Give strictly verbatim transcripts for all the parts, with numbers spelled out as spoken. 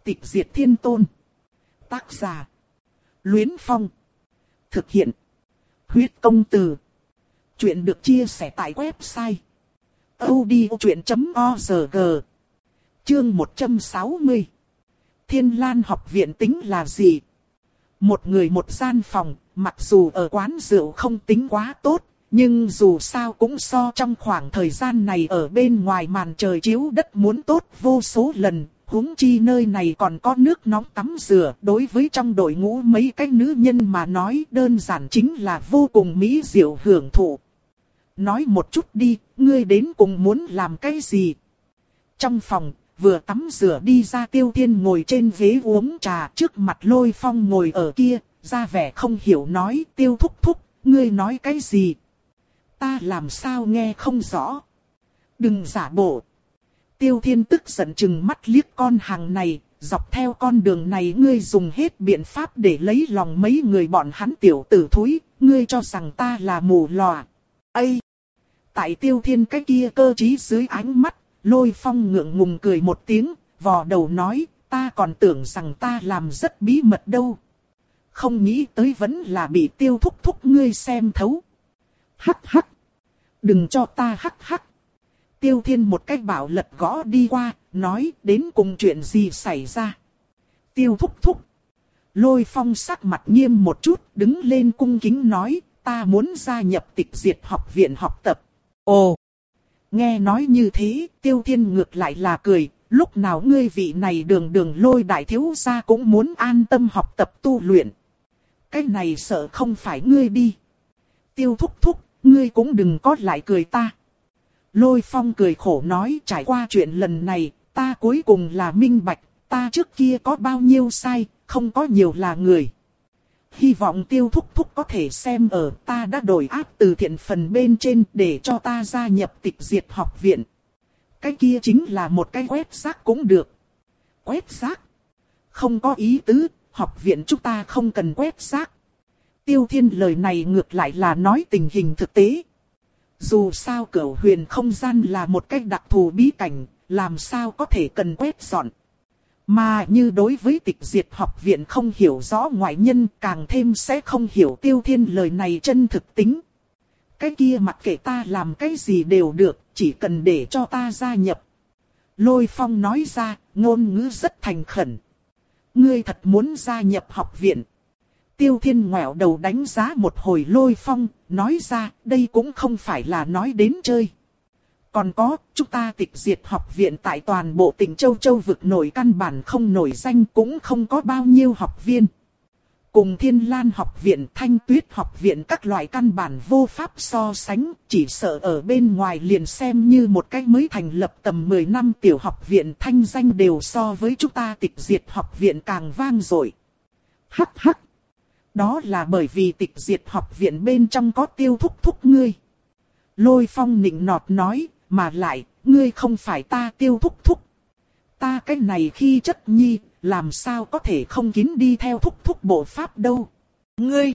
Tịch diệt thiên tôn. Tác giả. Luyến Phong. Thực hiện. Huyết công từ. Chuyện được chia sẻ tại website audiochuyện chấm org. Chương một trăm sáu mươi. Thiên Lan học viện tính là gì? Một người một gian phòng, mặc dù ở quán rượu không tính quá tốt, nhưng dù sao cũng so trong khoảng thời gian này ở bên ngoài màn trời chiếu đất muốn tốt vô số lần. Huống chi nơi này còn có nước nóng tắm rửa, đối với trong đội ngũ mấy cái nữ nhân mà nói đơn giản chính là vô cùng mỹ diệu hưởng thụ. Nói một chút đi, ngươi đến cùng muốn làm cái gì? Trong phòng, vừa tắm rửa đi ra Tiêu Thiên ngồi trên ghế uống trà, trước mặt Lôi Phong ngồi ở kia, ra vẻ không hiểu nói, Tiêu thúc thúc, ngươi nói cái gì? Ta làm sao nghe không rõ? Đừng giả bộ. Tiêu Thiên tức giận chừng mắt liếc con hàng này, dọc theo con đường này ngươi dùng hết biện pháp để lấy lòng mấy người bọn hắn tiểu tử thúi, ngươi cho rằng ta là mù lòa. Ây! Tại Tiêu Thiên cái kia cơ trí dưới ánh mắt, Lôi Phong ngượng ngùng cười một tiếng, vò đầu nói, ta còn tưởng rằng ta làm rất bí mật đâu. Không nghĩ tới vẫn là bị Tiêu thúc thúc ngươi xem thấu. Hắc hắc! Đừng cho ta hắc hắc! Tiêu Thiên một cái bảo lật gõ đi qua, nói đến cùng chuyện gì xảy ra. Tiêu thúc thúc. Lôi Phong sắc mặt nghiêm một chút, đứng lên cung kính nói, ta muốn gia nhập Tịch Diệt học viện học tập. Ồ! Nghe nói như thế, Tiêu Thiên ngược lại là cười, lúc nào ngươi vị này đường đường Lôi đại thiếu gia cũng muốn an tâm học tập tu luyện. Cái này sợ không phải ngươi đi. Tiêu thúc thúc, ngươi cũng đừng có lại cười ta. Lôi Phong cười khổ nói, trải qua chuyện lần này, ta cuối cùng là minh bạch, ta trước kia có bao nhiêu sai, không có nhiều là người. Hy vọng Tiêu thúc thúc có thể xem ở ta đã đổi ác từ thiện phần bên trên để cho ta gia nhập Tịch Diệt học viện. Cái kia chính là một cái quét rác cũng được. Quét rác? Không có ý tứ, học viện chúng ta không cần quét rác. Tiêu Thiên lời này ngược lại là nói tình hình thực tế. Dù sao Cửu Huyền không gian là một cách đặc thù bí cảnh, làm sao có thể cần quét dọn. Mà như đối với Tịch Diệt học viện không hiểu rõ ngoại nhân, càng thêm sẽ không hiểu Tiêu Thiên lời này chân thực tính. Cái kia mặc kệ ta làm cái gì đều được, chỉ cần để cho ta gia nhập. Lôi Phong nói ra, ngôn ngữ rất thành khẩn. Ngươi thật muốn gia nhập học viện? Tiêu Thiên ngoẹo đầu đánh giá một hồi Lôi Phong, nói ra, đây cũng không phải là nói đến chơi. Còn có, chúng ta Tịch Diệt học viện tại toàn bộ tỉnh Châu Châu vực nổi căn bản không nổi danh, cũng không có bao nhiêu học viên. Cùng Thiên Lan học viện, Thanh Tuyết học viện các loại căn bản vô pháp so sánh, chỉ sợ ở bên ngoài liền xem như một cái mới thành lập tầm mười năm tiểu học viện, thanh danh đều so với chúng ta Tịch Diệt học viện càng vang dội. Hắc hắc! Đó là bởi vì Tịch Diệt học viện bên trong có Tiêu thúc thúc ngươi. Lôi Phong nịnh nọt nói, mà lại, ngươi không phải ta Tiêu thúc thúc. Ta cái này khi chất nhi, làm sao có thể không kín đi theo thúc thúc bộ pháp đâu. Ngươi,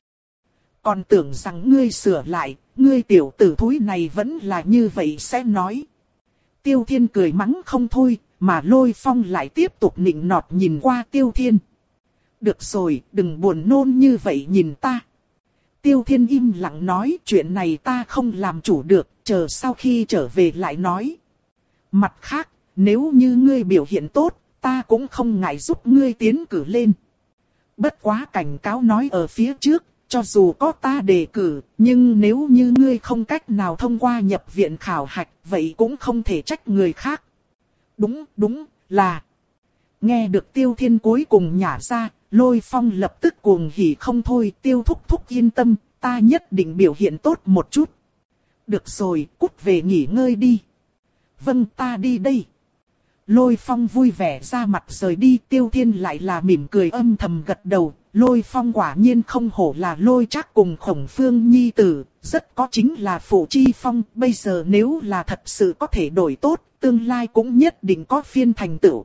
còn tưởng rằng ngươi sửa lại, ngươi tiểu tử thúi này vẫn là như vậy sẽ nói. Tiêu Thiên cười mắng không thôi, mà Lôi Phong lại tiếp tục nịnh nọt nhìn qua Tiêu Thiên. Được rồi, đừng buồn nôn như vậy nhìn ta. Tiêu Thiên im lặng nói, chuyện này ta không làm chủ được, chờ sau khi trở về lại nói. Mặt khác, nếu như ngươi biểu hiện tốt, ta cũng không ngại giúp ngươi tiến cử lên. Bất quá cảnh cáo nói ở phía trước, cho dù có ta đề cử, nhưng nếu như ngươi không cách nào thông qua nhập viện khảo hạch, vậy cũng không thể trách người khác. Đúng, đúng, là. Nghe được Tiêu Thiên cuối cùng nhả ra, Lôi Phong lập tức cuồng hỉ không thôi, Tiêu thúc thúc yên tâm, ta nhất định biểu hiện tốt một chút. Được rồi, cút về nghỉ ngơi đi. Vâng, ta đi đây. Lôi Phong vui vẻ ra mặt rời đi, Tiêu Thiên lại là mỉm cười âm thầm gật đầu. Lôi Phong quả nhiên không hổ là Lôi Trác cùng Khổng Phương nhi tử, rất có chính là phụ chi phong. Bây giờ nếu là thật sự có thể đổi tốt, tương lai cũng nhất định có phiên thành tựu.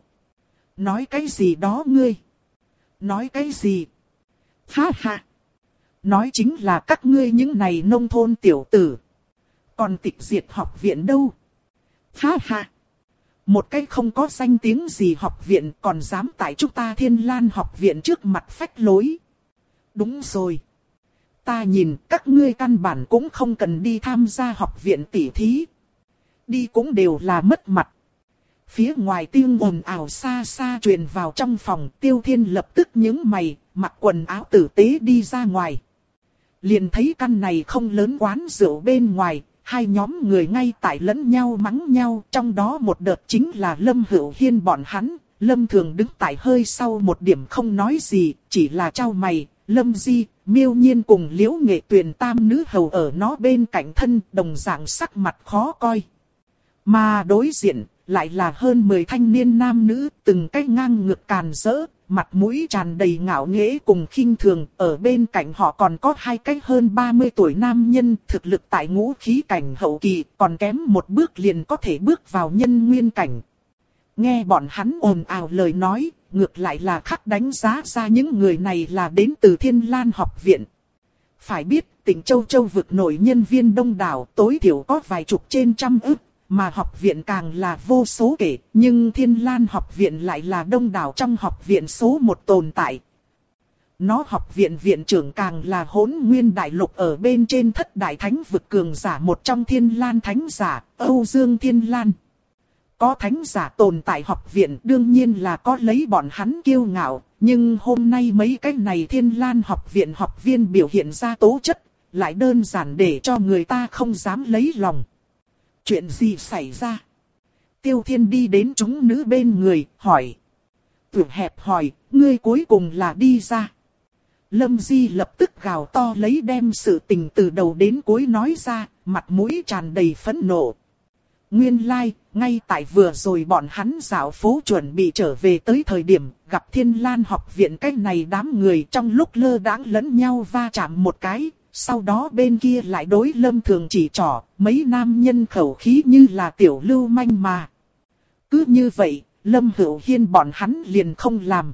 Nói cái gì đó ngươi? Nói cái gì? Ha ha! Nói chính là các ngươi những này nông thôn tiểu tử. Còn Tịch Diệt học viện đâu? Ha ha! Một cái không có danh tiếng gì học viện còn dám tại chúng ta Thiên Lan học viện trước mặt phách lối. Đúng rồi. Ta nhìn các ngươi căn bản cũng không cần đi tham gia học viện tỉ thí. Đi cũng đều là mất mặt. Phía ngoài tiếng ồn ào xa xa truyền vào trong phòng, Tiêu Thiên lập tức nhướng mày, mặc quần áo tử tế đi ra ngoài. Liền thấy căn này không lớn quán rượu bên ngoài, hai nhóm người ngay tại lẫn nhau mắng nhau, trong đó một đợt chính là Lâm Hữu Hiên bọn hắn. Lâm Thường đứng tại hơi sau một điểm không nói gì, chỉ là trao mày. Lâm Di, Miêu Nhiên cùng Liễu Nghệ Tuyền tam nữ hầu ở nó bên cạnh thân, đồng dạng sắc mặt khó coi. Mà đối diện, lại là hơn mười thanh niên nam nữ, từng cái ngang ngược càn rỡ, mặt mũi tràn đầy ngạo nghễ cùng khinh thường. Ở bên cạnh họ còn có hai cái hơn ba mươi tuổi nam nhân, thực lực tại ngũ khí cảnh hậu kỳ, còn kém một bước liền có thể bước vào nhân nguyên cảnh. Nghe bọn hắn ồn ào lời nói, ngược lại là khắc đánh giá ra những người này là đến từ Thiên Lan học viện. Phải biết, tỉnh Châu Châu vực nổi nhân viên đông đảo, tối thiểu có vài chục trên trăm ức, mà học viện càng là vô số kể, nhưng Thiên Lan học viện lại là đông đảo trong học viện số một tồn tại. Nó học viện viện trưởng càng là Hỗn Nguyên Đại Lục ở bên trên thất đại thánh vực cường giả một trong Thiên Lan thánh giả, Âu Dương Thiên Lan. Có thánh giả tồn tại học viện đương nhiên là có lấy bọn hắn kiêu ngạo, nhưng hôm nay mấy cái này Thiên Lan học viện học viên biểu hiện ra tố chất, lại đơn giản để cho người ta không dám lấy lòng. Chuyện gì xảy ra? Tiêu Thiên đi đến chúng nữ bên người, hỏi. Tưởng hẹp hỏi, ngươi cuối cùng là đi ra. Lâm Di lập tức gào to lấy đem sự tình từ đầu đến cuối nói ra, mặt mũi tràn đầy phẫn nộ. Nguyên lai, like, ngay tại vừa rồi bọn hắn dạo phố chuẩn bị trở về tới thời điểm, gặp Thiên Lan học viện cái này đám người trong lúc lơ đãng lẫn nhau va chạm một cái, sau đó bên kia lại đối Lâm Thường chỉ trỏ, mấy nam nhân khẩu khí như là tiểu lưu manh mà. Cứ như vậy, Lâm Hữu Hiên bọn hắn liền không làm.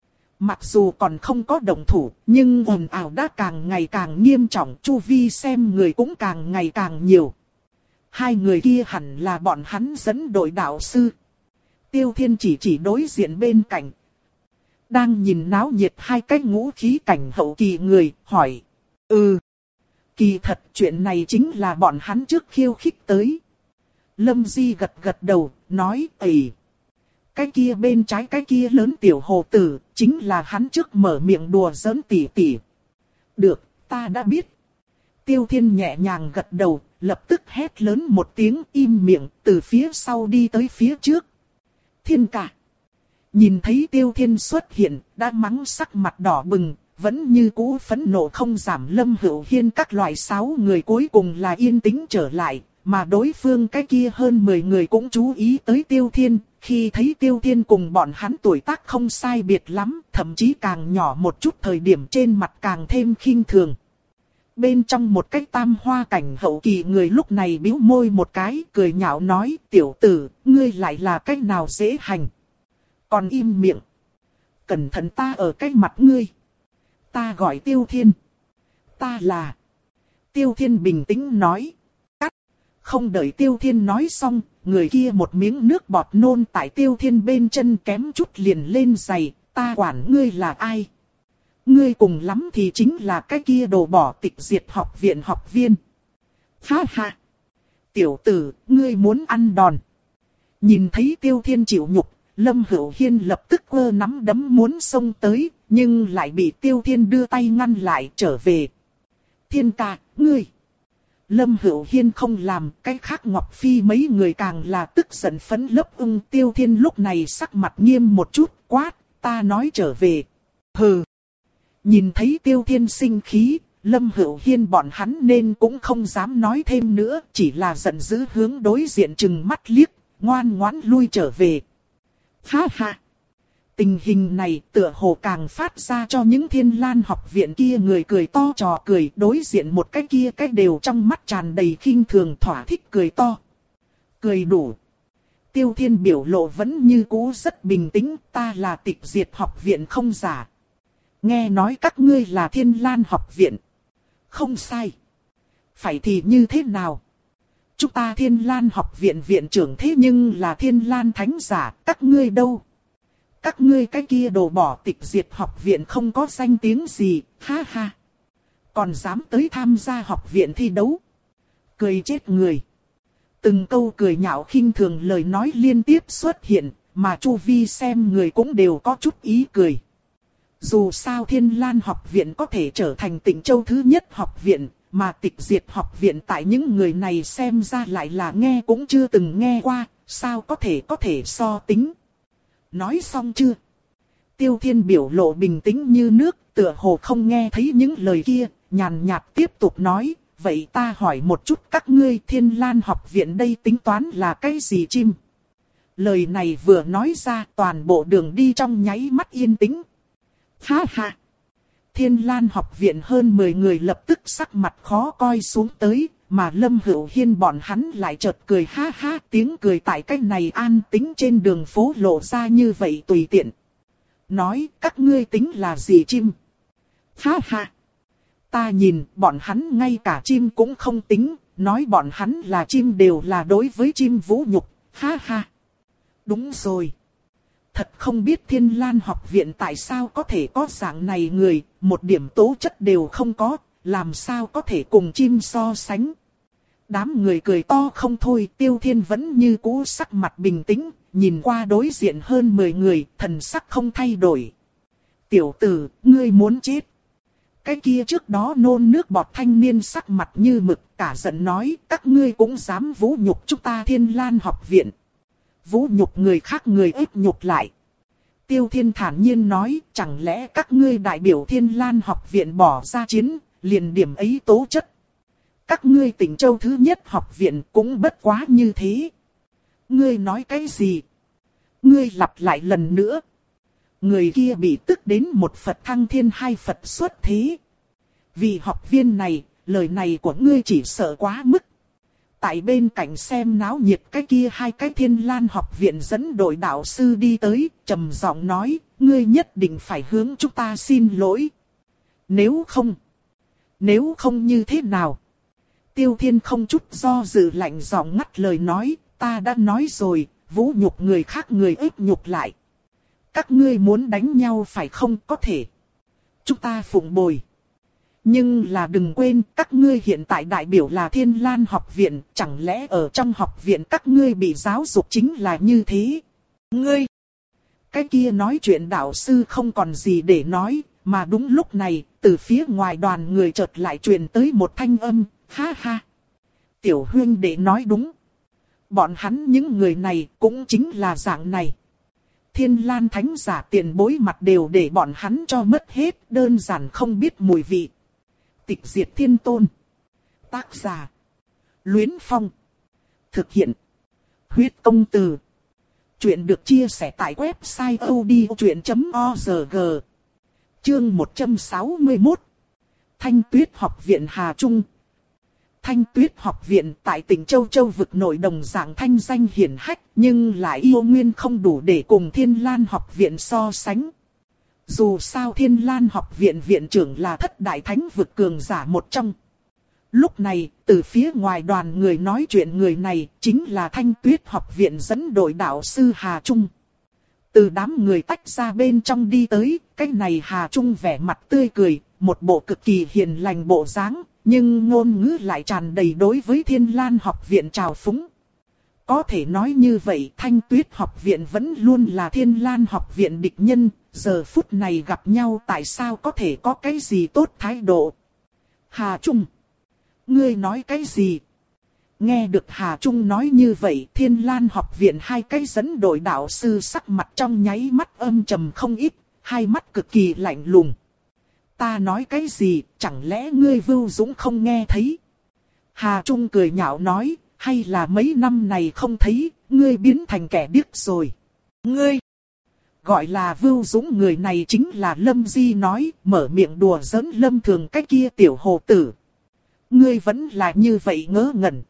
Mặc dù còn không có động thủ, nhưng ồn ào đã càng ngày càng nghiêm trọng, chu vi xem người cũng càng ngày càng nhiều. Hai người kia hẳn là bọn hắn dẫn đội đạo sư. Tiêu Thiên chỉ chỉ đối diện bên cạnh. Đang nhìn náo nhiệt hai cái ngũ khí cảnh hậu kỳ người, hỏi. Ừ. Kỳ thật chuyện này chính là bọn hắn trước khiêu khích tới. Lâm Di gật gật đầu, nói ầy. Cái kia bên trái cái kia lớn tiểu hồ tử, chính là hắn trước mở miệng đùa giỡn tỉ tỉ. Được, ta đã biết. Tiêu Thiên nhẹ nhàng gật đầu, lập tức hét lớn một tiếng im miệng, từ phía sau đi tới phía trước. Thiên ca. Nhìn thấy Tiêu Thiên xuất hiện, đã mắng sắc mặt đỏ bừng, vẫn như cũ phẫn nộ không giảm. Lâm Hữu Hiên các loại sáu người cuối cùng là yên tĩnh trở lại, mà đối phương cái kia hơn mười người cũng chú ý tới Tiêu Thiên. Khi thấy Tiêu Thiên cùng bọn hắn tuổi tác không sai biệt lắm, thậm chí càng nhỏ một chút, thời điểm trên mặt càng thêm khinh thường. Bên trong một cái tam hoa cảnh hậu kỳ người lúc này bĩu môi một cái, cười nhạo nói, tiểu tử, ngươi lại là cái nào dễ hành. Còn im miệng. Cẩn thận ta ở cái mặt ngươi. Ta gọi Tiêu Thiên. Ta là. Tiêu Thiên bình tĩnh nói. Cắt. Không đợi Tiêu Thiên nói xong, người kia một miếng nước bọt nôn tại Tiêu Thiên bên chân kém chút liền lên giày. Ta quản ngươi là ai? Ngươi cùng lắm thì chính là cái kia đồ bỏ tịch diệt học viện học viên. Ha ha! Tiểu tử, ngươi muốn ăn đòn. Nhìn thấy Tiêu Thiên chịu nhục, Lâm Hữu Hiên lập tức quơ nắm đấm muốn xông tới, nhưng lại bị Tiêu Thiên đưa tay ngăn lại trở về. Thiên ca, ngươi! Lâm Hữu Hiên không làm, cái khác Ngọc Phi mấy người càng là tức giận phấn lấp ưng. Tiêu Thiên lúc này sắc mặt nghiêm một chút, quát, ta nói trở về. Hừ! Nhìn thấy Tiêu Thiên sinh khí, Lâm Hữu Hiên bọn hắn nên cũng không dám nói thêm nữa, chỉ là giận dữ hướng đối diện trừng mắt liếc, ngoan ngoãn lui trở về. Ha ha! Tình hình này tựa hồ càng phát ra cho những Thiên Lan học viện kia người cười to trò cười, đối diện một cái kia cái đều trong mắt tràn đầy khinh thường thỏa thích cười to. Cười đủ. Tiêu Thiên biểu lộ vẫn như cũ rất bình tĩnh, ta là tịch diệt học viện không giả. Nghe nói các ngươi là Thiên Lan học viện. Không sai. Phải thì như thế nào? chúng ta Thiên Lan học viện viện trưởng thế nhưng là Thiên Lan thánh giả, các ngươi đâu? Các ngươi cái kia đồ bỏ tịch diệt học viện không có danh tiếng gì, ha ha. Còn dám tới tham gia học viện thi đấu. Cười chết người. Từng câu cười nhạo khinh thường lời nói liên tiếp xuất hiện, mà chu vi xem người cũng đều có chút ý cười. Dù sao Thiên Lan học viện có thể trở thành Tịnh Châu thứ nhất học viện, mà tịch diệt học viện tại những người này xem ra lại là nghe cũng chưa từng nghe qua, sao có thể có thể so tính. Nói xong chưa? Tiêu Thiên biểu lộ bình tĩnh như nước, tựa hồ không nghe thấy những lời kia, nhàn nhạt tiếp tục nói, vậy ta hỏi một chút các ngươi Thiên Lan học viện đây tính toán là cái gì chim? Lời này vừa nói ra toàn bộ đường đi trong nháy mắt yên tĩnh. Ha ha! Thiên Lan học viện hơn mười người lập tức sắc mặt khó coi xuống tới, mà Lâm Hữu Hiên bọn hắn lại chợt cười ha ha, tiếng cười tại cái này an tĩnh trên đường phố lộ ra như vậy tùy tiện. Nói các ngươi tính là gì chim? Ha ha! Ta nhìn bọn hắn ngay cả chim cũng không tính, nói bọn hắn là chim đều là đối với chim vũ nhục, ha ha! Đúng rồi! Thật không biết Thiên Lan học viện tại sao có thể có dạng này người, một điểm tố chất đều không có, làm sao có thể cùng chim so sánh. Đám người cười to không thôi, Tiêu Thiên vẫn như cũ sắc mặt bình tĩnh, nhìn qua đối diện hơn mười người, thần sắc không thay đổi. Tiểu tử, ngươi muốn chết. Cái kia trước đó nôn nước bọt thanh niên sắc mặt như mực, cả giận nói, các ngươi cũng dám vũ nhục chúng ta Thiên Lan học viện. Vũ nhục người khác người ép nhục lại. Tiêu Thiên thản nhiên nói, chẳng lẽ các ngươi đại biểu Thiên Lan học viện bỏ ra chiến, liền điểm ấy tố chất. Các ngươi Tịnh Châu thứ nhất học viện cũng bất quá như thế. Ngươi nói cái gì? Ngươi lặp lại lần nữa. Người kia bị tức đến một Phật thăng thiên hai Phật xuất thế. Vì học viên này, lời này của ngươi chỉ sợ quá mức. Tại bên cạnh xem náo nhiệt cái kia hai cái Thiên Lan học viện dẫn đội đạo sư đi tới, trầm giọng nói, ngươi nhất định phải hướng chúng ta xin lỗi. Nếu không, nếu không như thế nào? Tiêu Thiên không chút do dự lạnh giọng ngắt lời nói, ta đã nói rồi, vũ nhục người khác người ép nhục lại. Các ngươi muốn đánh nhau phải không? Có thể. Chúng ta phụng bồi. Nhưng là đừng quên, các ngươi hiện tại đại biểu là Thiên Lan học viện, chẳng lẽ ở trong học viện các ngươi bị giáo dục chính là như thế? Ngươi! Cái kia nói chuyện đạo sư không còn gì để nói, mà đúng lúc này, từ phía ngoài đoàn người chợt lại truyền tới một thanh âm, ha ha! Tiểu huynh đệ nói đúng. Bọn hắn những người này cũng chính là dạng này. Thiên Lan thánh giả tiền bối mặt đều để bọn hắn cho mất hết, đơn giản không biết mùi vị. Tịch diệt thiên tôn. Tác giả. Luyến Phong. Thực hiện. Huyết công từ. Chuyện được chia sẻ tại website odchuyện chấm org. Chương một trăm sáu mươi mốt. Thanh Tuyết học viện Hà Trung. Thanh Tuyết học viện tại tỉnh Châu Châu vực nội đồng dạng thanh danh hiển hách, nhưng lại yêu nguyên không đủ để cùng Thiên Lan học viện so sánh. Dù sao Thiên Lan học viện viện trưởng là thất đại thánh vực cường giả một trong. Lúc này, từ phía ngoài đoàn người nói chuyện người này chính là Thanh Tuyết học viện dẫn đội đạo sư Hà Trung. Từ đám người tách ra bên trong đi tới, cái này Hà Trung vẻ mặt tươi cười, một bộ cực kỳ hiền lành bộ dáng, nhưng ngôn ngữ lại tràn đầy đối với Thiên Lan học viện trào phúng. Có thể nói như vậy, Thanh Tuyết học viện vẫn luôn là Thiên Lan học viện địch nhân, giờ phút này gặp nhau tại sao có thể có cái gì tốt thái độ. Hà Trung, ngươi nói cái gì? Nghe được Hà Trung nói như vậy, Thiên Lan học viện hai cái dẫn đội đạo sư sắc mặt trong nháy mắt âm trầm không ít, hai mắt cực kỳ lạnh lùng. Ta nói cái gì, chẳng lẽ ngươi Vưu Dũng không nghe thấy? Hà Trung cười nhạo nói, hay là mấy năm này không thấy, ngươi biến thành kẻ điếc rồi. Ngươi! Gọi là Vưu Dũng người này chính là Lâm Di nói, mở miệng đùa giỡn Lâm Thường cái kia tiểu hồ tử. Ngươi vẫn là như vậy ngớ ngẩn.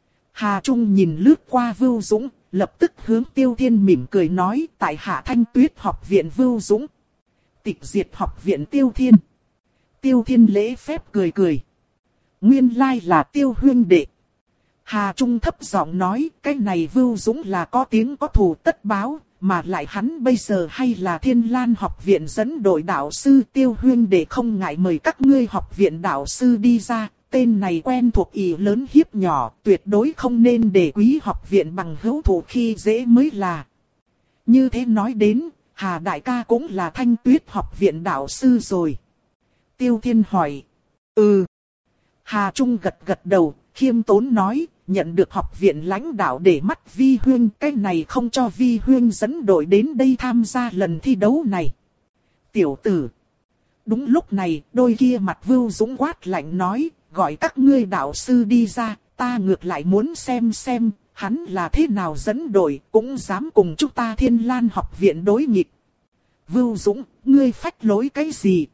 Hà Trung nhìn lướt qua Vưu Dũng, lập tức hướng Tiêu Thiên mỉm cười nói, tại Hạ Thanh Tuyết học viện Vưu Dũng. Tịch diệt học viện Tiêu Thiên. Tiêu Thiên lễ phép cười cười. Nguyên lai là Tiêu huynh đệ. Hà Trung thấp giọng nói, cái này Vưu Dũng là có tiếng có thù tất báo, mà lại hắn bây giờ hay là Thiên Lan học viện dẫn đội đạo sư Tiêu Huyên để không ngại mời các ngươi học viện đạo sư đi ra, tên này quen thuộc ý lớn hiếp nhỏ, tuyệt đối không nên để quý học viện bằng hữu thủ khi dễ mới là. Như thế nói đến, Hà đại ca cũng là Thanh Tuyết học viện đạo sư rồi. Tiêu Thiên hỏi. Ừ. Hà Trung gật gật đầu, khiêm tốn nói, nhận được học viện lãnh đạo để mắt Vi Huyên, cái này không cho Vi Huyên dẫn đội đến đây tham gia lần thi đấu này. Tiểu tử. Đúng lúc này, đôi kia mặt Vưu Dũng quát lạnh nói, gọi các ngươi đạo sư đi ra, ta ngược lại muốn xem xem, hắn là thế nào dẫn đội, cũng dám cùng chúng ta Thiên Lan học viện đối nghịch. Vưu Dũng, ngươi phách lối cái gì?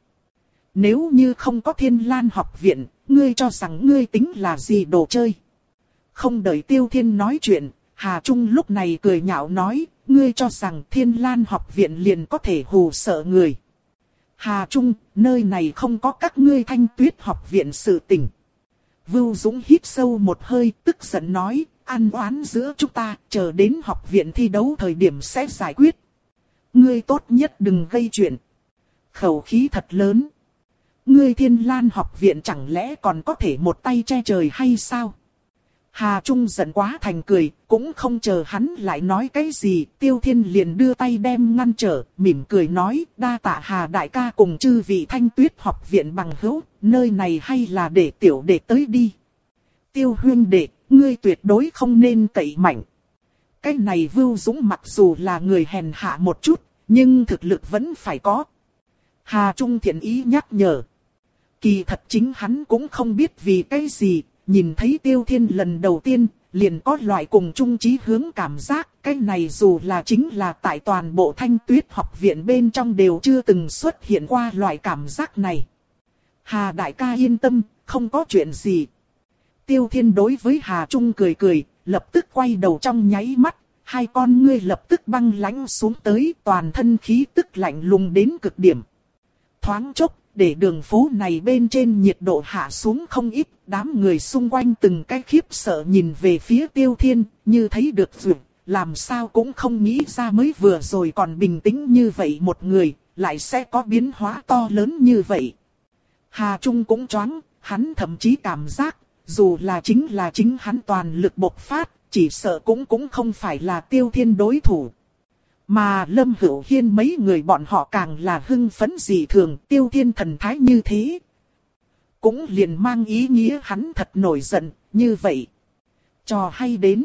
Nếu như không có Thiên Lan học viện, ngươi cho rằng ngươi tính là gì đồ chơi? Không đợi Tiêu Thiên nói chuyện, Hà Trung lúc này cười nhạo nói, ngươi cho rằng Thiên Lan học viện liền có thể hù sợ người. Hà Trung, nơi này không có các ngươi Thanh Tuyết học viện sự tình. Vưu Dũng hít sâu một hơi, tức giận nói, ăn oán giữa chúng ta, chờ đến học viện thi đấu thời điểm sẽ giải quyết. Ngươi tốt nhất đừng gây chuyện. Khẩu khí thật lớn. Ngươi Thiên Lan học viện chẳng lẽ còn có thể một tay che trời hay sao? Hà Trung giận quá thành cười, cũng không chờ hắn lại nói cái gì, Tiêu Thiên liền đưa tay đem ngăn trở, mỉm cười nói, đa tạ Hà đại ca cùng chư vị Thanh Tuyết học viện bằng hữu, nơi này hay là để tiểu đệ tới đi. Tiêu huynh đệ, ngươi tuyệt đối không nên cậy mạnh. Cái này Vưu Dũng mặc dù là người hèn hạ một chút, nhưng thực lực vẫn phải có. Hà Trung thiện ý nhắc nhở. Kỳ thật chính hắn cũng không biết vì cái gì, nhìn thấy Tiêu Thiên lần đầu tiên, liền có loại cùng chung chí hướng cảm giác, cái này dù là chính là tại toàn bộ Thanh Tuyết học viện bên trong đều chưa từng xuất hiện qua loại cảm giác này. Hà đại ca yên tâm, không có chuyện gì. Tiêu Thiên đối với Hà Trung cười cười, lập tức quay đầu trong nháy mắt, hai con ngươi lập tức băng lãnh xuống tới, toàn thân khí tức lạnh lùng đến cực điểm. Thoáng chốc, để đường phố này bên trên nhiệt độ hạ xuống không ít, đám người xung quanh từng cái khiếp sợ nhìn về phía Tiêu Thiên, như thấy được vượt, làm sao cũng không nghĩ ra mới vừa rồi còn bình tĩnh như vậy một người, lại sẽ có biến hóa to lớn như vậy. Hà Trung cũng choáng, hắn thậm chí cảm giác, dù là chính là chính hắn toàn lực bộc phát, chỉ sợ cũng cũng không phải là Tiêu Thiên đối thủ. Mà Lâm Hữu Hiên mấy người bọn họ càng là hưng phấn dị thường, Tiêu Thiên thần thái như thế. Cũng liền mang ý nghĩa hắn thật nổi giận, như vậy. Trò hay đến.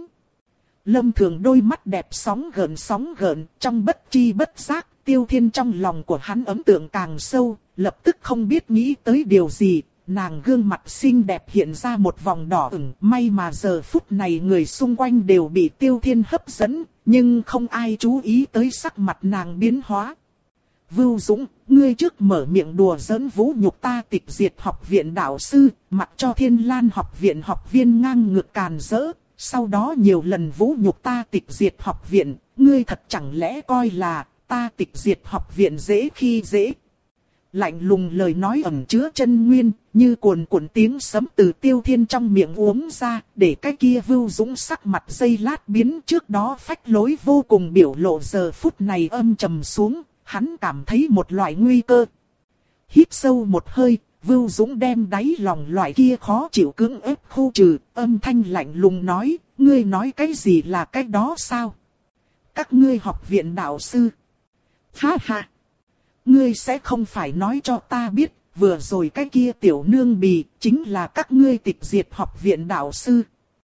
Lâm Thường đôi mắt đẹp sóng gợn sóng gợn, trong bất tri bất giác, Tiêu Thiên trong lòng của hắn ấn tượng càng sâu, lập tức không biết nghĩ tới điều gì. Nàng gương mặt xinh đẹp hiện ra một vòng đỏ ửng, may mà giờ phút này người xung quanh đều bị Tiêu Thiên hấp dẫn, nhưng không ai chú ý tới sắc mặt nàng biến hóa. Vưu Dũng, ngươi trước mở miệng đùa giỡn vũ nhục ta Tịch Diệt học viện đạo sư, mặc cho Thiên Lan học viện học viên ngang ngược càn rỡ, sau đó nhiều lần vũ nhục ta Tịch Diệt học viện, ngươi thật chẳng lẽ coi là ta Tịch Diệt học viện dễ khi dễ. Lạnh lùng lời nói ẩn chứa chân nguyên, như cuồn cuộn tiếng sấm từ Tiêu Thiên trong miệng uống ra, để cái kia Vưu Dũng sắc mặt giây lát biến trước đó phách lối vô cùng biểu lộ giờ phút này âm trầm xuống, hắn cảm thấy một loại nguy cơ. Hít sâu một hơi, Vưu Dũng đem đáy lòng loại kia khó chịu cưỡng ép khu trừ, âm thanh lạnh lùng nói, ngươi nói cái gì là cái đó sao? Các ngươi học viện đạo sư. Ha ha! Ngươi sẽ không phải nói cho ta biết, vừa rồi cái kia tiểu nương bì, chính là các ngươi Tịch Diệt học viện đạo sư.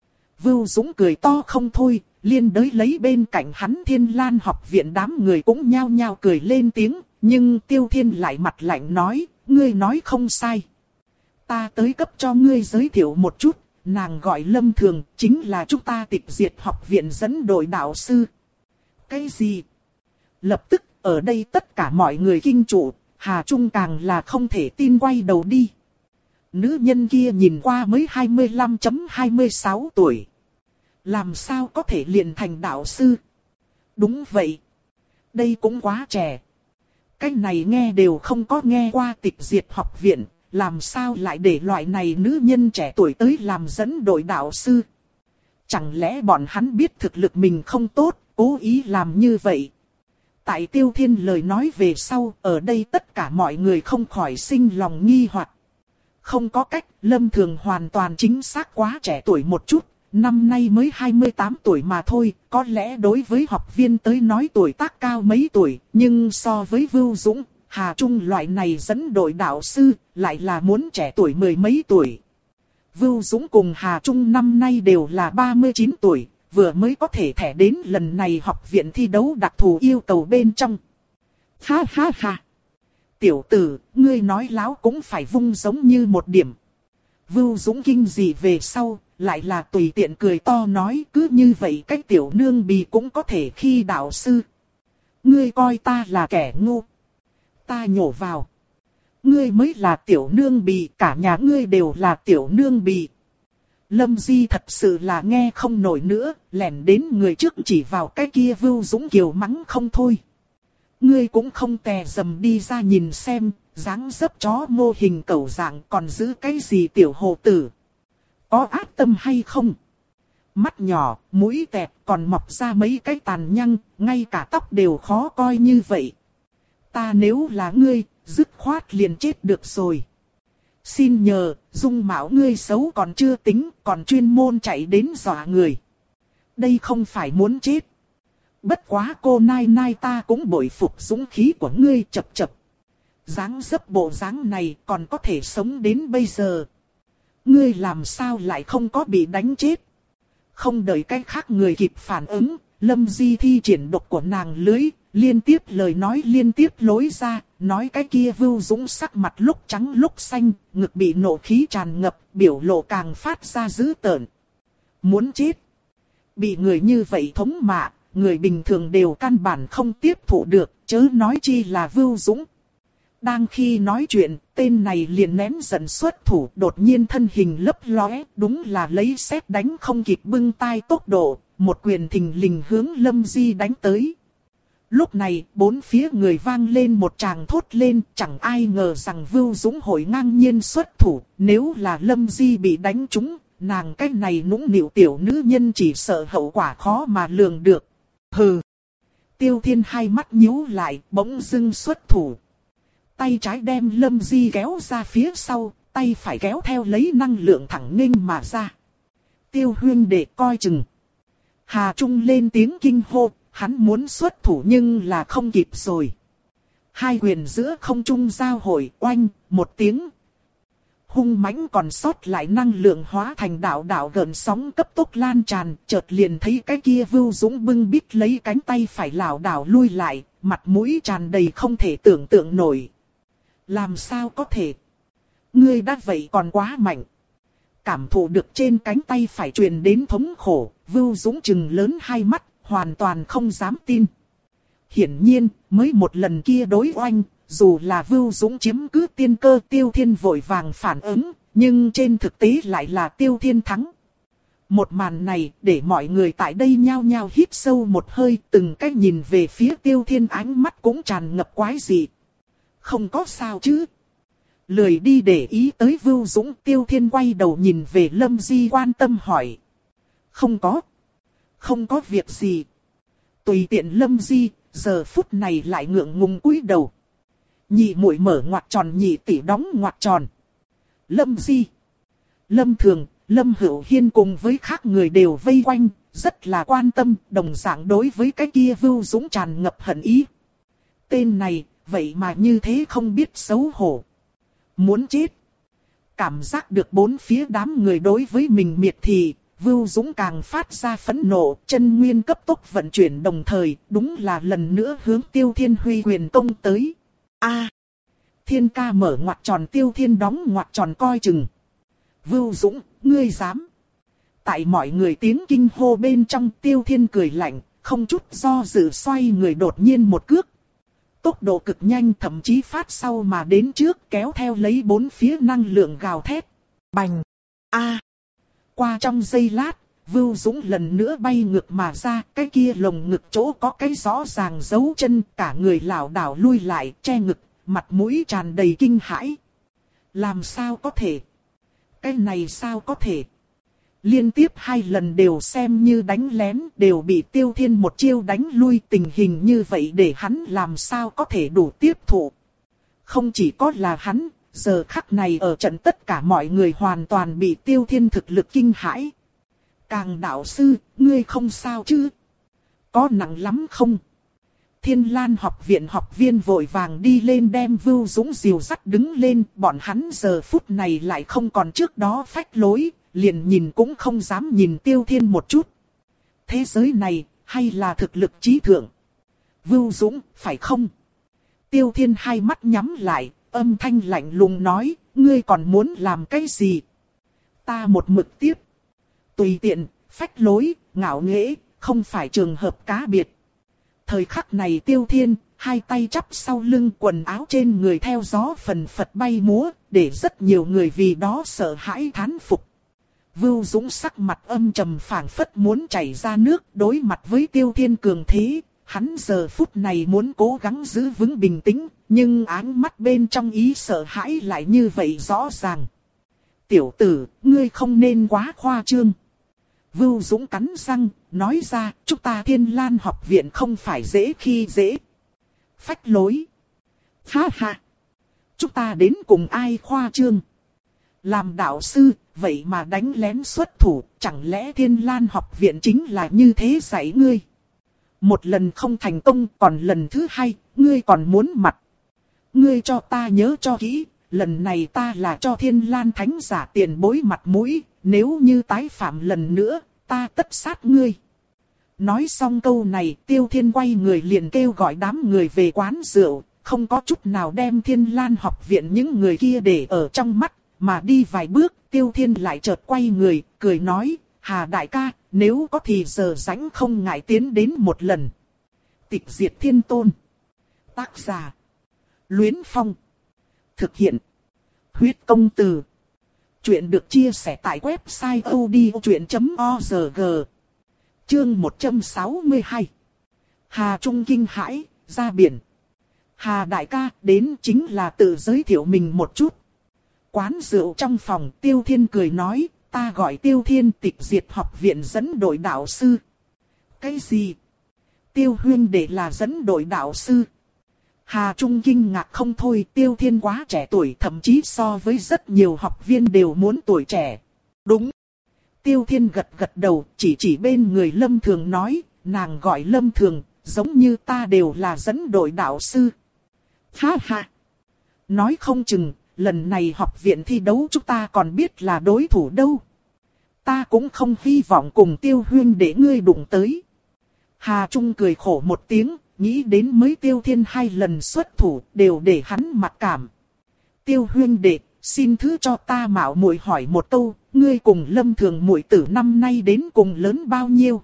Vưu Dũng cười to không thôi, liên đới lấy bên cạnh hắn Thiên Lan học viện đám người cũng nhao nhao cười lên tiếng, nhưng Tiêu Thiên lại mặt lạnh nói, ngươi nói không sai. Ta tới cấp cho ngươi giới thiệu một chút, nàng gọi Lâm Thường, chính là chúng ta Tịch Diệt học viện dẫn đội đạo sư. Cái gì? Lập tức, ở đây tất cả mọi người kinh trụ, Hà Trung càng là không thể tin quay đầu đi. Nữ nhân kia nhìn qua mới hai mươi lăm hai mươi sáu tuổi. Làm sao có thể liền thành đạo sư? Đúng vậy. Đây cũng quá trẻ. Cái này nghe đều không có nghe qua Tịch Diệt học viện, làm sao lại để loại này nữ nhân trẻ tuổi tới làm dẫn đội đạo sư? Chẳng lẽ bọn hắn biết thực lực mình không tốt, cố ý làm như vậy? Tại Tiêu Thiên lời nói về sau, ở đây tất cả mọi người không khỏi sinh lòng nghi hoặc. Không có cách, Lâm Thường hoàn toàn chính xác quá trẻ tuổi một chút, năm nay mới hai mươi tám tuổi mà thôi, có lẽ đối với học viên tới nói tuổi tác cao mấy tuổi, nhưng so với Vưu Dũng, Hà Trung loại này dẫn đội đạo sư, lại là muốn trẻ tuổi mười mấy tuổi. Vưu Dũng cùng Hà Trung năm nay đều là ba mươi chín tuổi, vừa mới có thể thẻ đến lần này học viện thi đấu đặc thù yêu cầu bên trong. Ha ha ha! Tiểu tử, ngươi nói láo cũng phải vung giống như một điểm. Vưu Dũng kinh dị về sau, lại là tùy tiện cười to nói cứ như vậy cách tiểu nương bì cũng có thể khi đạo sư. Ngươi coi ta là kẻ ngu. Ta nhổ vào. Ngươi mới là tiểu nương bì, cả nhà ngươi đều là tiểu nương bì. Lâm Di thật sự là nghe không nổi nữa, lẻn đến người trước chỉ vào cái kia Vưu Dũng kiều mắng không thôi. Ngươi cũng không tè dầm đi ra nhìn xem, dáng dấp chó mô hình cẩu dạng còn giữ cái gì tiểu hồ tử. Có ác tâm hay không? Mắt nhỏ, mũi tẹt còn mọc ra mấy cái tàn nhang, ngay cả tóc đều khó coi như vậy. Ta nếu là ngươi, dứt khoát liền chết được rồi. Xin nhờ, dung mạo ngươi xấu còn chưa tính, còn chuyên môn chạy đến dọa người. Đây không phải muốn chết. Bất quá cô nai nai ta cũng bội phục dũng khí của ngươi chập chập. Dáng dấp bộ dáng này còn có thể sống đến bây giờ. Ngươi làm sao lại không có bị đánh chết? Không đợi cái khác người kịp phản ứng, Lâm Di thi triển độc của nàng lưới, liên tiếp lời nói liên tiếp lối ra, nói cái kia Vưu Dũng sắc mặt lúc trắng lúc xanh, ngực bị nộ khí tràn ngập, biểu lộ càng phát ra dữ tợn. Muốn chết. Bị người như vậy thống mạ, người bình thường đều căn bản không tiếp thụ được, chớ nói chi là Vưu Dũng. Đang khi nói chuyện, tên này liền nén giận xuất thủ, đột nhiên thân hình lấp lóe, đúng là lấy sét đánh không kịp bưng tai tốc độ, một quyền thình lình hướng Lâm Di đánh tới. Lúc này, bốn phía người vang lên một tràng thốt lên, chẳng ai ngờ rằng Vưu Dũng hội ngang nhiên xuất thủ, nếu là Lâm Di bị đánh trúng, nàng cái này nũng nịu tiểu nữ nhân chỉ sợ hậu quả khó mà lường được. Hừ! Tiêu Thiên hai mắt nhíu lại, bỗng dưng xuất thủ. Tay trái đem Lâm Di kéo ra phía sau, tay phải kéo theo lấy năng lượng thẳng nghênh mà ra. Tiêu huynh đệ coi chừng. Hà Trung lên tiếng kinh hô, hắn muốn xuất thủ nhưng là không kịp rồi. Hai quyền giữa không trung giao hội, oanh, một tiếng. Hung mãnh còn sót lại năng lượng hóa thành đạo đạo gợn sóng cấp tốc lan tràn, chợt liền thấy cái kia Vưu Dũng bưng bít lấy cánh tay phải lảo đảo lui lại, mặt mũi tràn đầy không thể tưởng tượng nổi. Làm sao có thể? Ngươi đã vậy còn quá mạnh. Cảm thụ được trên cánh tay phải truyền đến thống khổ, Vưu Dũng trừng lớn hai mắt, hoàn toàn không dám tin. Hiển nhiên, mới một lần kia đối oanh, dù là Vưu Dũng chiếm cứ tiên cơ, Tiêu Thiên vội vàng phản ứng, nhưng trên thực tế lại là Tiêu Thiên thắng. Một màn này để mọi người tại đây nhao nhao hít sâu một hơi, từng cách nhìn về phía Tiêu Thiên, ánh mắt cũng tràn ngập quái dị. Không có sao chứ? Lười đi để ý tới Vưu Dũng, Tiêu Thiên quay đầu nhìn về Lâm Di quan tâm hỏi. Không có. Không có việc gì. Tùy tiện Lâm Di, giờ phút này lại ngượng ngùng cúi đầu. Nhị muội mở ngoặc tròn, nhị tỷ đóng ngoặc tròn. Lâm Di, Lâm Thường, Lâm Hữu Hiên cùng với khác người đều vây quanh, rất là quan tâm, đồng dạng đối với cái kia Vưu Dũng tràn ngập hận ý. Tên này, vậy mà như thế không biết xấu hổ. Muốn chết. Cảm giác được bốn phía đám người đối với mình miệt thị, Vưu Dũng càng phát ra phẫn nộ, chân nguyên cấp tốc vận chuyển đồng thời, đúng là lần nữa hướng Tiêu Thiên huy quyền công tới. A, Thiên ca mở ngoặc tròn, Tiêu Thiên đóng ngoặc tròn coi chừng. Vưu Dũng, ngươi dám? Tại mọi người tiếng kinh hô bên trong, Tiêu Thiên cười lạnh, không chút do dự xoay người đột nhiên một cước. Tốc độ cực nhanh, thậm chí phát sau mà đến trước, kéo theo lấy bốn phía năng lượng gào thét. Bành! A! Qua trong giây lát, Vưu Dũng lần nữa bay ngược mà ra, cái kia lồng ngực chỗ có cái rõ ràng dấu chân, cả người lảo đảo lui lại, che ngực, mặt mũi tràn đầy kinh hãi. Làm sao có thể? Cái này sao có thể? Liên tiếp hai lần đều xem như đánh lén, đều bị Tiêu Thiên một chiêu đánh lui, tình hình như vậy để hắn làm sao có thể đủ tiếp thụ. Không chỉ có là hắn, giờ khắc này ở trận tất cả mọi người hoàn toàn bị Tiêu Thiên thực lực kinh hãi. Càng đạo sư, ngươi không sao chứ? Có nặng lắm không? Thiên Lan học viện học viên vội vàng đi lên đem Vưu Dũng dìu dắt đứng lên, bọn hắn giờ phút này lại không còn trước đó phách lối, liền nhìn cũng không dám nhìn Tiêu Thiên một chút. Thế giới này, hay là thực lực trí thượng? Vưu Dũng, phải không? Tiêu Thiên hai mắt nhắm lại, âm thanh lạnh lùng nói, ngươi còn muốn làm cái gì? Ta một mực tiếp. Tùy tiện, phách lối, ngạo nghễ, không phải trường hợp cá biệt. Thời khắc này Tiêu Thiên, hai tay chắp sau lưng, quần áo trên người theo gió phần phật bay múa, để rất nhiều người vì đó sợ hãi thán phục. Vưu Dũng sắc mặt âm trầm phảng phất muốn chảy ra nước, đối mặt với Tiêu Thiên cường thế, hắn giờ phút này muốn cố gắng giữ vững bình tĩnh, nhưng áng mắt bên trong ý sợ hãi lại như vậy rõ ràng. Tiểu tử, ngươi không nên quá khoa trương. Vưu Dũng cắn răng, nói ra, chúng ta Thiên Lan học viện không phải dễ khi dễ. Phách lối. Ha ha. Chúng ta đến cùng ai khoa trương? Làm đạo sư, vậy mà đánh lén xuất thủ, chẳng lẽ Thiên Lan học viện chính là như thế dạy ngươi? Một lần không thành công, còn lần thứ hai, ngươi còn muốn mặt. Ngươi cho ta nhớ cho kỹ, lần này ta là cho Thiên Lan thánh giả tiền bối mặt mũi, nếu như tái phạm lần nữa, ta tất sát ngươi. Nói xong câu này, Tiêu Thiên quay người liền kêu gọi đám người về quán rượu, không có chút nào đem Thiên Lan học viện những người kia để ở trong mắt, mà đi vài bước, Tiêu Thiên lại chợt quay người, cười nói, Hà đại ca, nếu có thì giờ rảnh không ngại tiến đến một lần. Tịch diệt thiên tôn. Tác giả. Luyến Phong. Thực hiện. Huyết công từ. Chuyện được chia sẻ tại website odchuyện chấm org. Chương một trăm sáu mươi hai. Hà Trung kinh hãi, ra biển. Hà đại ca, đến chính là tự giới thiệu mình một chút. Quán rượu trong phòng, Tiêu Thiên cười nói, ta gọi Tiêu Thiên, tịch diệt học viện dẫn đội đạo sư. Cái gì? Tiêu huynh đệ là dẫn đội đạo sư. Hà Trung kinh ngạc không thôi, Tiêu Thiên quá trẻ tuổi, thậm chí so với rất nhiều học viên đều muốn tuổi trẻ. Đúng. Tiêu Thiên gật gật đầu, chỉ chỉ bên người Lâm Thường nói, nàng gọi Lâm Thường, giống như ta đều là dẫn đội đạo sư. Ha ha. Nói không chừng, lần này học viện thi đấu chúng ta còn biết là đối thủ đâu. Ta cũng không hy vọng cùng Tiêu huynh để ngươi đụng tới. Hà Trung cười khổ một tiếng, nghĩ đến mới Tiêu Thiên hai lần xuất thủ đều để hắn mặc cảm. Tiêu huynh đệ, xin thứ cho ta mạo muội hỏi một câu, ngươi cùng Lâm Thường muội tử năm nay đến cùng lớn bao nhiêu?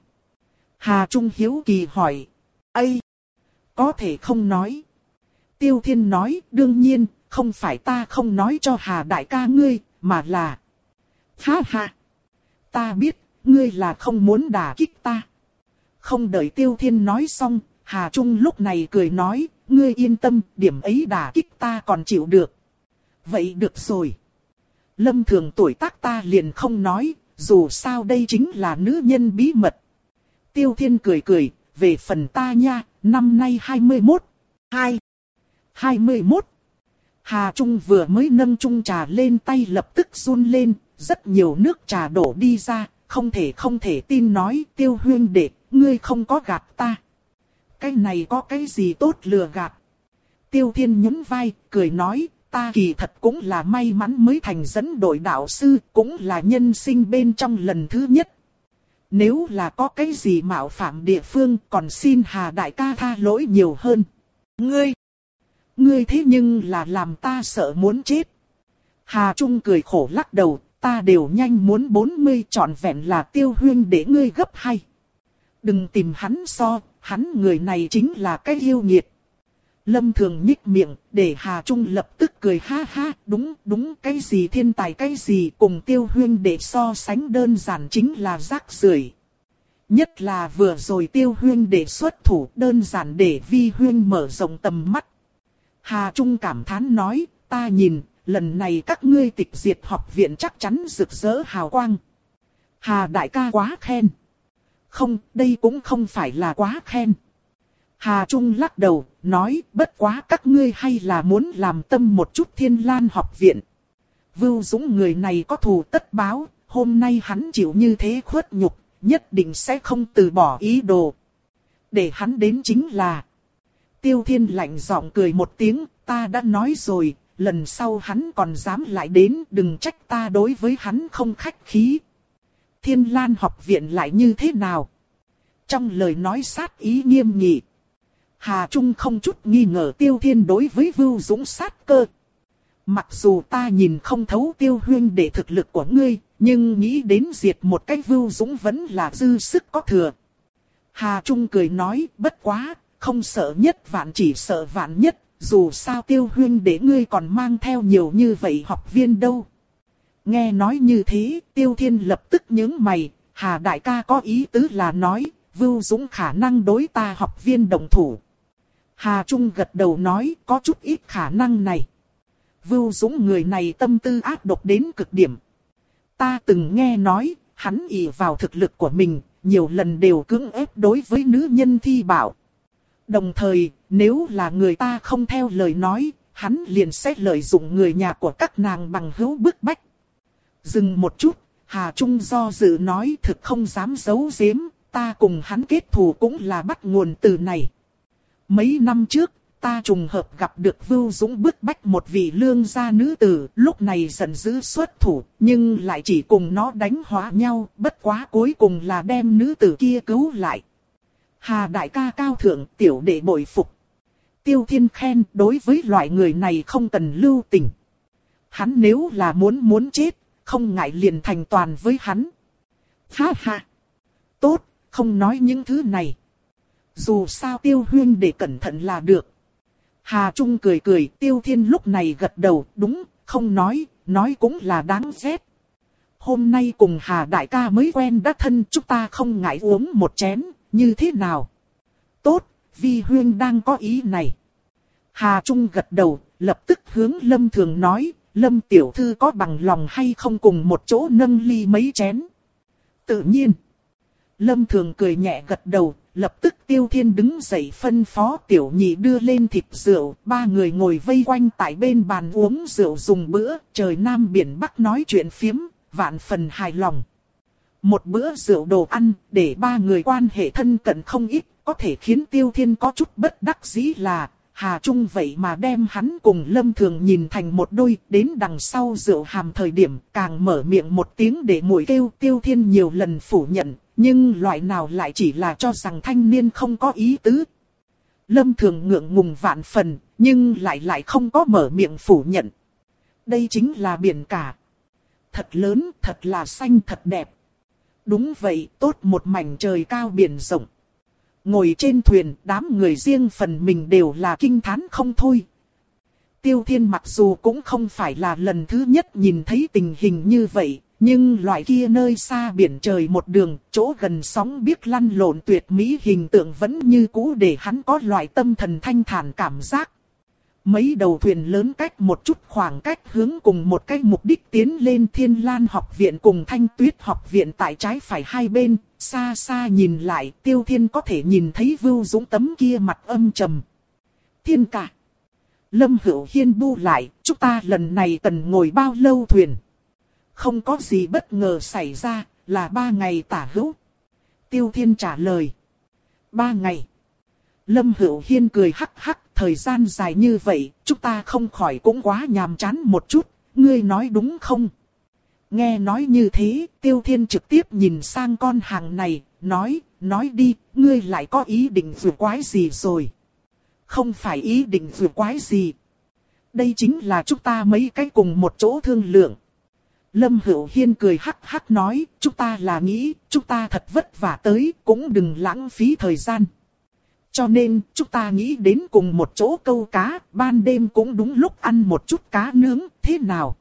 Hà Trung hiếu kỳ hỏi. Ây! Có thể không nói. Tiêu Thiên nói, đương nhiên, không phải ta không nói cho Hà đại ca ngươi, mà là... Ha ha! Ta biết, ngươi là không muốn đả kích ta. Không đợi Tiêu Thiên nói xong, Hà Trung lúc này cười nói, ngươi yên tâm, điểm ấy đả kích ta còn chịu được. Vậy được rồi. Lâm Thường tuổi tác ta liền không nói, dù sao đây chính là nữ nhân bí mật. Tiêu Thiên cười cười, về phần ta nha, năm nay hai mươi mốt. Hai. hai mươi mốt. Hà Trung vừa mới nâng chung trà lên tay lập tức run lên, rất nhiều nước trà đổ đi ra, không thể không thể tin nói, Tiêu huynh đệ, ngươi không có gạt ta. Cái này có cái gì tốt lừa gạt? Tiêu Thiên nhún vai, cười nói, ta kỳ thật cũng là may mắn mới thành dẫn đội đạo sư, cũng là nhân sinh bên trong lần thứ nhất. Nếu là có cái gì mạo phạm địa phương, còn xin Hà đại ca tha lỗi nhiều hơn. Ngươi, ngươi thế nhưng là làm ta sợ muốn chết. Hà Trung cười khổ lắc đầu, ta đều nhanh muốn bốn mươi, trọn vẹn là Tiêu huynh để ngươi gấp hai. Đừng tìm hắn so, hắn người này chính là cái yêu nghiệt. Lâm Thường nhích miệng, để Hà Trung lập tức cười ha ha, đúng, đúng, cái gì thiên tài cái gì cùng Tiêu huynh để so sánh đơn giản chính là rác rưởi. Nhất là vừa rồi Tiêu huynh để xuất thủ đơn giản để Vi huynh mở rộng tầm mắt. Hà Trung cảm thán nói, ta nhìn, lần này các ngươi tịch diệt học viện chắc chắn rực rỡ hào quang. Hà đại ca quá khen. Không, đây cũng không phải là quá khen. Hà Trung lắc đầu, nói bất quá các ngươi hay là muốn làm tâm một chút Thiên Lan học viện. Vưu Dũng người này có thù tất báo, hôm nay hắn chịu như thế khuất nhục, nhất định sẽ không từ bỏ ý đồ. Để hắn đến chính là... Tiêu Thiên lạnh giọng cười một tiếng, ta đã nói rồi, lần sau hắn còn dám lại đến, đừng trách ta đối với hắn không khách khí. Thiên Lan học viện lại như thế nào? Trong lời nói sát ý nghiêm nghị. Hà Trung không chút nghi ngờ Tiêu Thiên đối với Vưu Dũng sát cơ. Mặc dù ta nhìn không thấu Tiêu huynh để thực lực của ngươi, nhưng nghĩ đến diệt một cách Vưu Dũng vẫn là dư sức có thừa. Hà Trung cười nói, bất quá, không sợ nhất vạn chỉ sợ vạn nhất, dù sao Tiêu huynh để ngươi còn mang theo nhiều như vậy học viên đâu. Nghe nói như thế, Tiêu Thiên lập tức nhướng mày, Hà đại ca có ý tứ là nói, Vưu Dũng khả năng đối ta học viên đồng thủ. Hà Trung gật đầu nói, có chút ít khả năng này. Vưu Dũng người này tâm tư ác độc đến cực điểm. Ta từng nghe nói, hắn ỷ vào thực lực của mình, nhiều lần đều cưỡng ép đối với nữ nhân thi bảo. Đồng thời, nếu là người ta không theo lời nói, hắn liền sẽ lợi dụng người nhà của các nàng bằng hữu bức bách. Dừng một chút, Hà Trung do dự nói thực không dám giấu giếm, ta cùng hắn kết thù cũng là bắt nguồn từ này. Mấy năm trước, ta trùng hợp gặp được Vưu Dũng bức bách một vị lương gia nữ tử, lúc này giận dữ xuất thủ, nhưng lại chỉ cùng nó đánh hóa nhau, bất quá cuối cùng là đem nữ tử kia cứu lại. Hà đại ca cao thượng, tiểu đệ bội phục. Tiêu Thiên khen, đối với loại người này không cần lưu tình. Hắn nếu là muốn muốn chết, không ngại liền thành toàn với hắn. Ha ha! Tốt, không nói những thứ này. Dù sao Tiêu huynh để cẩn thận là được. Hà Trung cười cười, Tiêu Thiên lúc này gật đầu, đúng, không nói, nói cũng là đáng ghét. Hôm nay cùng Hà đại ca mới quen đã thân, chúng ta không ngại uống một chén, như thế nào? Tốt, Vi huynh đang có ý này. Hà Trung gật đầu, lập tức hướng Lâm Thường nói, Lâm tiểu thư có bằng lòng hay không cùng một chỗ nâng ly mấy chén? Tự nhiên. Lâm Thường cười nhẹ gật đầu, lập tức Tiêu Thiên đứng dậy phân phó tiểu nhị đưa lên thịt rượu, ba người ngồi vây quanh tại bên bàn uống rượu dùng bữa, trời Nam biển Bắc nói chuyện phiếm, vạn phần hài lòng. Một bữa rượu đồ ăn, để ba người quan hệ thân cận không ít, có thể khiến Tiêu Thiên có chút bất đắc dĩ là, Hà Trung vậy mà đem hắn cùng Lâm Thường nhìn thành một đôi, đến đằng sau rượu hàm thời điểm, càng mở miệng một tiếng để muội kêu. Tiêu Thiên nhiều lần phủ nhận, nhưng loại nào lại chỉ là cho rằng thanh niên không có ý tứ. Lâm Thường ngượng ngùng vạn phần, nhưng lại lại không có mở miệng phủ nhận. Đây chính là biển cả. Thật lớn, thật là xanh, thật đẹp. Đúng vậy, tốt một mảnh trời cao biển rộng. Ngồi trên thuyền, đám người riêng phần mình đều là kinh thán không thôi. Tiêu Thiên mặc dù cũng không phải là lần thứ nhất nhìn thấy tình hình như vậy, nhưng loại kia nơi xa biển trời một đường, chỗ gần sóng biếc lăn lộn tuyệt mỹ hình tượng vẫn như cũ để hắn có loại tâm thần thanh thản cảm giác. Mấy đầu thuyền lớn cách một chút khoảng cách hướng cùng một cái mục đích tiến lên. Thiên Lan học viện cùng Thanh Tuyết học viện tại trái phải hai bên, xa xa nhìn lại Tiêu Thiên có thể nhìn thấy Vưu Dũng tấm kia mặt âm trầm. Thiên ca. Lâm Hữu Hiên bu lại, chúng ta lần này cần ngồi bao lâu thuyền? Không có gì bất ngờ xảy ra, là ba ngày tả hữu. Tiêu Thiên trả lời. Ba ngày. Lâm Hữu Hiên cười hắc hắc, thời gian dài như vậy, chúng ta không khỏi cũng quá nhàm chán một chút, ngươi nói đúng không? Nghe nói như thế, Tiêu Thiên trực tiếp nhìn sang con hàng này, nói, nói đi, ngươi lại có ý định vừa quái gì rồi? Không phải ý định vừa quái gì. Đây chính là chúng ta mấy cái cùng một chỗ thương lượng. Lâm Hữu Hiên cười hắc hắc nói, chúng ta là nghĩ, chúng ta thật vất vả tới, cũng đừng lãng phí thời gian. Cho nên, chúng ta nghĩ đến cùng một chỗ câu cá, ban đêm cũng đúng lúc ăn một chút cá nướng, thế nào?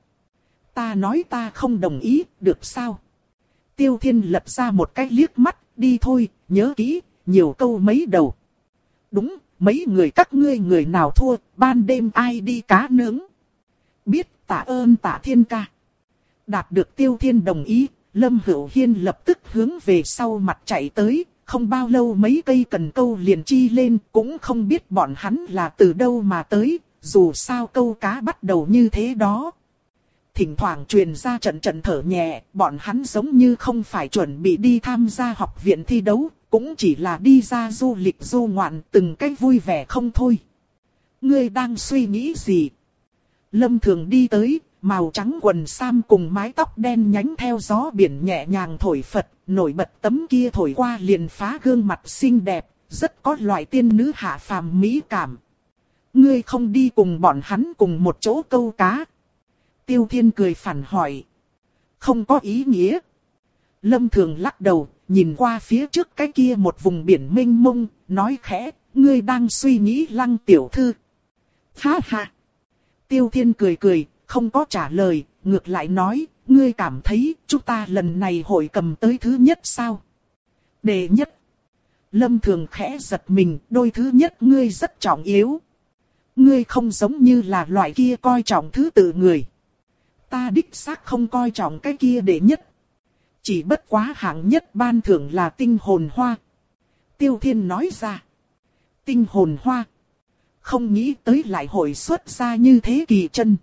Ta nói ta không đồng ý, được sao? Tiêu Thiên lật ra một cái liếc mắt, đi thôi, nhớ kỹ, nhiều câu mấy đầu. Đúng, mấy người các ngươi người nào thua, ban đêm ai đi cá nướng? Biết, tạ ơn Tạ Thiên ca. Đạt được Tiêu Thiên đồng ý, Lâm Hữu Hiên lập tức hướng về sau mặt chạy tới, không bao lâu mấy cây cần câu liền chi lên, cũng không biết bọn hắn là từ đâu mà tới, dù sao câu cá bắt đầu như thế đó. Thỉnh thoảng truyền ra trận trận thở nhẹ, bọn hắn giống như không phải chuẩn bị đi tham gia học viện thi đấu, cũng chỉ là đi ra du lịch du ngoạn từng cách vui vẻ không thôi. Ngươi đang suy nghĩ gì? Lâm Thường đi tới, màu trắng quần sam cùng mái tóc đen nhánh theo gió biển nhẹ nhàng thổi phật, nổi bật tấm kia thổi qua liền phá gương mặt xinh đẹp, rất có loại tiên nữ hạ phàm mỹ cảm. Ngươi không đi cùng bọn hắn cùng một chỗ câu cá? Tiêu Thiên cười phản hỏi. Không có ý nghĩa. Lâm Thường lắc đầu, nhìn qua phía trước cái kia một vùng biển mênh mông, nói khẽ, ngươi đang suy nghĩ Lăng tiểu thư. Ha ha. Tiêu Thiên cười cười, không có trả lời, ngược lại nói, ngươi cảm thấy chúng ta lần này hội cầm tới thứ nhất sao? Đệ nhất. Lâm Thường khẽ giật mình, đôi thứ nhất ngươi rất trọng yếu. Ngươi không giống như là loại kia coi trọng thứ tự người. Ta đích xác không coi trọng cái kia đệ nhất. Chỉ bất quá hạng nhất ban thưởng là tinh hồn hoa. Tiêu Thiên nói ra. Tinh hồn hoa. Không nghĩ tới lại hội xuất ra như thế kỳ chân.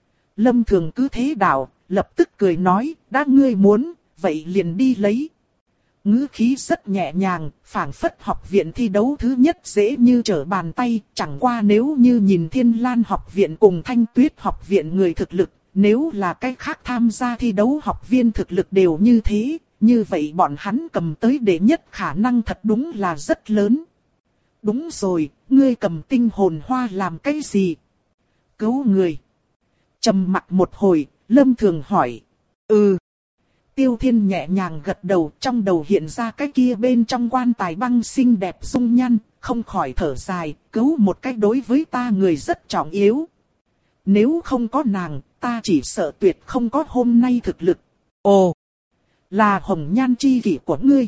Lâm Thường cứ thế đảo, lập tức cười nói, đã ngươi muốn, vậy liền đi lấy. Ngữ khí rất nhẹ nhàng, phảng phất học viện thi đấu thứ nhất dễ như trở bàn tay, chẳng qua nếu như nhìn Thiên Lan học viện cùng Thanh Tuyết học viện người thực lực, nếu là cách khác tham gia thi đấu học viên thực lực đều như thế, như vậy bọn hắn cầm tới đệ nhất khả năng thật đúng là rất lớn. Đúng rồi, ngươi cầm tinh hồn hoa làm cái gì? Cứu người. Trầm mặc một hồi, Lâm Thường hỏi. Ừ. Tiêu Thiên nhẹ nhàng gật đầu, trong đầu hiện ra cái kia bên trong quan tài băng xinh đẹp dung nhan, không khỏi thở dài, cứu một cách đối với ta người rất trọng yếu. Nếu không có nàng, ta chỉ sợ tuyệt không có hôm nay thực lực. Ồ, là hồng nhan chi kỷ của ngươi.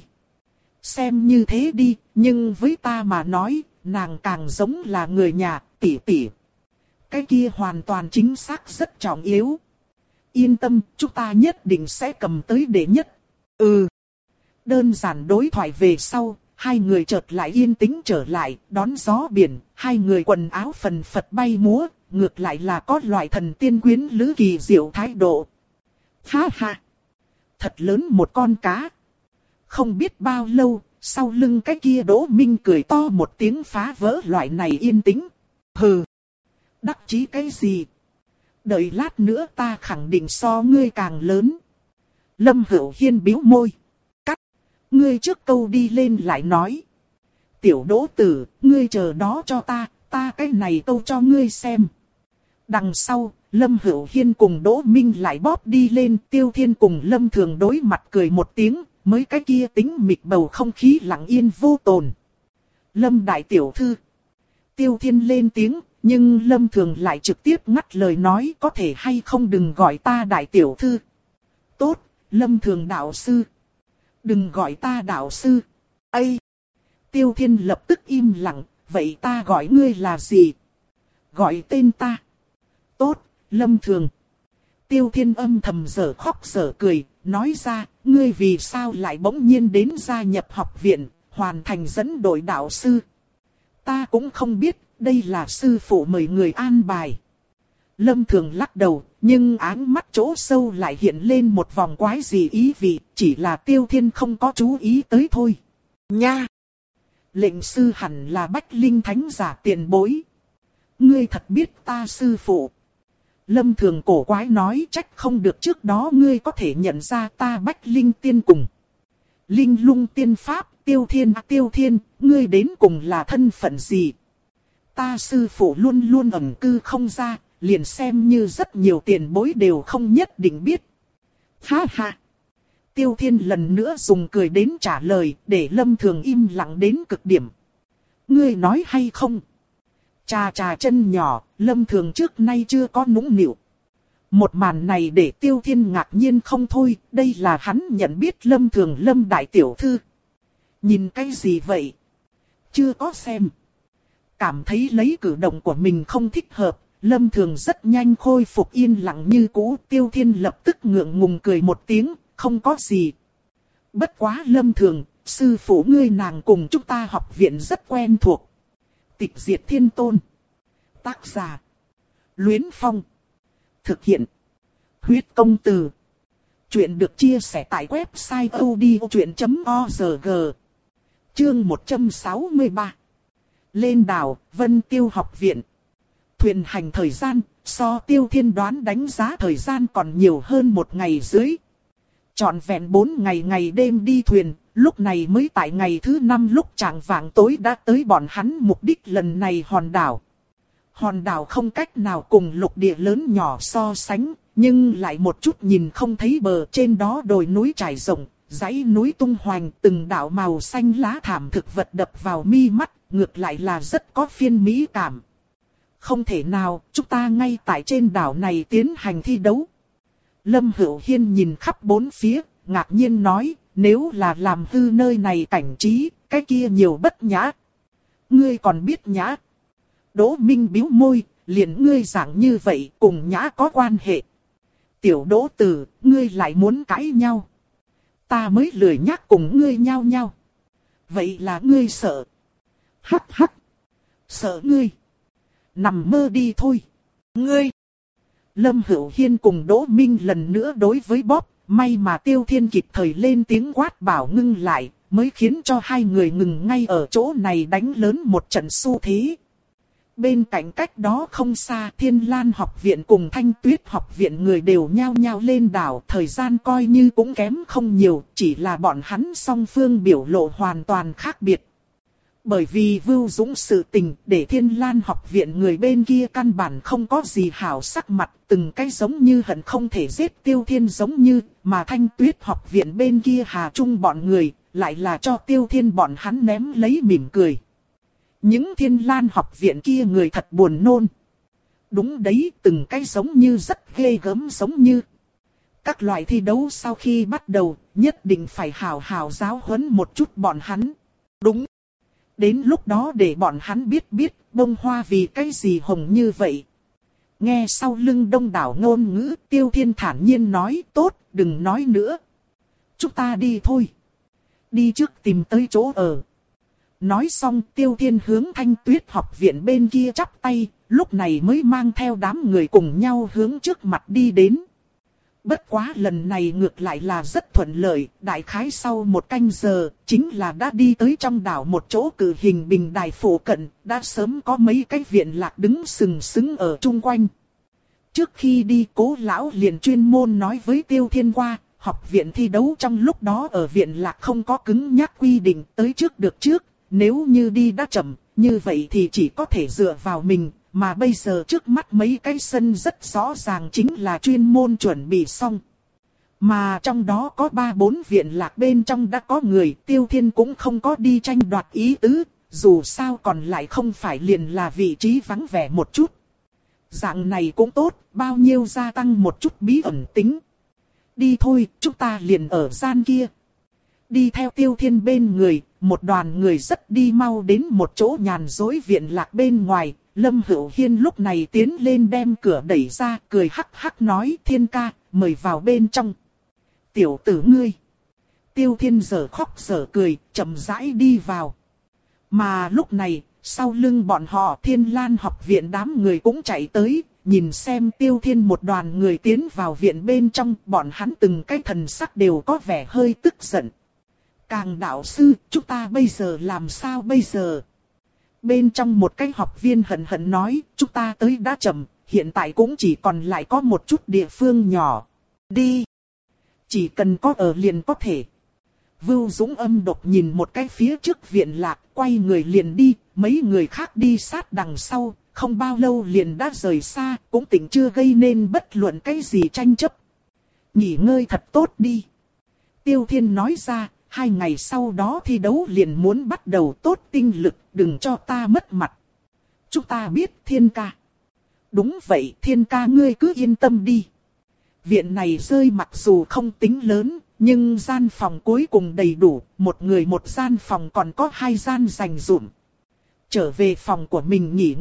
Xem như thế đi, nhưng với ta mà nói, nàng càng giống là người nhà, tỷ tỷ. Cái kia hoàn toàn chính xác rất trọng yếu. Yên tâm, chúng ta nhất định sẽ cầm tới đệ nhất. Ừ. Đơn giản đối thoại về sau, hai người chợt lại yên tĩnh trở lại, đón gió biển, hai người quần áo phần phật bay múa, ngược lại là có loại thần tiên quyến lữ kỳ diệu thái độ. Ha ha! Thật lớn một con cá. Không biết bao lâu, sau lưng cái kia Đỗ Minh cười to một tiếng phá vỡ loại này yên tĩnh. Hừ! Đắc chí cái gì? Đợi lát nữa ta khẳng định so ngươi càng lớn. Lâm Hữu Hiên bĩu môi. Cắt! Ngươi trước câu đi lên lại nói. Tiểu Đỗ tử, ngươi chờ đó cho ta, ta cái này câu cho ngươi xem. Đằng sau, Lâm Hữu Hiên cùng Đỗ Minh lại bóp đi lên, Tiêu Thiên cùng Lâm Thường đối mặt cười một tiếng, mới cái kia tính mịch bầu không khí lặng yên vô tồn. Lâm đại tiểu thư. Tiêu Thiên lên tiếng, nhưng Lâm Thường lại trực tiếp ngắt lời nói có thể hay không đừng gọi ta đại tiểu thư. Tốt, Lâm Thường đạo sư. Đừng gọi ta đạo sư. Ây! Tiêu Thiên lập tức im lặng, vậy ta gọi ngươi là gì? Gọi tên ta. Tốt, Lâm Thường. Tiêu Thiên âm thầm dở khóc dở cười, nói ra, ngươi vì sao lại bỗng nhiên đến gia nhập học viện, hoàn thành dẫn đội đạo sư. Ta cũng không biết, đây là sư phụ mời người an bài. Lâm Thường lắc đầu, nhưng áng mắt chỗ sâu lại hiện lên một vòng quái gì ý vị, chỉ là Tiêu Thiên không có chú ý tới thôi. Nha! Lệnh sư hẳn là Bách Linh Thánh giả tiền bối. Ngươi thật biết ta sư phụ. Lâm Thường cổ quái nói trách không được trước đó ngươi có thể nhận ra ta Bách Linh tiên cùng. Linh lung tiên pháp, Tiêu Thiên à, Tiêu Thiên, ngươi đến cùng là thân phận gì? Ta sư phụ luôn luôn ẩn cư không ra, liền xem như rất nhiều tiền bối đều không nhất định biết. Ha ha! Tiêu Thiên lần nữa dùng cười đến trả lời, để Lâm Thường im lặng đến cực điểm. Ngươi nói hay không? Chà chà chân nhỏ, Lâm Thường trước nay chưa có nũng nịu. Một màn này để Tiêu Thiên ngạc nhiên không thôi, đây là hắn nhận biết Lâm Thường Lâm đại tiểu thư. Nhìn cái gì vậy? Chưa có xem. Cảm thấy lấy cử động của mình không thích hợp, Lâm Thường rất nhanh khôi phục yên lặng như cũ. Tiêu Thiên lập tức ngượng ngùng cười một tiếng, không có gì. Bất quá Lâm Thường, sư phụ ngươi nàng cùng chúng ta học viện rất quen thuộc. Tịch Diệt Thiên Tôn. Tác giả. Luyến Phong. Thực hiện. Huyết Công Từ. Chuyện được chia sẻ tại website odchuyện chấm org. Chương một trăm sáu mươi ba. Lên đảo, Vân Tiêu học viện. Thuyền hành thời gian, so Tiêu Thiên đoán đánh giá thời gian còn nhiều hơn một ngày dưới. Trọn vẹn bốn ngày ngày đêm đi thuyền, lúc này mới tại ngày thứ năm lúc chạng vạng tối đã tới bọn hắn mục đích lần này hòn đảo. Hòn đảo không cách nào cùng lục địa lớn nhỏ so sánh, nhưng lại một chút nhìn không thấy bờ, trên đó đồi núi trải rộng, dãy núi tung hoành, từng đạo màu xanh lá thảm thực vật đập vào mi mắt, ngược lại là rất có phiên mỹ cảm. Không thể nào, chúng ta ngay tại trên đảo này tiến hành thi đấu. Lâm Hữu Hiên nhìn khắp bốn phía, ngạc nhiên nói, nếu là làm hư nơi này cảnh trí, cái kia nhiều bất nhã. Ngươi còn biết nhã? Đỗ Minh bĩu môi, liền ngươi dạng như vậy cùng nhã có quan hệ. Tiểu Đỗ Tử, ngươi lại muốn cãi nhau. Ta mới lười nhắc cùng ngươi nhau nhau. Vậy là ngươi sợ. Hắc hắc. Sợ ngươi. Nằm mơ đi thôi. Ngươi. Lâm Hữu Hiên cùng Đỗ Minh lần nữa đối với bóp. May mà Tiêu Thiên kịp thời lên tiếng quát bảo ngưng lại. Mới khiến cho hai người ngừng ngay ở chỗ này đánh lớn một trận xu thế. Bên cạnh cách đó không xa, Thiên Lan học viện cùng Thanh Tuyết học viện người đều nhao nhao lên đảo. Thời gian coi như cũng kém không nhiều, chỉ là bọn hắn song phương biểu lộ hoàn toàn khác biệt. Bởi vì Vưu Dũng sự tình, để Thiên Lan học viện người bên kia căn bản không có gì hảo sắc mặt, từng cái giống như hận không thể giết Tiêu Thiên giống như, mà Thanh Tuyết học viện bên kia hà chung bọn người, lại là cho Tiêu Thiên bọn hắn ném lấy mỉm cười. Những Thiên Lan học viện kia người thật buồn nôn. Đúng đấy, từng cái giống như rất ghê gớm giống như. Các loại thi đấu sau khi bắt đầu, nhất định phải hào hào giáo huấn một chút bọn hắn. Đúng. Đến lúc đó để bọn hắn biết biết, bông hoa vì cái gì hồng như vậy. Nghe sau lưng đông đảo ngôn ngữ, Tiêu Thiên thản nhiên nói, tốt, đừng nói nữa. Chúng ta đi thôi. Đi trước tìm tới chỗ ở. Nói xong Tiêu Thiên hướng Thanh Tuyết học viện bên kia chắp tay, lúc này mới mang theo đám người cùng nhau hướng trước mặt đi đến. Bất quá lần này ngược lại là rất thuận lợi, đại khái sau một canh giờ, chính là đã đi tới trong đảo một chỗ cử hình bình đài phổ cận, đã sớm có mấy cái viện lạc đứng sừng sững ở chung quanh. Trước khi đi Cố lão liền chuyên môn nói với Tiêu Thiên qua, học viện thi đấu trong lúc đó ở viện lạc không có cứng nhắc quy định tới trước được trước. Nếu như đi đã chậm, như vậy thì chỉ có thể dựa vào mình, mà bây giờ trước mắt mấy cái sân rất rõ ràng chính là chuyên môn chuẩn bị xong. Mà trong đó có ba bốn viện lạc bên trong đã có người, Tiêu Thiên cũng không có đi tranh đoạt ý tứ, dù sao còn lại không phải liền là vị trí vắng vẻ một chút. Dạng này cũng tốt, bao nhiêu gia tăng một chút bí ẩn tính. Đi thôi, chúng ta liền ở gian kia. Đi theo Tiêu Thiên bên người, một đoàn người rất đi mau đến một chỗ nhàn rỗi viện lạc bên ngoài. Lâm Hữu Hiên lúc này tiến lên đem cửa đẩy ra, cười hắc hắc nói, Thiên ca, mời vào bên trong. Tiểu tử ngươi. Tiêu Thiên giờ khóc giờ cười, chậm rãi đi vào. Mà lúc này, sau lưng bọn họ Thiên Lan học viện đám người cũng chạy tới, nhìn xem Tiêu Thiên một đoàn người tiến vào viện bên trong, bọn hắn từng cái thần sắc đều có vẻ hơi tức giận. Càng đạo sư, chúng ta bây giờ làm sao bây giờ? Bên trong một cái học viên hận hận nói, chúng ta tới đã chậm, hiện tại cũng chỉ còn lại có một chút địa phương nhỏ. Đi! Chỉ cần có ở liền có thể. Vưu Dũng âm độc nhìn một cái phía trước viện lạc, quay người liền đi, mấy người khác đi sát đằng sau, không bao lâu liền đã rời xa, cũng tỉnh chưa gây nên bất luận cái gì tranh chấp. Nghỉ ngơi thật tốt đi. Tiêu Thiên nói ra. Hai ngày sau đó thi đấu liền muốn bắt đầu, tốt tinh lực, đừng cho ta mất mặt. Chúng ta biết Thiên ca. Đúng vậy Thiên ca, ngươi cứ yên tâm đi. Viện này rơi mặc dù không tính lớn, nhưng gian phòng cuối cùng đầy đủ, một người một gian phòng còn có hai gian dành dụm. Trở về phòng của mình nghỉ ngơi,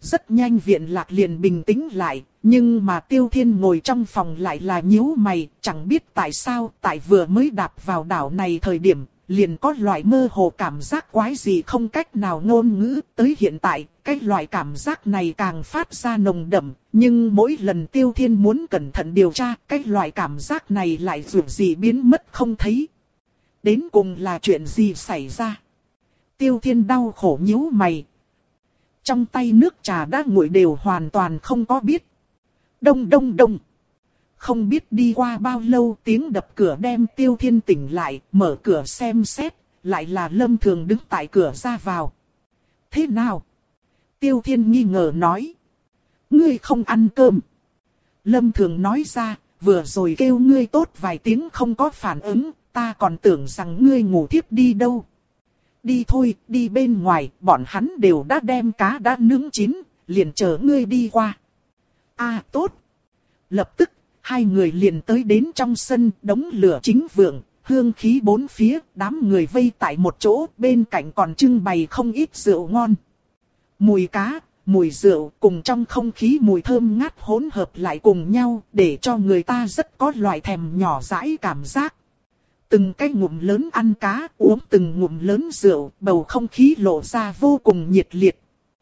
Rất nhanh viện lạc liền bình tĩnh lại, nhưng mà Tiêu Thiên ngồi trong phòng lại là nhíu mày, chẳng biết tại sao, tại vừa mới đạp vào đảo này thời điểm, liền có loại mơ hồ cảm giác quái gì không cách nào ngôn ngữ, tới hiện tại, cái loại cảm giác này càng phát ra nồng đậm, nhưng mỗi lần Tiêu Thiên muốn cẩn thận điều tra, cái loại cảm giác này lại dù gì biến mất không thấy. Đến cùng là chuyện gì xảy ra? Tiêu Thiên đau khổ nhíu mày. Trong tay nước trà đã nguội đều hoàn toàn không có biết. Đông đông đông. Không biết đi qua bao lâu tiếng đập cửa đem Tiêu Thiên tỉnh lại, mở cửa xem xét, lại là Lâm Thường đứng tại cửa ra vào. Thế nào? Tiêu Thiên nghi ngờ nói. Ngươi không ăn cơm. Lâm Thường nói ra, vừa rồi kêu ngươi tốt vài tiếng không có phản ứng, ta còn tưởng rằng ngươi ngủ thiếp đi đâu. Đi thôi, đi bên ngoài, bọn hắn đều đã đem cá đã nướng chín, liền chờ ngươi đi qua. À tốt. Lập tức, hai người liền tới đến trong sân, đống lửa chính vượng, hương khí bốn phía, đám người vây tại một chỗ, bên cạnh còn trưng bày không ít rượu ngon. Mùi cá, mùi rượu cùng trong không khí mùi thơm ngát hỗn hợp lại cùng nhau, để cho người ta rất có loại thèm nhỏ dãi cảm giác. Từng cái ngụm lớn ăn cá, uống từng ngụm lớn rượu, bầu không khí lộ ra vô cùng nhiệt liệt.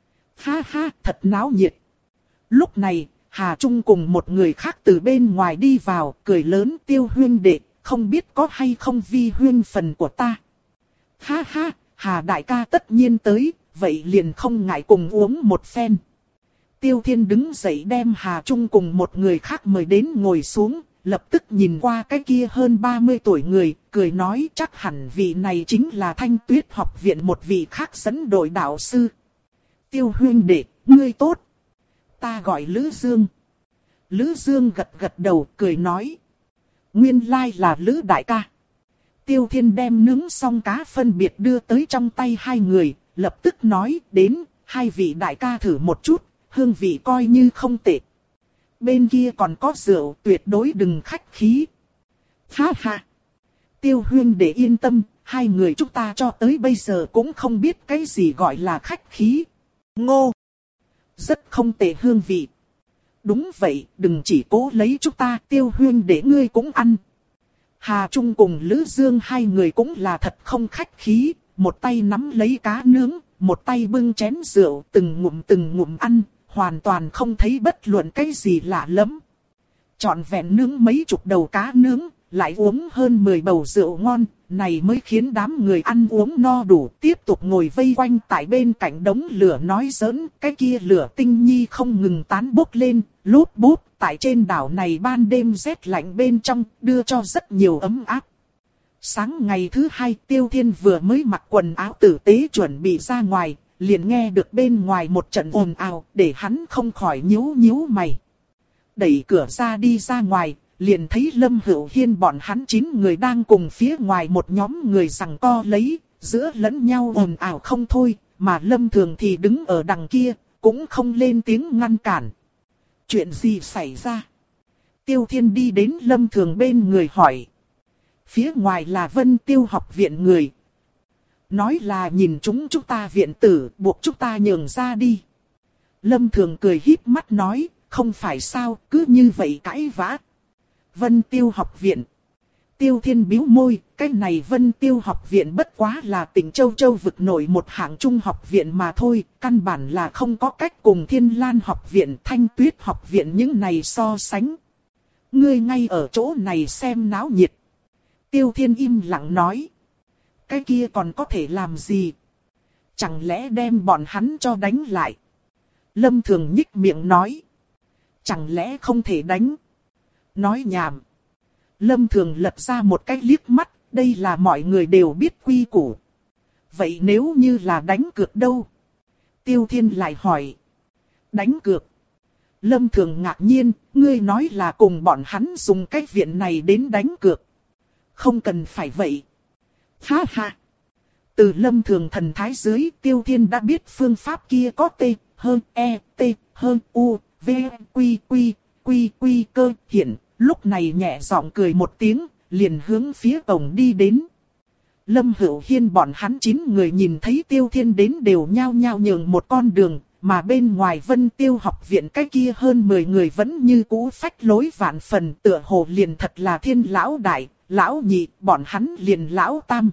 Ha ha, thật náo nhiệt. Lúc này, Hà Trung cùng một người khác từ bên ngoài đi vào, cười lớn Tiêu huynh đệ, không biết có hay không vi huyên phần của ta. Ha ha, Hà đại ca tất nhiên tới, vậy liền không ngại cùng uống một phen. Tiêu Thiên đứng dậy đem Hà Trung cùng một người khác mời đến ngồi xuống, lập tức nhìn qua cái kia hơn ba mươi tuổi người, cười nói chắc hẳn vị này chính là Thanh Tuyết học viện một vị khác dẫn đội đạo sư. Tiêu huynh đệ, ngươi tốt. Ta gọi Lữ Dương. Lữ Dương gật gật đầu cười nói. Nguyên lai là Lữ đại ca. Tiêu Thiên đem nướng xong cá phân biệt đưa tới trong tay hai người, lập tức nói đến, hai vị đại ca thử một chút, hương vị coi như không tệ. Bên kia còn có rượu, tuyệt đối đừng khách khí. Ha ha. Tiêu huynh để yên tâm, hai người chúng ta cho tới bây giờ cũng không biết cái gì gọi là khách khí. Ngô. Rất không tệ hương vị. Đúng vậy, đừng chỉ cố lấy chúng ta, Tiêu huynh để ngươi cũng ăn. Hà Trung cùng Lữ Dương hai người cũng là thật không khách khí, một tay nắm lấy cá nướng, một tay bưng chén rượu, từng ngụm từng ngụm ăn, hoàn toàn không thấy bất luận cái gì lạ lắm. Trọn vẹn nướng mấy chục đầu cá nướng, lại uống hơn mười bầu rượu ngon, này mới khiến đám người ăn uống no đủ, tiếp tục ngồi vây quanh tại bên cạnh đống lửa nói giỡn, cái kia lửa tinh nhi không ngừng tán bốc lên, lút bút, tại trên đảo này ban đêm rét lạnh bên trong, đưa cho rất nhiều ấm áp. Sáng ngày thứ hai, Tiêu Thiên vừa mới mặc quần áo tử tế chuẩn bị ra ngoài, liền nghe được bên ngoài một trận ồn ào, để hắn không khỏi nhíu nhíu mày. Đẩy cửa ra đi ra ngoài, liền thấy Lâm Hữu Hiên bọn hắn chín người đang cùng phía ngoài một nhóm người giằng co lấy, giữa lẫn nhau ồn ào không thôi, mà Lâm Thường thì đứng ở đằng kia, cũng không lên tiếng ngăn cản. Chuyện gì xảy ra? Tiêu Thiên đi đến Lâm Thường bên người hỏi. Phía ngoài là Vân Tiêu học viện người. Nói là nhìn chúng chúng ta viện tử, buộc chúng ta nhường ra đi. Lâm Thường cười híp mắt nói, không phải sao, cứ như vậy cãi vã. Vân Tiêu học viện. Tiêu Thiên bĩu môi, cái này Vân Tiêu học viện bất quá là tỉnh Châu Châu vực nổi một hạng trung học viện mà thôi, căn bản là không có cách cùng Thiên Lan học viện, Thanh Tuyết học viện những này so sánh. Ngươi ngay ở chỗ này xem náo nhiệt. Tiêu Thiên im lặng nói. Cái kia còn có thể làm gì? Chẳng lẽ đem bọn hắn cho đánh lại? Lâm Thường nhích miệng nói. Chẳng lẽ không thể đánh? Nói nhảm. Lâm Thường lật ra một cái liếc mắt, đây là mọi người đều biết quy củ. Vậy nếu như là đánh cược đâu? Tiêu Thiên lại hỏi. Đánh cược? Lâm Thường ngạc nhiên, ngươi nói là cùng bọn hắn dùng cái viện này đến đánh cược. Không cần phải vậy. Ha ha. Từ Lâm Thường thần thái dưới, Tiêu Thiên đã biết phương pháp kia có T, hơn E, T, hơn U, V, Quy, Quy, Quy, Quy cơ hiện. Lúc này nhẹ giọng cười một tiếng, liền hướng phía cổng đi đến. Lâm Hữu Hiên bọn hắn chín người nhìn thấy Tiêu Thiên đến đều nhao nhao nhường một con đường, mà bên ngoài Vân Tiêu học viện cái kia hơn mười người vẫn như cũ phách lối vạn phần, tựa hồ liền thật là thiên lão đại, lão nhị, bọn hắn liền lão tam.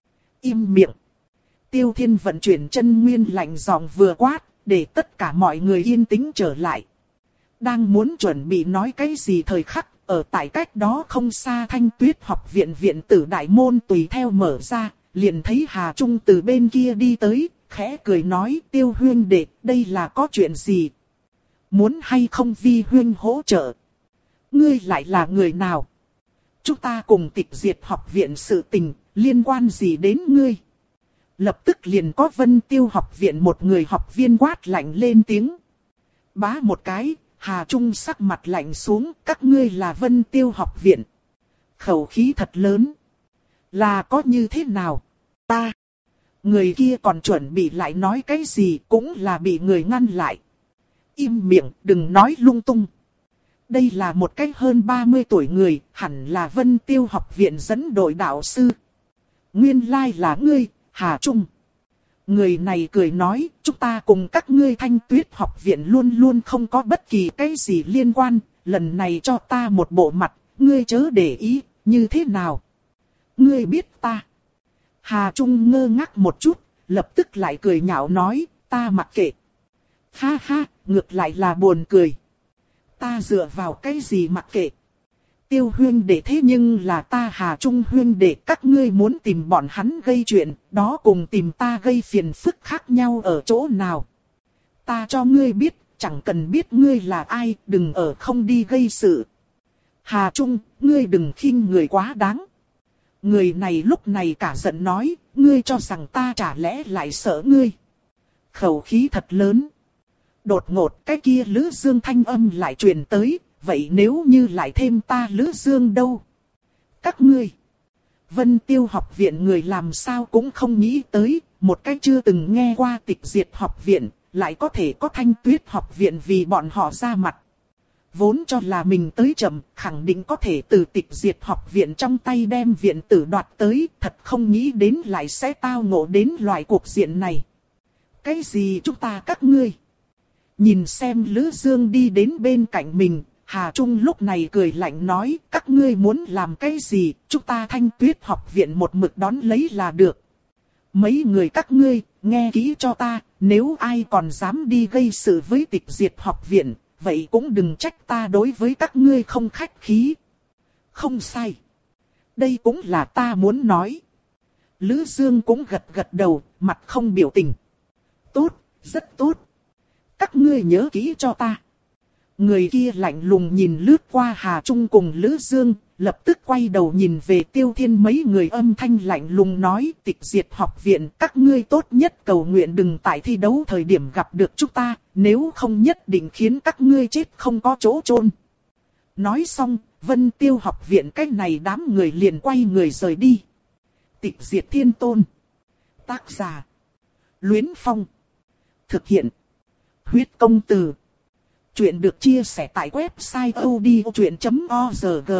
Im miệng. Tiêu Thiên vận chuyển chân nguyên lạnh giọng vừa quát, để tất cả mọi người yên tĩnh trở lại. Đang muốn chuẩn bị nói cái gì thời khắc, ở tại cách đó không xa Thanh Tuyết học viện viện tử đại môn tùy theo mở ra, liền thấy Hà Trung từ bên kia đi tới, khẽ cười nói: Tiêu huynh đệ, đây là có chuyện gì? Muốn hay không vi huynh hỗ trợ? Ngươi lại là người nào? Chúng ta cùng tịch diệt học viện sự tình, liên quan gì đến ngươi? Lập tức liền có Vân Tiêu học viện một người học viên quát lạnh lên tiếng. Bá một cái, Hà Trung sắc mặt lạnh xuống, các ngươi là Vân Tiêu học viện. Khẩu khí thật lớn. Là có như thế nào? Ta. Người kia còn chuẩn bị lại nói cái gì cũng là bị người ngăn lại. Im miệng, đừng nói lung tung. Đây là một cái hơn ba mươi tuổi người, hẳn là Vân Tiêu học viện dẫn đội đạo sư. Nguyên lai là ngươi, Hà Trung. Người này cười nói, chúng ta cùng các ngươi Thanh Tuyết học viện luôn luôn không có bất kỳ cái gì liên quan, lần này cho ta một bộ mặt, ngươi chớ để ý, như thế nào? Ngươi biết ta. Hà Trung ngơ ngác một chút, lập tức lại cười nhạo nói, ta mặc kệ. Ha ha, ngược lại là buồn cười. Ta dựa vào cái gì mặc kệ? Tiêu huyên đệ thế nhưng là ta Hà Trung huyên đệ, các ngươi muốn tìm bọn hắn gây chuyện, đó cùng tìm ta gây phiền phức khác nhau ở chỗ nào? Ta cho ngươi biết, chẳng cần biết ngươi là ai, đừng ở không đi gây sự. Hà Trung, ngươi đừng khinh người quá đáng. Người này lúc này cả giận nói, ngươi cho rằng ta chả lẽ lại sợ ngươi. Khẩu khí thật lớn. Đột ngột cái kia Lữ Dương thanh âm lại truyền tới, vậy nếu như lại thêm ta Lữ Dương đâu? Các ngươi, Vân Tiêu học viện người làm sao cũng không nghĩ tới, một cái chưa từng nghe qua tịch diệt học viện, lại có thể có Thanh Tuyết học viện vì bọn họ ra mặt. Vốn cho là mình tới chậm, khẳng định có thể từ tịch diệt học viện trong tay đem viện tử đoạt tới, thật không nghĩ đến lại sẽ tao ngộ đến loại cuộc diện này. Cái gì chúng ta các ngươi? Nhìn xem Lữ Dương đi đến bên cạnh mình, Hà Trung lúc này cười lạnh nói, các ngươi muốn làm cái gì, chúng ta Thanh Tuyết học viện một mực đón lấy là được. Mấy người các ngươi, nghe kỹ cho ta, nếu ai còn dám đi gây sự với tịch diệt học viện, vậy cũng đừng trách ta đối với các ngươi không khách khí. Không sai. Đây cũng là ta muốn nói. Lữ Dương cũng gật gật đầu, mặt không biểu tình. Tốt, rất tốt. Các ngươi nhớ kỹ cho ta. Người kia lạnh lùng nhìn lướt qua Hà Trung cùng Lữ Dương, lập tức quay đầu nhìn về Tiêu Thiên, mấy người âm thanh lạnh lùng nói, tịch diệt học viện, các ngươi tốt nhất cầu nguyện đừng tại thi đấu thời điểm gặp được chúng ta, nếu không nhất định khiến các ngươi chết không có chỗ chôn. Nói xong, Vân Tiêu học viện cái này đám người liền quay người rời đi. Tịch diệt thiên tôn. Tác giả: Luyến Phong. Thực hiện: Huyết công từ. Chuyện được chia sẻ tại website odchuyện chấm org.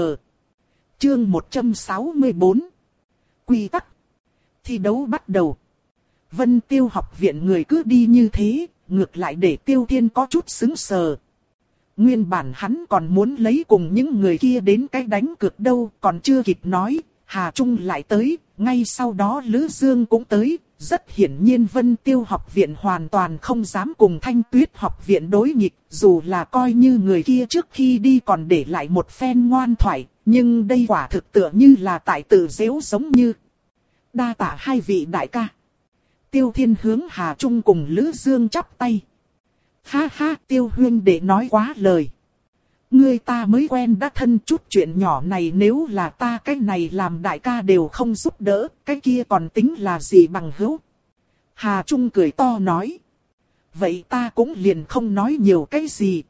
Chương một trăm sáu mươi tư. Quy tắc. Thi đấu bắt đầu. Vân Tiêu học viện người cứ đi như thế, ngược lại để Tiêu Thiên có chút sững sờ. Nguyên bản hắn còn muốn lấy cùng những người kia đến cái đánh cược đâu, còn chưa kịp nói, Hà Trung lại tới, ngay sau đó Lữ Dương cũng tới. Rất hiển nhiên Vân Tiêu học viện hoàn toàn không dám cùng Thanh Tuyết học viện đối nghịch, dù là coi như người kia trước khi đi còn để lại một phen ngoan thoại, nhưng đây quả thực tựa như là tại tự giễu giống như. Đa tạ hai vị đại ca. Tiêu Thiên hướng Hà Trung cùng Lữ Dương chắp tay. Ha ha, Tiêu huynh đệ nói quá lời. Ngươi ta mới quen đã thân, chút chuyện nhỏ này nếu là ta cái này làm đại ca đều không giúp đỡ, cái kia còn tính là gì bằng hữu. Hà Trung cười to nói. Vậy ta cũng liền không nói nhiều cái gì.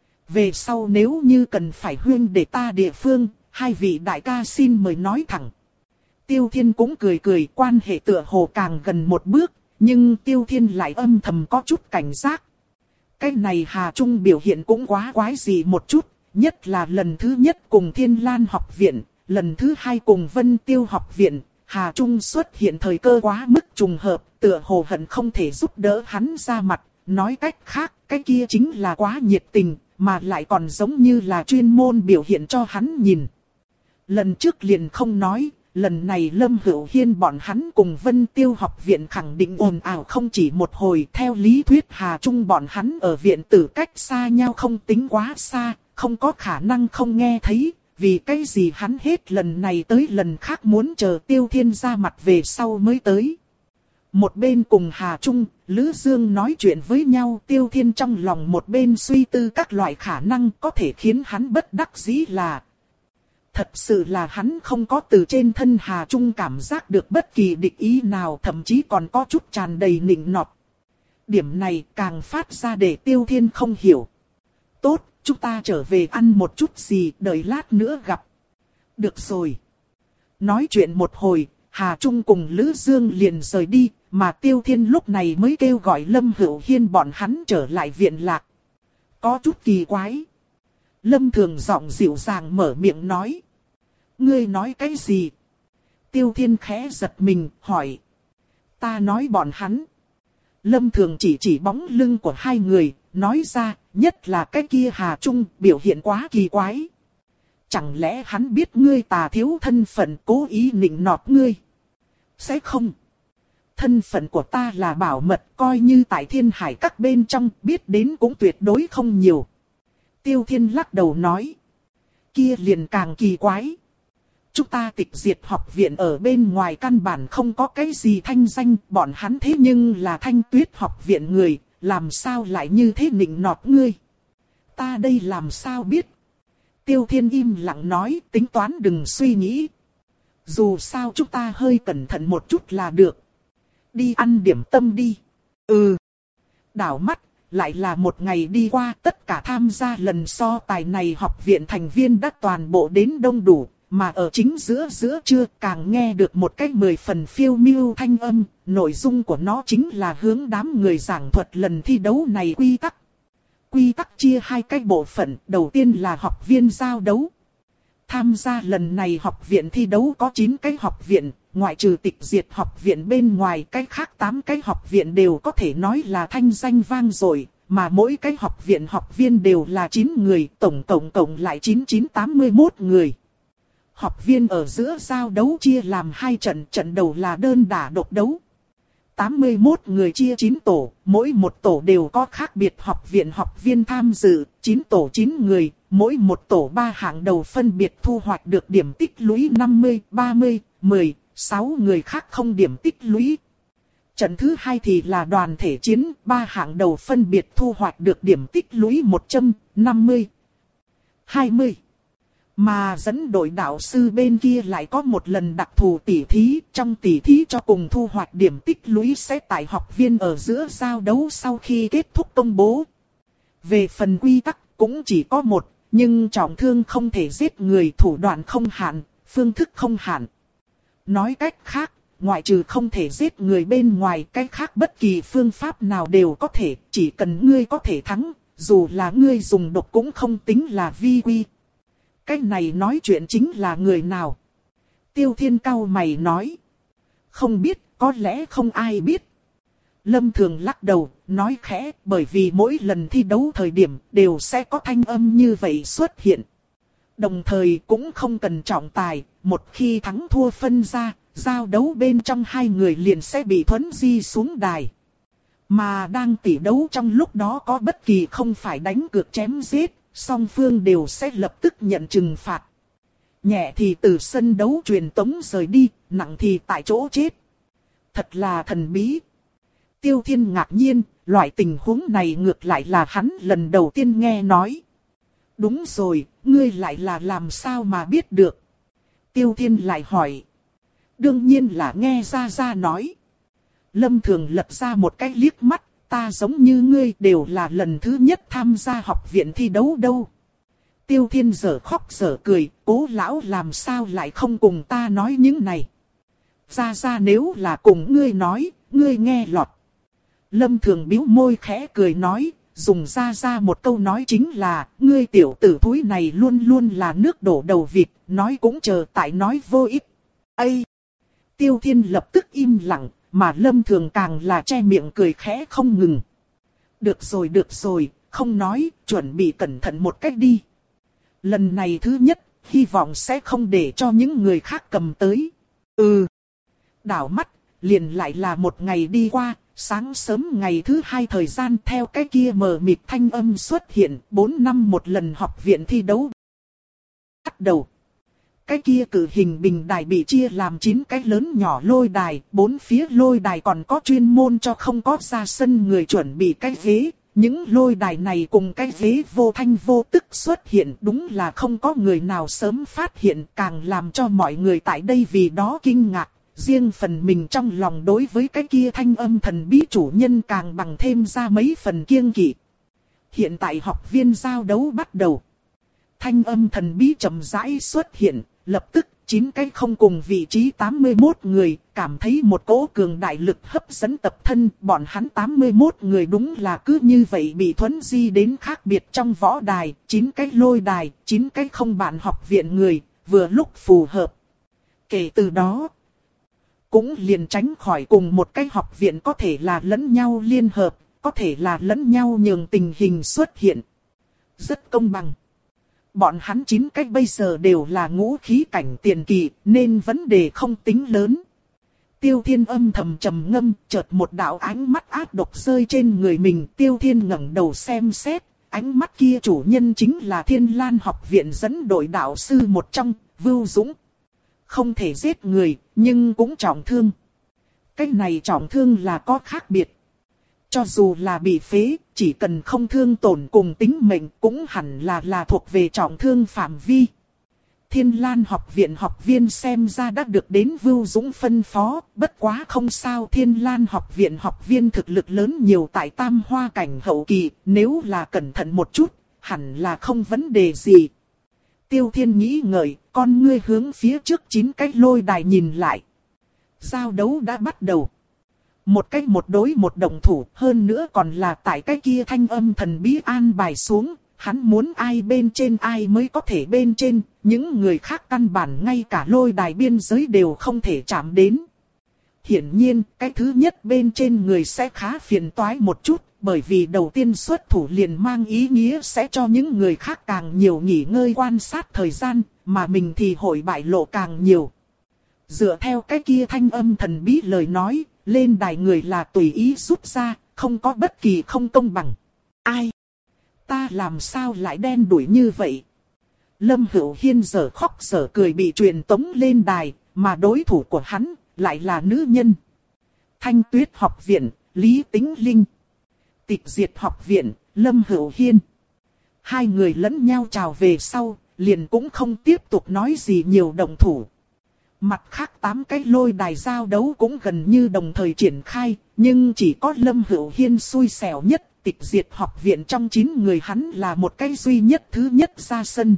Về sau nếu như cần phải huyên để ta địa phương, hai vị đại ca xin mời nói thẳng. Tiêu Thiên cũng cười cười, quan hệ tựa hồ càng gần một bước, nhưng Tiêu Thiên lại âm thầm có chút cảnh giác. Cái này Hà Trung biểu hiện cũng quá quái dị một chút, nhất là lần thứ nhất cùng Thiên Lan học viện, lần thứ hai cùng Vân Tiêu học viện, Hà Trung xuất hiện thời cơ quá mức trùng hợp, tựa hồ hận không thể giúp đỡ hắn ra mặt, nói cách khác, cái kia chính là quá nhiệt tình, mà lại còn giống như là chuyên môn biểu hiện cho hắn nhìn. Lần trước liền không nói, lần này Lâm Hữu Hiên bọn hắn cùng Vân Tiêu học viện khẳng định ồn ào không chỉ một hồi. Theo lý thuyết Hà Trung bọn hắn ở viện tử cách xa nhau không tính quá xa, không có khả năng không nghe thấy. Vì cái gì hắn hết lần này tới lần khác muốn chờ Tiêu Thiên ra mặt về sau mới tới. Một bên cùng Hà Trung, Lữ Dương nói chuyện với nhau, Tiêu Thiên trong lòng một bên suy tư các loại khả năng có thể khiến hắn bất đắc dĩ là. Thật sự là hắn không có từ trên thân Hà Trung cảm giác được bất kỳ địch ý nào, thậm chí còn có chút tràn đầy nịnh nọt. Điểm này càng phát ra để Tiêu Thiên không hiểu. Tốt, chúng ta trở về ăn một chút gì, đợi lát nữa gặp. Được rồi. Nói chuyện một hồi, Hà Trung cùng Lữ Dương liền rời đi, mà Tiêu Thiên lúc này mới kêu gọi Lâm Hữu Hiên bọn hắn trở lại viện lạc. Có chút kỳ quái. Lâm Thường giọng dịu dàng mở miệng nói. Ngươi nói cái gì? Tiêu Thiên khẽ giật mình, hỏi. Ta nói bọn hắn. Lâm Thường chỉ chỉ bóng lưng của hai người, nói ra, nhất là cái kia Hà Trung biểu hiện quá kỳ quái. Chẳng lẽ hắn biết ngươi tà thiếu thân phận cố ý nịnh nọt ngươi? Sẽ không. Thân phận của ta là bảo mật, coi như tại Thiên Hải các bên trong biết đến cũng tuyệt đối không nhiều. Tiêu Thiên lắc đầu nói. Kia liền càng kỳ quái. Chúng ta tịch diệt học viện ở bên ngoài căn bản không có cái gì thanh danh, bọn hắn thế nhưng là Thanh Tuyết học viện người, làm sao lại như thế nịnh nọt ngươi? Ta đây làm sao biết? Tiêu Thiên im lặng nói, tính toán đừng suy nghĩ. Dù sao chúng ta hơi cẩn thận một chút là được. Đi ăn điểm tâm đi. Ừ. Đảo mắt, lại là một ngày đi qua, tất cả tham gia lần so tài này học viện thành viên đã toàn bộ đến đông đủ. Mà ở chính giữa giữa trưa càng nghe được một cách mười phần phiêu miêu thanh âm, nội dung của nó chính là hướng đám người giảng thuật lần thi đấu này quy tắc. Quy tắc chia hai cái bộ phận, đầu tiên là học viên giao đấu. Tham gia lần này học viện thi đấu có chín cái học viện, ngoại trừ tịch diệt học viện bên ngoài cái khác tám cái học viện đều có thể nói là thanh danh vang dội. Mà mỗi cái học viện học viên đều là chín người, tổng tổng tổng lại chín chín tám mươi mốt người. Học viên ở giữa giao đấu chia làm hai trận, trận đầu là đơn đả độc đấu. tám mươi mốt người chia chín tổ, mỗi một tổ đều có khác biệt học viện học viên tham dự, chín tổ chín người, mỗi một tổ ba hạng đầu phân biệt thu hoạch được điểm tích lũy năm mươi, ba mươi, mười, sáu người khác không điểm tích lũy. Trận thứ hai thì là đoàn thể chiến, ba hạng đầu phân biệt thu hoạch được điểm tích lũy một trăm, năm mươi, hai mươi. Mà dẫn đội đạo sư bên kia lại có một lần đặc thù tỉ thí, trong tỉ thí cho cùng thu hoạch điểm tích lũy sẽ tại học viên ở giữa giao đấu sau khi kết thúc công bố. Về phần quy tắc cũng chỉ có một, nhưng trọng thương không thể giết người, thủ đoạn không hạn, phương thức không hạn. Nói cách khác, ngoại trừ không thể giết người bên ngoài, cách khác bất kỳ phương pháp nào đều có thể, chỉ cần ngươi có thể thắng, dù là ngươi dùng độc cũng không tính là vi quy. Cái này nói chuyện chính là người nào? Tiêu Thiên cau mày nói. Không biết, có lẽ không ai biết. Lâm Thường lắc đầu, nói khẽ, bởi vì mỗi lần thi đấu thời điểm đều sẽ có thanh âm như vậy xuất hiện. Đồng thời cũng không cần trọng tài, một khi thắng thua phân ra, giao đấu bên trong hai người liền sẽ bị thuấn di xuống đài. Mà đang tỉ đấu trong lúc đó có bất kỳ không phải đánh cược chém giết, song phương đều sẽ lập tức nhận trừng phạt. Nhẹ thì từ sân đấu truyền tống rời đi, nặng thì tại chỗ chết. Thật là thần bí. Tiêu Thiên ngạc nhiên, loại tình huống này ngược lại là hắn lần đầu tiên nghe nói. Đúng rồi, ngươi lại là làm sao mà biết được? Tiêu Thiên lại hỏi. Đương nhiên là nghe Gia Gia nói. Lâm Thường lật ra một cái liếc mắt. Ta giống như ngươi đều là lần thứ nhất tham gia học viện thi đấu đâu. Tiêu Thiên dở khóc dở cười, Cố lão làm sao lại không cùng ta nói những này. Gia Gia nếu là cùng ngươi nói, ngươi nghe lọt. Lâm Thường bĩu môi khẽ cười nói, dùng Gia Gia một câu nói chính là, ngươi tiểu tử thúi này luôn luôn là nước đổ đầu vịt, nói cũng chờ tại nói vô ích. Ây! Tiêu Thiên lập tức im lặng. Mà Lâm Thường càng là che miệng cười khẽ không ngừng. Được rồi được rồi, không nói, chuẩn bị cẩn thận một cách đi. Lần này thứ nhất, hy vọng sẽ không để cho những người khác cầm tới. Ừ. Đảo mắt, liền lại là một ngày đi qua, sáng sớm ngày thứ hai thời gian theo cái kia mờ mịt thanh âm xuất hiện, bốn năm một lần học viện thi đấu. Bắt đầu. Cái kia cử hình bình đài bị chia làm chín cái lớn nhỏ lôi đài, bốn phía lôi đài còn có chuyên môn cho không có ra sân người chuẩn bị cái ghế. Những lôi đài này cùng cái ghế vô thanh vô tức xuất hiện, đúng là không có người nào sớm phát hiện, càng làm cho mọi người tại đây vì đó kinh ngạc. Riêng phần mình trong lòng đối với cái kia thanh âm thần bí chủ nhân càng bằng thêm ra mấy phần kiêng kỵ. Hiện tại học viên giao đấu bắt đầu. Thanh âm thần bí chậm rãi xuất hiện, lập tức chín cái không cùng vị trí tám mươi mốt người, cảm thấy một cỗ cường đại lực hấp dẫn tập thân, bọn hắn tám mươi mốt người đúng là cứ như vậy bị thuấn di đến khác biệt trong võ đài, chín cái lôi đài, chín cái không bạn học viện người, vừa lúc phù hợp. Kể từ đó, cũng liền tránh khỏi cùng một cái học viện có thể là lẫn nhau liên hợp, có thể là lẫn nhau nhường tình hình xuất hiện. Rất công bằng. Bọn hắn chín cách bây giờ đều là ngũ khí cảnh tiền kỳ, nên vấn đề không tính lớn. Tiêu Thiên âm thầm trầm ngâm, chợt một đạo ánh mắt ác độc rơi trên người mình. Tiêu Thiên ngẩng đầu xem xét, ánh mắt kia chủ nhân chính là Thiên Lan học viện dẫn đội đạo sư một trong, Vưu Dũng. Không thể giết người, nhưng cũng trọng thương. Cái này trọng thương là có khác biệt. Cho dù là bị phế, chỉ cần không thương tổn cùng tính mệnh cũng hẳn là là thuộc về trọng thương phạm vi. Thiên Lan học viện học viên xem ra đã được đến Vưu Dũng phân phó, bất quá không sao. Thiên Lan học viện học viên thực lực lớn nhiều tại tam hoa cảnh hậu kỳ, nếu là cẩn thận một chút, hẳn là không vấn đề gì. Tiêu Thiên nghĩ ngợi, con ngươi hướng phía trước chín cái lôi đài nhìn lại. Giao đấu đã bắt đầu. Một cách một đối một đồng thủ, hơn nữa còn là tại cái kia thanh âm thần bí an bài xuống, hắn muốn ai bên trên ai mới có thể bên trên, những người khác căn bản ngay cả lôi đài biên giới đều không thể chạm đến. Hiển nhiên, cái thứ nhất bên trên người sẽ khá phiền toái một chút, bởi vì đầu tiên xuất thủ liền mang ý nghĩa sẽ cho những người khác càng nhiều nghỉ ngơi quan sát thời gian, mà mình thì hội bại lộ càng nhiều. Dựa theo cái kia thanh âm thần bí lời nói, lên đài người là tùy ý rút ra, không có bất kỳ không công bằng. Ai? Ta làm sao lại đen đuổi như vậy? Lâm Hữu Hiên giờ khóc giờ cười bị truyền tống lên đài, mà đối thủ của hắn lại là nữ nhân. Thanh Tuyết học viện, Lý Tĩnh Linh. Tịch Diệt học viện, Lâm Hữu Hiên. Hai người lẫn nhau chào về sau, liền cũng không tiếp tục nói gì nhiều động thủ. Mặt khác tám cái lôi đài giao đấu cũng gần như đồng thời triển khai, nhưng chỉ có Lâm Hữu Hiên xui xẻo nhất. Tịch Diệt học viện trong chín người hắn là một cái duy nhất thứ nhất ra sân.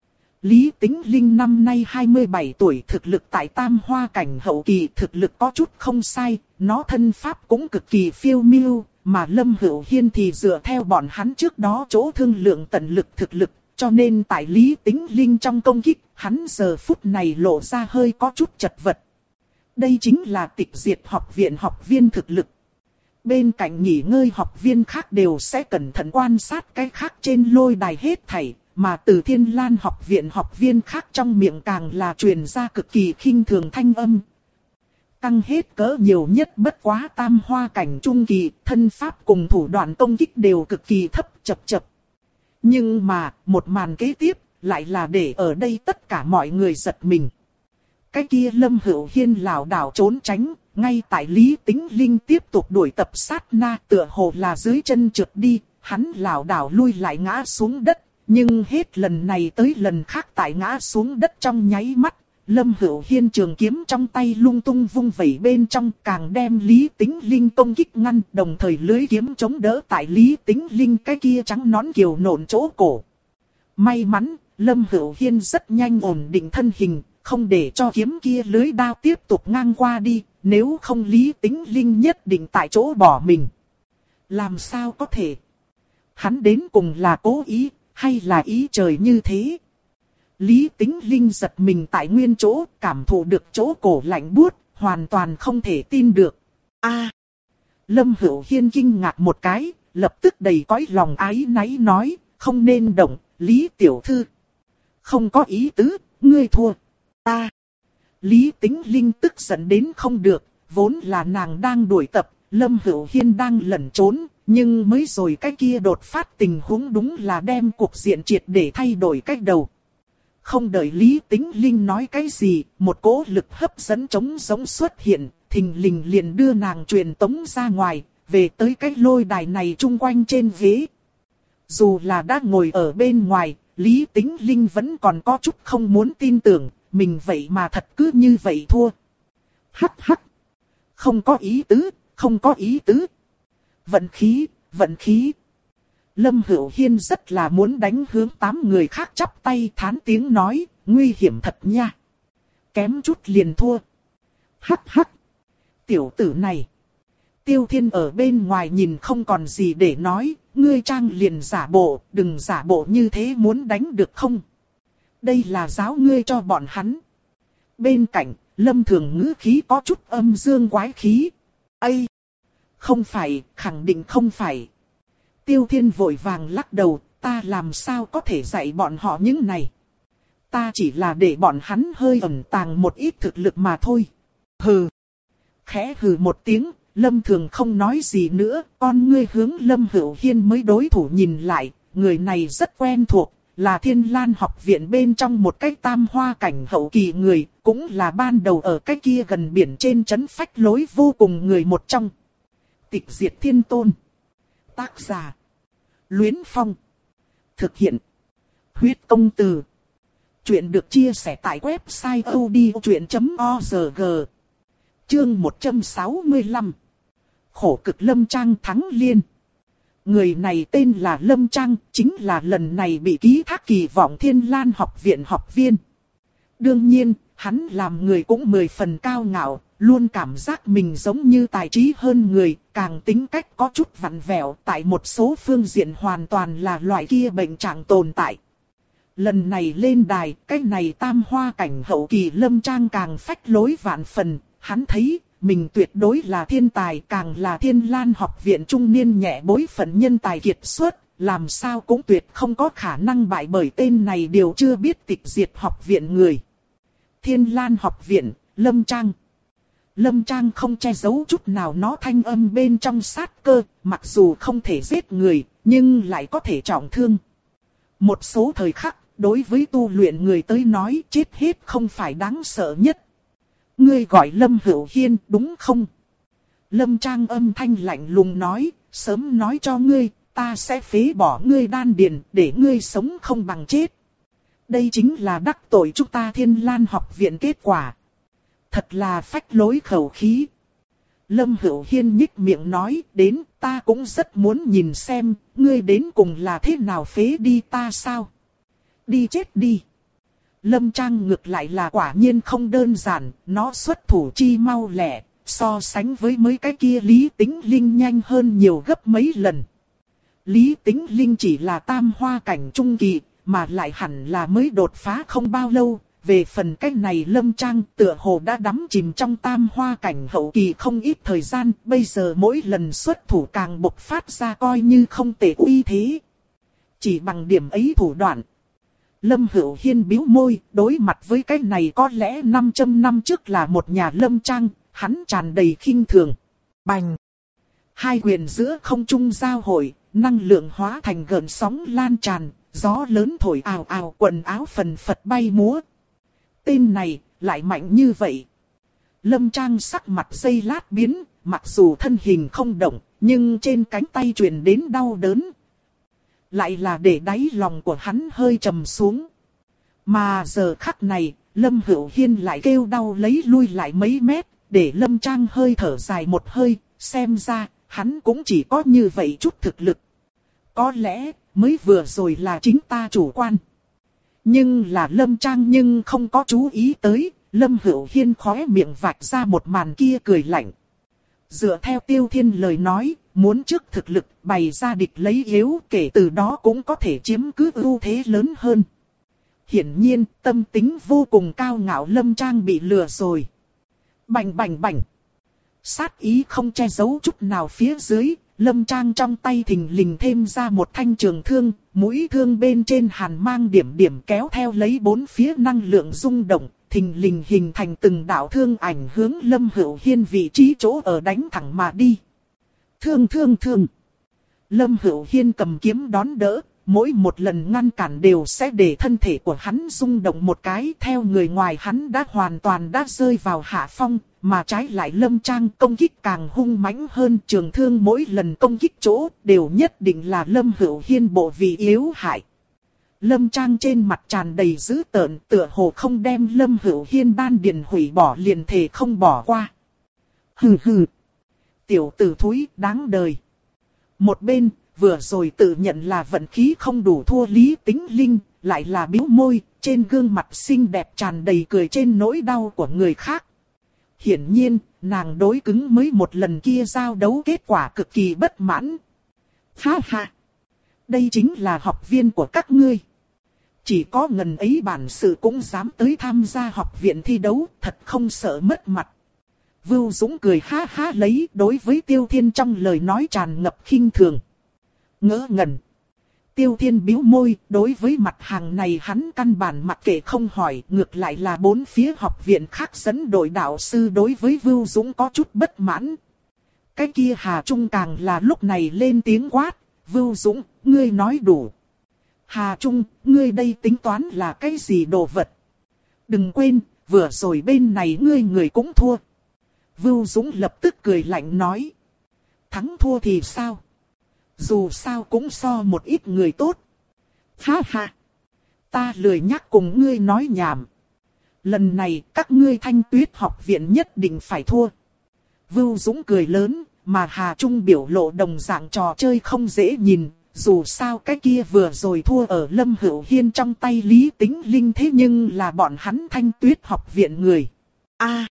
Lý Tĩnh Linh năm nay hai mươi bảy tuổi, thực lực tại tam hoa cảnh hậu kỳ, thực lực có chút không sai, nó thân pháp cũng cực kỳ phiêu miêu, mà Lâm Hữu Hiên thì dựa theo bọn hắn trước đó chỗ thương lượng tận lực thực lực, cho nên tại Lý Tĩnh Linh trong công kích, hắn giờ phút này lộ ra hơi có chút chật vật. Đây chính là Tịch Diệt học viện học viên thực lực. Bên cạnh nghỉ ngơi học viên khác đều sẽ cẩn thận quan sát cái khác trên lôi đài hết thảy, mà từ Thiên Lan học viện học viên khác trong miệng càng là truyền ra cực kỳ khinh thường thanh âm. Tăng hết cỡ nhiều nhất bất quá tam hoa cảnh trung kỳ, thân pháp cùng thủ đoạn công kích đều cực kỳ thấp chập chập. Nhưng mà, một màn kế tiếp, lại là để ở đây tất cả mọi người giật mình. Cái kia Lâm Hữu Hiên lảo đảo trốn tránh, ngay tại Lý Tĩnh Linh tiếp tục đuổi tập sát na, tựa hồ là dưới chân trượt đi, hắn lảo đảo lui lại ngã xuống đất, nhưng hết lần này tới lần khác tại ngã xuống đất trong nháy mắt, Lâm Hữu Hiên trường kiếm trong tay lung tung vung vẩy bên trong, càng đem Lý Tĩnh Linh công kích ngăn, đồng thời lưỡi kiếm chống đỡ tại Lý Tĩnh Linh cái kia trắng nón kiều nộn chỗ cổ. May mắn, Lâm Hữu Hiên rất nhanh ổn định thân hình, không để cho kiếm kia lưỡi đao tiếp tục ngang qua đi, nếu không Lý Tĩnh Linh nhất định tại chỗ bỏ mình. Làm sao có thể? Hắn đến cùng là cố ý, hay là ý trời như thế? Lý Tĩnh Linh giật mình tại nguyên chỗ, cảm thụ được chỗ cổ lạnh buốt, hoàn toàn không thể tin được. A! Lâm Hữu Hiên kinh ngạc một cái, lập tức đầy cõi lòng ái náy nói, không nên động, Lý tiểu thư. Không có ý tứ, ngươi thua. Ta. Lý Tĩnh Linh tức giận đến không được, vốn là nàng đang đuổi tập, Lâm Hữu Hiên đang lẩn trốn, nhưng mới rồi cái kia đột phát tình huống đúng là đem cuộc diện triệt để thay đổi cách đầu. Không đợi Lý Tĩnh Linh nói cái gì, một cỗ lực hấp dẫn trống giống xuất hiện, thình lình liền đưa nàng truyền tống ra ngoài, về tới cái lôi đài này chung quanh trên ghế. Dù là đã ngồi ở bên ngoài, Lý Tĩnh Linh vẫn còn có chút không muốn tin tưởng, mình vậy mà thật cứ như vậy thua. Hắc hắc. Không có ý tứ, không có ý tứ. Vận khí, vận khí. Lâm Hữu Hiên rất là muốn đánh hướng tám người khác chắp tay thán tiếng nói, nguy hiểm thật nha. Kém chút liền thua. Hắc hắc. Tiểu tử này. Tiêu Thiên ở bên ngoài nhìn không còn gì để nói, ngươi trang liền giả bộ, đừng giả bộ như thế muốn đánh được không? Đây là giáo ngươi cho bọn hắn. Bên cạnh, Lâm Thường ngữ khí có chút âm dương quái khí. Ây! Không phải, khẳng định không phải. Tiêu Thiên vội vàng lắc đầu, ta làm sao có thể dạy bọn họ những này. Ta chỉ là để bọn hắn hơi ẩn tàng một ít thực lực mà thôi. Hừ! Khẽ hừ một tiếng, Lâm Thường không nói gì nữa, con ngươi hướng Lâm Hữu Hiên mới đối thủ nhìn lại, người này rất quen thuộc, là Thiên Lan học viện bên trong một cái tam hoa cảnh hậu kỳ người, cũng là ban đầu ở cái kia gần biển trên trấn phách lối vô cùng người một trong. Tịch Diệt Thiên Tôn. Tác giả. Luyến Phong. Thực hiện. Huyết Công Từ. Chuyện được chia sẻ tại website odchuyện chấm org. Chương một trăm sáu mươi lăm. Khổ cực Lâm Trang thắng liên. Người này tên là Lâm Trang, chính là lần này bị ký thác kỳ vọng Thiên Lan học viện học viên. Đương nhiên, hắn làm người cũng mười phần cao ngạo, luôn cảm giác mình giống như tài trí hơn người, càng tính cách có chút vặn vẹo, tại một số phương diện hoàn toàn là loại kia bệnh trạng tồn tại. Lần này lên đài, cái này tam hoa cảnh hậu kỳ Lâm Trang càng phách lối vạn phần, hắn thấy mình tuyệt đối là thiên tài, càng là Thiên Lan học viện trung niên nhẹ bối phận nhân tài kiệt xuất, làm sao cũng tuyệt không có khả năng bại bởi tên này đều chưa biết tịch diệt học viện người. Thiên Lan học viện, Lâm Trang. Lâm Trang không che giấu chút nào nó thanh âm bên trong sát cơ, mặc dù không thể giết người, nhưng lại có thể trọng thương. Một số thời khắc, đối với tu luyện người tới nói chết hết không phải đáng sợ nhất. Ngươi gọi Lâm Hữu Hiên đúng không? Lâm Trang âm thanh lạnh lùng nói, sớm nói cho ngươi, ta sẽ phế bỏ ngươi đan điền, để ngươi sống không bằng chết. Đây chính là đắc tội chúng ta Thiên Lan học viện kết quả. Thật là phách lối khẩu khí. Lâm Hữu Hiên nhích miệng nói, đến, ta cũng rất muốn nhìn xem, ngươi đến cùng là thế nào phế đi ta sao? Đi chết đi. Lâm Trang ngược lại là quả nhiên không đơn giản, nó xuất thủ chi mau lẹ, so sánh với mấy cái kia Lý Tĩnh Linh nhanh hơn nhiều gấp mấy lần. Lý Tĩnh Linh chỉ là tam hoa cảnh trung kỳ, mà lại hẳn là mới đột phá không bao lâu. Về phần cách này Lâm Trang tựa hồ đã đắm chìm trong tam hoa cảnh hậu kỳ không ít thời gian, bây giờ mỗi lần xuất thủ càng bộc phát ra coi như không tệ uy thế. Chỉ bằng điểm ấy thủ đoạn. Lâm Hữu Hiên bĩu môi, đối mặt với cái này có lẽ năm trăm năm trước là một nhà Lâm Trang, hắn tràn đầy khinh thường. Bành! Hai quyền giữa không trung giao hội, năng lượng hóa thành gợn sóng lan tràn, gió lớn thổi ào ào, quần áo phần phật bay múa. Tên này, lại mạnh như vậy. Lâm Trang sắc mặt giây lát biến, mặc dù thân hình không động, nhưng trên cánh tay truyền đến đau đớn. Lại là để đáy lòng của hắn hơi trầm xuống. Mà giờ khắc này, Lâm Hữu Hiên lại kêu đau lấy lui lại mấy mét, để Lâm Trang hơi thở dài một hơi, xem ra, hắn cũng chỉ có như vậy chút thực lực. Có lẽ, mới vừa rồi là chính ta chủ quan. Nhưng là Lâm Trang nhưng không có chú ý tới, Lâm Hữu Hiên khóe miệng vạch ra một màn kia cười lạnh. Dựa theo Tiêu Thiên lời nói, muốn trước thực lực bày ra địch lấy yếu, kể từ đó cũng có thể chiếm cứ ưu thế lớn hơn. Hiển nhiên, tâm tính vô cùng cao ngạo Lâm Trang bị lừa rồi. Bành bành bành. Sát ý không che giấu chút nào phía dưới, Lâm Trang trong tay thình lình thêm ra một thanh trường thương, mũi thương bên trên hàn mang điểm điểm kéo theo lấy bốn phía năng lượng rung động, thình lình hình thành từng đạo thương ảnh hướng Lâm Hữu Hiên vị trí chỗ ở đánh thẳng mà đi. Thương thương thương. Lâm Hữu Hiên cầm kiếm đón đỡ, mỗi một lần ngăn cản đều sẽ để thân thể của hắn rung động một cái. Theo người ngoài hắn đã hoàn toàn đã rơi vào hạ phong, mà trái lại Lâm Trang công kích càng hung mãnh hơn. Trường thương mỗi lần công kích chỗ đều nhất định là Lâm Hữu Hiên bộ vị yếu hại. Lâm Trang trên mặt tràn đầy dữ tợn, tựa hồ không đem Lâm Hữu Hiên đan điền hủy bỏ liền thề không bỏ qua. Hừ hừ. Tiểu tử thúi đáng đời. Một bên, vừa rồi tự nhận là vận khí không đủ thua Lý Tĩnh Linh, lại là bĩu môi, trên gương mặt xinh đẹp tràn đầy cười trên nỗi đau của người khác. Hiển nhiên, nàng đối cứng mới một lần kia giao đấu kết quả cực kỳ bất mãn. Ha ha! Đây chính là học viên của các ngươi. Chỉ có ngần ấy bản sự cũng dám tới tham gia học viện thi đấu, thật không sợ mất mặt. Vưu Dũng cười ha ha lấy, đối với Tiêu Thiên trong lời nói tràn ngập khinh thường. Ngỡ ngẩn. Tiêu Thiên bĩu môi, đối với mặt hàng này hắn căn bản mặc kệ không hỏi, ngược lại là bốn phía học viện khác dẫn đội đạo sư đối với Vưu Dũng có chút bất mãn. Cái kia Hà Trung càng là lúc này lên tiếng quát, Vưu Dũng, ngươi nói đủ. Hà Trung, ngươi đây tính toán là cái gì đồ vật? Đừng quên, vừa rồi bên này ngươi người cũng thua. Vưu Dũng lập tức cười lạnh nói. Thắng thua thì sao? Dù sao cũng so một ít người tốt. Ha ha! Ta lười nhắc cùng ngươi nói nhảm. Lần này các ngươi Thanh Tuyết học viện nhất định phải thua. Vưu Dũng cười lớn, mà Hà Trung biểu lộ đồng dạng trò chơi không dễ nhìn. Dù sao cái kia vừa rồi thua ở Lâm Hữu Hiên trong tay Lý Tĩnh Linh thế nhưng là bọn hắn Thanh Tuyết học viện người. A à,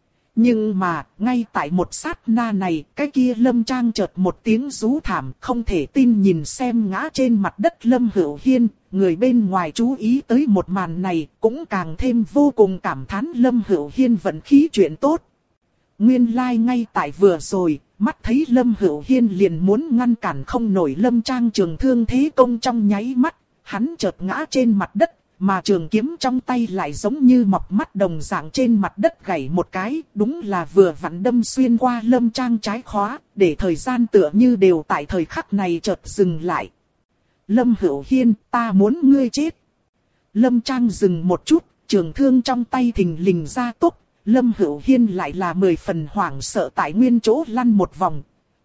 nhưng mà, ngay tại một sát na này, cái kia Lâm Trang chợt một tiếng rú thảm, không thể tin nhìn xem ngã trên mặt đất Lâm Hữu Hiên, người bên ngoài chú ý tới một màn này, cũng càng thêm vô cùng cảm thán Lâm Hữu Hiên vận khí chuyện tốt. Nguyên lai like ngay tại vừa rồi, mắt thấy Lâm Hữu Hiên liền muốn ngăn cản không nổi Lâm Trang trường thương thế công trong nháy mắt, hắn chợt ngã trên mặt đất. Mà trường kiếm trong tay lại giống như mọc mắt đồng dạng trên mặt đất gãy một cái, đúng là vừa vặn đâm xuyên qua Lâm Trang trái khóa, để thời gian tựa như đều tại thời khắc này chợt dừng lại. Lâm Hữu Hiên, ta muốn ngươi chết. Lâm Trang dừng một chút, trường thương trong tay thình lình ra tốc, Lâm Hữu Hiên lại là mười phần hoảng sợ tại nguyên chỗ lăn một vòng.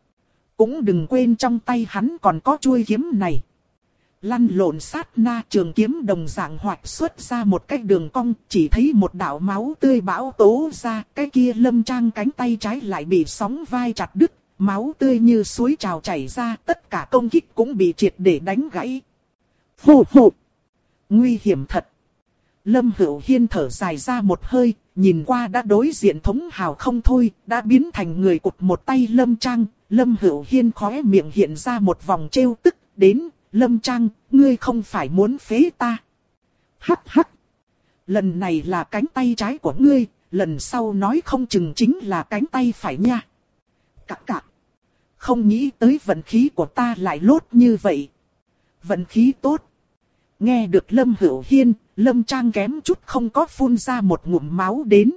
Cũng đừng quên trong tay hắn còn có chuôi kiếm này. Lăn lộn sát na trường kiếm đồng dạng hoạch xuất ra một cái đường cong, chỉ thấy một đạo máu tươi bão tố ra, cái kia Lâm Trang cánh tay trái lại bị sóng vai chặt đứt, máu tươi như suối trào chảy ra, tất cả công kích cũng bị triệt để đánh gãy. Hù hù! Nguy hiểm thật! Lâm Hữu Hiên thở dài ra một hơi, nhìn qua đã đối diện thống hào không thôi, đã biến thành người cụt một tay Lâm Trang, Lâm Hữu Hiên khóe miệng hiện ra một vòng trêu tức, đến... Lâm Trang, ngươi không phải muốn phế ta. Hắc hắc. Lần này là cánh tay trái của ngươi, lần sau nói không chừng chính là cánh tay phải nha. Cạc cạc. Không nghĩ tới vận khí của ta lại lốt như vậy. Vận khí tốt. Nghe được Lâm Hữu Hiên, Lâm Trang kém chút không có phun ra một ngụm máu đến.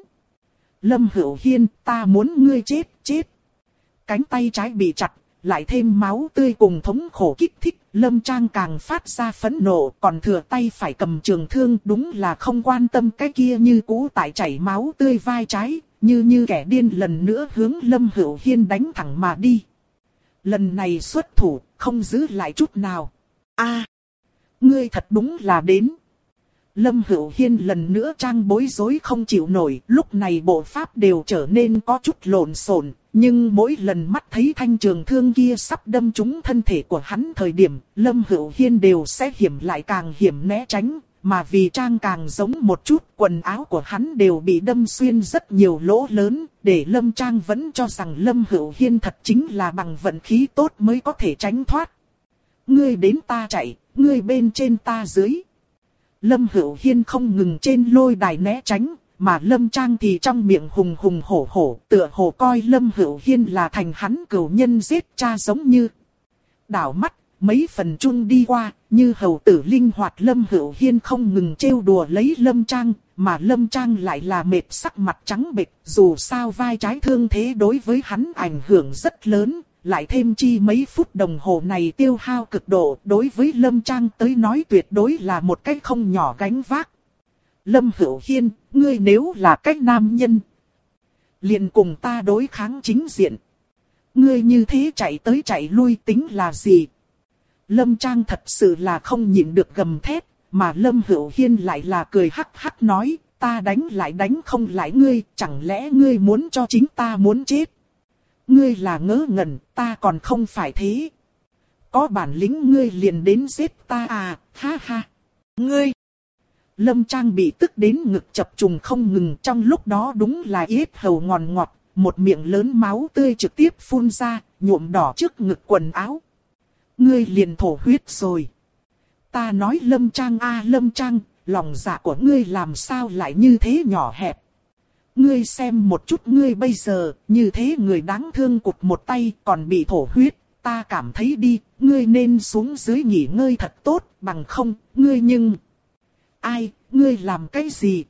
Lâm Hữu Hiên, ta muốn ngươi chết, chết. Cánh tay trái bị chặt. Lại thêm máu tươi cùng thống khổ kích thích, Lâm Trang càng phát ra phẫn nộ, còn thừa tay phải cầm trường thương, đúng là không quan tâm cái kia như cũ tại chảy máu tươi vai trái, như như kẻ điên lần nữa hướng Lâm Hữu Hiên đánh thẳng mà đi. Lần này xuất thủ, không giữ lại chút nào. A, ngươi thật đúng là đến. Lâm Hữu Hiên lần nữa trang bối rối không chịu nổi, lúc này bộ pháp đều trở nên có chút lộn xộn. Nhưng mỗi lần mắt thấy thanh trường thương kia sắp đâm trúng thân thể của hắn thời điểm, Lâm Hữu Hiên đều sẽ hiểm lại càng hiểm né tránh, mà vì trang càng giống một chút, quần áo của hắn đều bị đâm xuyên rất nhiều lỗ lớn, để Lâm Trang vẫn cho rằng Lâm Hữu Hiên thật chính là bằng vận khí tốt mới có thể tránh thoát. Ngươi đến ta chạy, ngươi bên trên ta dưới. Lâm Hữu Hiên không ngừng trên lôi đài né tránh. mà Lâm Trang thì trong miệng hùng hùng hổ hổ, tựa hồ coi Lâm Hữu Hiên là thành hắn cừu nhân giết cha giống như. Đảo mắt, mấy phần chung đi qua, như hầu tử linh hoạt Lâm Hữu Hiên không ngừng trêu đùa lấy Lâm Trang, mà Lâm Trang lại là mệt sắc mặt trắng bệch, dù sao vai trái thương thế đối với hắn ảnh hưởng rất lớn, lại thêm chi mấy phút đồng hồ này tiêu hao cực độ, đối với Lâm Trang tới nói tuyệt đối là một cái không nhỏ gánh vác. Lâm Hữu Hiên, ngươi nếu là cách nam nhân, liền cùng ta đối kháng chính diện. Ngươi như thế chạy tới chạy lui tính là gì? Lâm Trang thật sự là không nhịn được gầm thét, mà Lâm Hữu Hiên lại là cười hắc hắc nói, ta đánh lại đánh không lại ngươi, chẳng lẽ ngươi muốn cho chính ta muốn chết? Ngươi là ngớ ngẩn, ta còn không phải thế. Có bản lĩnh ngươi liền đến giết ta à, ha ha. Ngươi! Lâm Trang bị tức đến ngực chập trùng không ngừng, trong lúc đó đúng là yết hầu ngòn ngọt, một miệng lớn máu tươi trực tiếp phun ra, nhuộm đỏ trước ngực quần áo. Ngươi liền thổ huyết rồi. Ta nói Lâm Trang a Lâm Trang, lòng dạ của ngươi làm sao lại như thế nhỏ hẹp. Ngươi xem một chút ngươi bây giờ, như thế người đáng thương cụt một tay còn bị thổ huyết. Ta cảm thấy đi, ngươi nên xuống dưới nghỉ ngơi thật tốt, bằng không, ngươi nhưng... Ai, ngươi làm cái gì?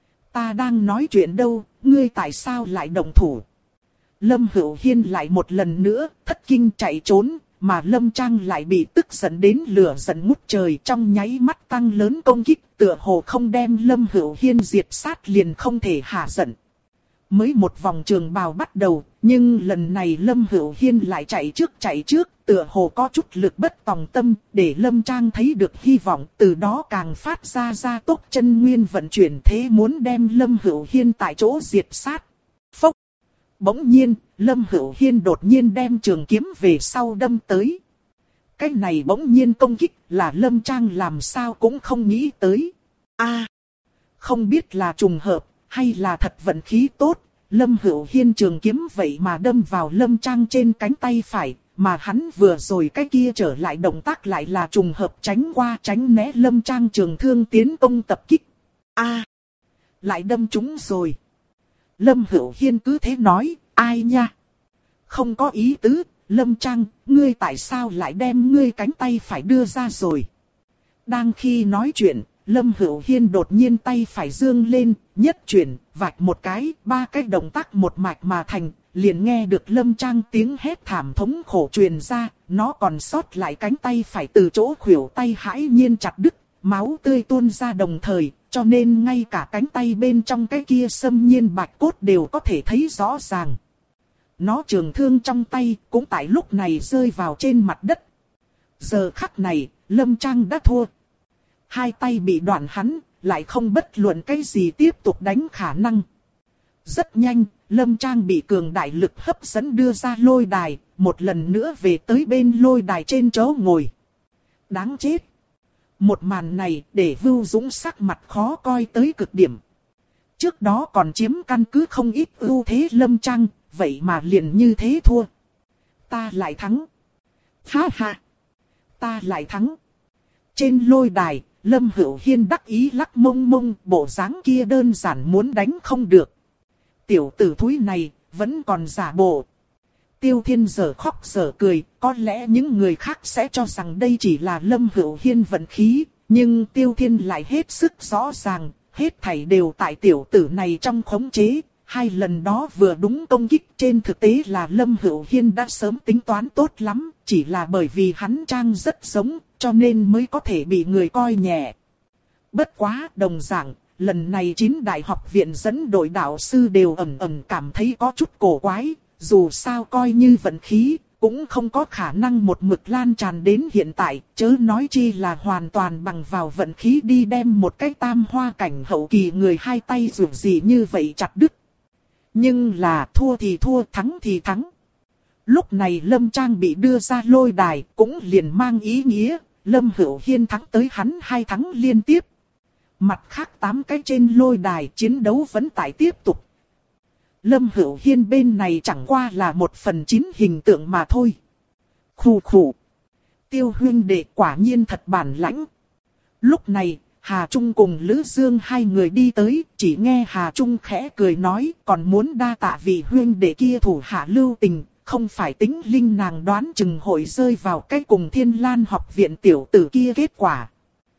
Ta đang nói chuyện đâu, ngươi tại sao lại động thủ? Lâm Hữu Hiên lại một lần nữa, thất kinh chạy trốn, mà Lâm Trang lại bị tức giận đến lửa giận ngút trời, trong nháy mắt tăng lớn công kích, tựa hồ không đem Lâm Hữu Hiên diệt sát liền không thể hạ giận. Mới một vòng trường bào bắt đầu, nhưng lần này Lâm Hữu Hiên lại chạy trước chạy trước, tựa hồ có chút lực bất tòng tâm, để Lâm Trang thấy được hy vọng, từ đó càng phát ra ra tốc chân nguyên vận chuyển thế muốn đem Lâm Hữu Hiên tại chỗ diệt sát. Phốc! Bỗng nhiên, Lâm Hữu Hiên đột nhiên đem trường kiếm về sau đâm tới. Cái này bỗng nhiên công kích là Lâm Trang làm sao cũng không nghĩ tới. A, không biết là trùng hợp hay là thật vận khí tốt, Lâm Hữu Hiên trường kiếm vậy mà đâm vào Lâm Trang trên cánh tay phải, mà hắn vừa rồi cái kia trở lại động tác lại là trùng hợp tránh qua tránh né Lâm Trang trường thương tiến công tập kích. A, lại đâm trúng rồi. Lâm Hữu Hiên cứ thế nói, ai nha? Không có ý tứ, Lâm Trang, ngươi tại sao lại đem ngươi cánh tay phải đưa ra rồi? Đang khi nói chuyện, Lâm Hữu Hiên đột nhiên tay phải dương lên, nhất chuyển, vạch một cái, ba cái động tác một mạch mà thành, liền nghe được Lâm Trang tiếng hét thảm thống khổ truyền ra, nó còn sót lại cánh tay phải từ chỗ khuỷu tay hãi nhiên chặt đứt, máu tươi tuôn ra đồng thời, cho nên ngay cả cánh tay bên trong cái kia xâm nhiên bạch cốt đều có thể thấy rõ ràng. Nó trường thương trong tay cũng tại lúc này rơi vào trên mặt đất. Giờ khắc này, Lâm Trang đã thua. Hai tay bị đoạn hắn, lại không bất luận cái gì tiếp tục đánh khả năng. Rất nhanh, Lâm Trang bị cường đại lực hấp dẫn đưa ra lôi đài, một lần nữa về tới bên lôi đài trên chỗ ngồi. Đáng chết! Một màn này để Vưu Dũng sắc mặt khó coi tới cực điểm. Trước đó còn chiếm căn cứ không ít ưu thế Lâm Trang, vậy mà liền như thế thua. Ta lại thắng. Ha ha! Ta lại thắng. Trên lôi đài, Lâm Hữu Hiên đắc ý lắc mông mông, bộ dáng kia đơn giản muốn đánh không được. Tiểu tử thúi này, vẫn còn giả bộ. Tiêu Thiên giờ khóc giờ cười, có lẽ những người khác sẽ cho rằng đây chỉ là Lâm Hữu Hiên vận khí, nhưng Tiêu Thiên lại hết sức rõ ràng, hết thảy đều tại tiểu tử này trong khống chế. Hai lần đó vừa đúng công kích trên thực tế là Lâm Hữu Hiên đã sớm tính toán tốt lắm, chỉ là bởi vì hắn trang rất giống, cho nên mới có thể bị người coi nhẹ. Bất quá đồng dạng, lần này chín đại học viện dẫn đội đạo sư đều ẩn ẩn cảm thấy có chút cổ quái, dù sao coi như vận khí, cũng không có khả năng một mực lan tràn đến hiện tại, chớ nói chi là hoàn toàn bằng vào vận khí đi đem một cái tam hoa cảnh hậu kỳ người hai tay dù gì như vậy chặt đứt. Nhưng là thua thì thua, thắng thì thắng. Lúc này Lâm Trang bị đưa ra lôi đài cũng liền mang ý nghĩa, Lâm Hữu Hiên thắng tới hắn hai thắng liên tiếp. Mặt khác tám cái trên lôi đài chiến đấu vẫn tại tiếp tục. Lâm Hữu Hiên bên này chẳng qua là một phần chín hình tượng mà thôi. Khù khù. Tiêu huynh đệ quả nhiên thật bản lãnh. Lúc này, Hà Trung cùng Lữ Dương hai người đi tới, chỉ nghe Hà Trung khẽ cười nói, còn muốn đa tạ vị huynh đệ kia thủ hạ lưu tình, không phải tính linh nàng đoán chừng hội rơi vào cái cùng Thiên Lan học viện tiểu tử kia kết quả.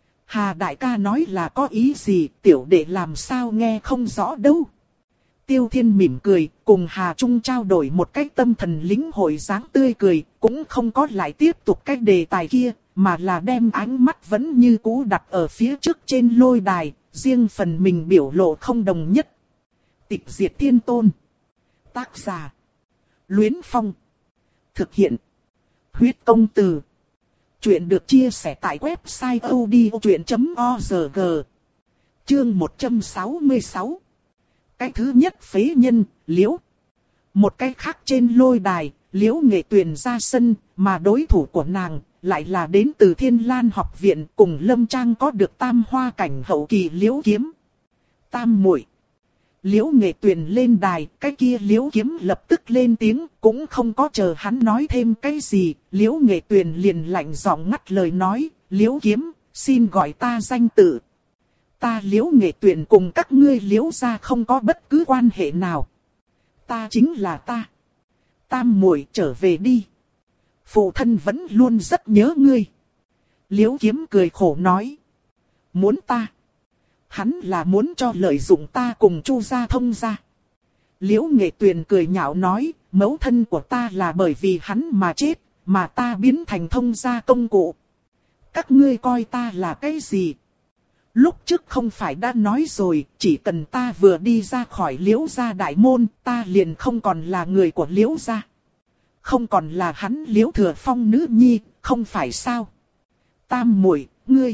Hà đại ca nói là có ý gì, tiểu đệ làm sao nghe không rõ đâu. Tiêu Thiên mỉm cười, cùng Hà Trung trao đổi một cách tâm thần lĩnh hội dáng tươi cười, cũng không có lại tiếp tục cái đề tài kia, mà là đem ánh mắt vẫn như cũ đặt ở phía trước trên lôi đài, riêng phần mình biểu lộ không đồng nhất. Tịch diệt thiên tôn. Tác giả. Luyến Phong. Thực hiện. Huyết công từ. Chuyện được chia sẻ tại website odchuyện chấm org. Chương một trăm sáu mươi sáu. Cái thứ nhất phế nhân, Liễu. Một cái khác trên lôi đài, Liễu Nghệ Tuyền ra sân, mà đối thủ của nàng lại là đến từ Thiên Lan học viện, cùng Lâm Trang có được tam hoa cảnh hậu kỳ Liễu Kiếm. Tam muội. Liễu Nghệ Tuyền lên đài, cái kia Liễu Kiếm lập tức lên tiếng, cũng không có chờ hắn nói thêm cái gì, Liễu Nghệ Tuyền liền lạnh giọng ngắt lời nói, Liễu Kiếm, xin gọi ta danh tự. Ta Liễu Nghệ Tuyền cùng các ngươi Liễu gia không có bất cứ quan hệ nào. Ta chính là ta. Tam muội trở về đi. Phụ thân vẫn luôn rất nhớ ngươi. Liễu Kiếm cười khổ nói. Muốn ta. Hắn là muốn cho lợi dụng ta cùng Chu gia thông gia. Liễu Nghệ Tuyền cười nhạo nói, mẫu thân của ta là bởi vì hắn mà chết, mà ta biến thành thông gia công cụ. Các ngươi coi ta là cái gì? Lúc trước không phải đã nói rồi, chỉ cần ta vừa đi ra khỏi Liễu gia đại môn, ta liền không còn là người của Liễu gia. Không còn là hắn Liễu Thừa Phong nữ nhi, không phải sao? Tam muội, ngươi.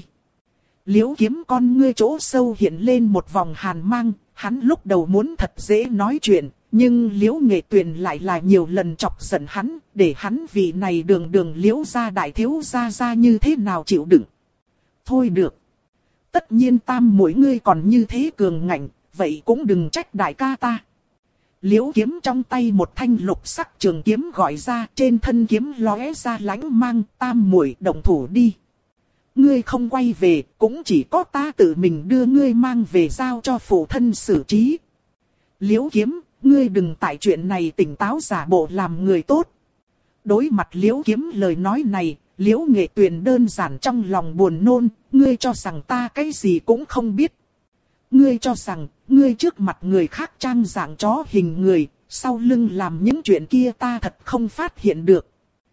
Liễu Kiếm con ngươi chỗ sâu hiện lên một vòng hàn mang, hắn lúc đầu muốn thật dễ nói chuyện, nhưng Liễu Nghệ Tuyền lại là nhiều lần chọc giận hắn, để hắn vì này đường đường Liễu gia đại thiếu gia gia như thế nào chịu đựng. Thôi được. Tất nhiên tam muội ngươi còn như thế cường ngạnh, vậy cũng đừng trách đại ca ta. Liễu Kiếm trong tay một thanh lục sắc trường kiếm gọi ra, trên thân kiếm lóe ra lãnh mang, tam muội động thủ đi. Ngươi không quay về, cũng chỉ có ta tự mình đưa ngươi mang về giao cho phụ thân xử trí. Liễu Kiếm, ngươi đừng tại chuyện này tỉnh táo giả bộ làm người tốt. Đối mặt Liễu Kiếm lời nói này, Liễu Nghệ Tuyền đơn giản trong lòng buồn nôn, ngươi cho rằng ta cái gì cũng không biết. Ngươi cho rằng, ngươi trước mặt người khác trang dạng chó hình người, sau lưng làm những chuyện kia ta thật không phát hiện được.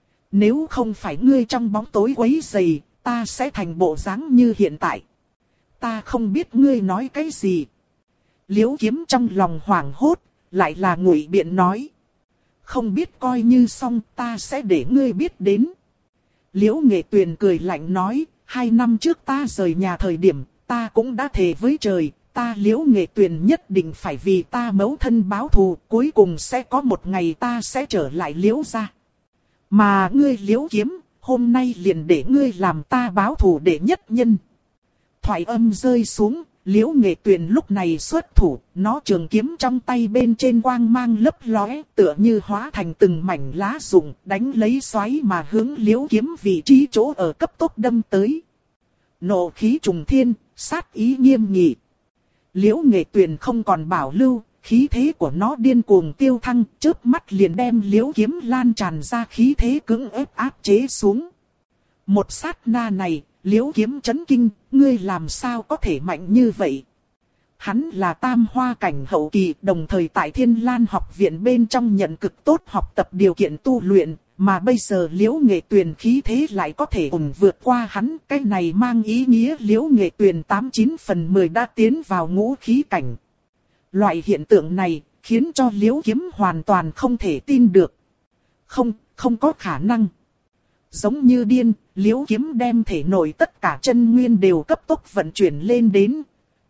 Nếu không phải ngươi trong bóng tối quấy rầy, ta sẽ thành bộ dáng như hiện tại. Ta không biết ngươi nói cái gì. Liễu Kiếm trong lòng hoảng hốt, lại là ngụy biện nói. Không biết coi như xong, ta sẽ để ngươi biết đến. Liễu Nghệ Tuyền cười lạnh nói, hai năm trước ta rời nhà thời điểm, ta cũng đã thề với trời, ta Liễu Nghệ Tuyền nhất định phải vì ta mẫu thân báo thù, cuối cùng sẽ có một ngày ta sẽ trở lại Liễu gia. Mà ngươi Liễu Kiếm, hôm nay liền để ngươi làm ta báo thù đệ nhất nhân. Thoại âm rơi xuống, Liễu Nghệ Tuyền lúc này xuất thủ, nó trường kiếm trong tay bên trên quang mang lấp lóe, tựa như hóa thành từng mảnh lá rụng, đánh lấy xoáy mà hướng Liễu Kiếm vị trí chỗ ở cấp tốc đâm tới. Nộ khí trùng thiên, sát ý nghiêm nghị. Liễu Nghệ Tuyền không còn bảo lưu, khí thế của nó điên cuồng tiêu thăng, chớp mắt liền đem Liễu Kiếm lan tràn ra khí thế cưỡng ép áp chế xuống. Một sát na này, Liễu Kiếm chấn kinh, ngươi làm sao có thể mạnh như vậy? Hắn là tam hoa cảnh hậu kỳ, đồng thời tại Thiên Lan học viện bên trong nhận cực tốt học tập điều kiện tu luyện, mà bây giờ Liễu Nghệ Tuyền khí thế lại có thể ủng vượt qua hắn, cái này mang ý nghĩa Liễu Nghệ Tuyền tám chín phần mười đã tiến vào ngũ khí cảnh. Loại hiện tượng này, khiến cho Liễu Kiếm hoàn toàn không thể tin được. Không, không có khả năng. Giống như điên, Liễu Kiếm đem thể nội tất cả chân nguyên đều cấp tốc vận chuyển lên đến.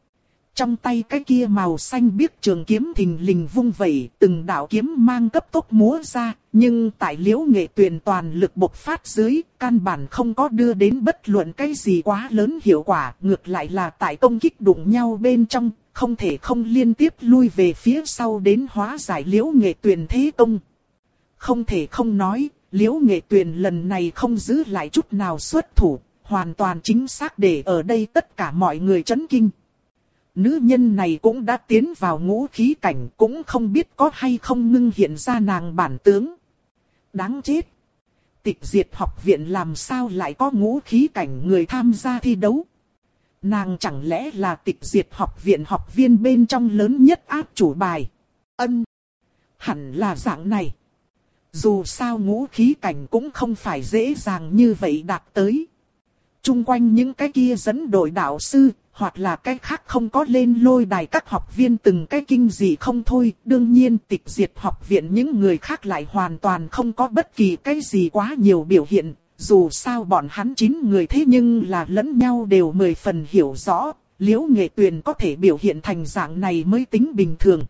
Trong tay cái kia màu xanh biếc trường kiếm thình lình vung vẩy, từng đạo kiếm mang cấp tốc múa ra, nhưng tại Liễu Nghệ Tuyền toàn lực bộc phát dưới, căn bản không có đưa đến bất luận cái gì quá lớn hiệu quả, ngược lại là tại công kích đụng nhau bên trong, không thể không liên tiếp lui về phía sau đến hóa giải Liễu Nghệ Tuyền thế công. Không thể không nói, Liễu Nghệ Tuyền lần này không giữ lại chút nào xuất thủ, hoàn toàn chính xác để ở đây tất cả mọi người chấn kinh. Nữ nhân này cũng đã tiến vào ngũ khí cảnh, cũng không biết có hay không ngưng hiện ra nàng bản tướng. Đáng chết! Tịch diệt học viện làm sao lại có ngũ khí cảnh người tham gia thi đấu? Nàng chẳng lẽ là tịch diệt học viện học viên bên trong lớn nhất áp chủ bài? Ân! Hẳn là dạng này. Dù sao ngũ khí cảnh cũng không phải dễ dàng như vậy đạt tới. Trung quanh những cái kia dẫn đội đạo sư, hoặc là cái khác không có lên lôi đài các học viên từng cái kinh dị không thôi. Đương nhiên tịch diệt học viện những người khác lại hoàn toàn không có bất kỳ cái gì quá nhiều biểu hiện. Dù sao bọn hắn chín người thế nhưng là lẫn nhau đều mười phần hiểu rõ. Liễu Nghệ Tuyền có thể biểu hiện thành dạng này mới tính bình thường.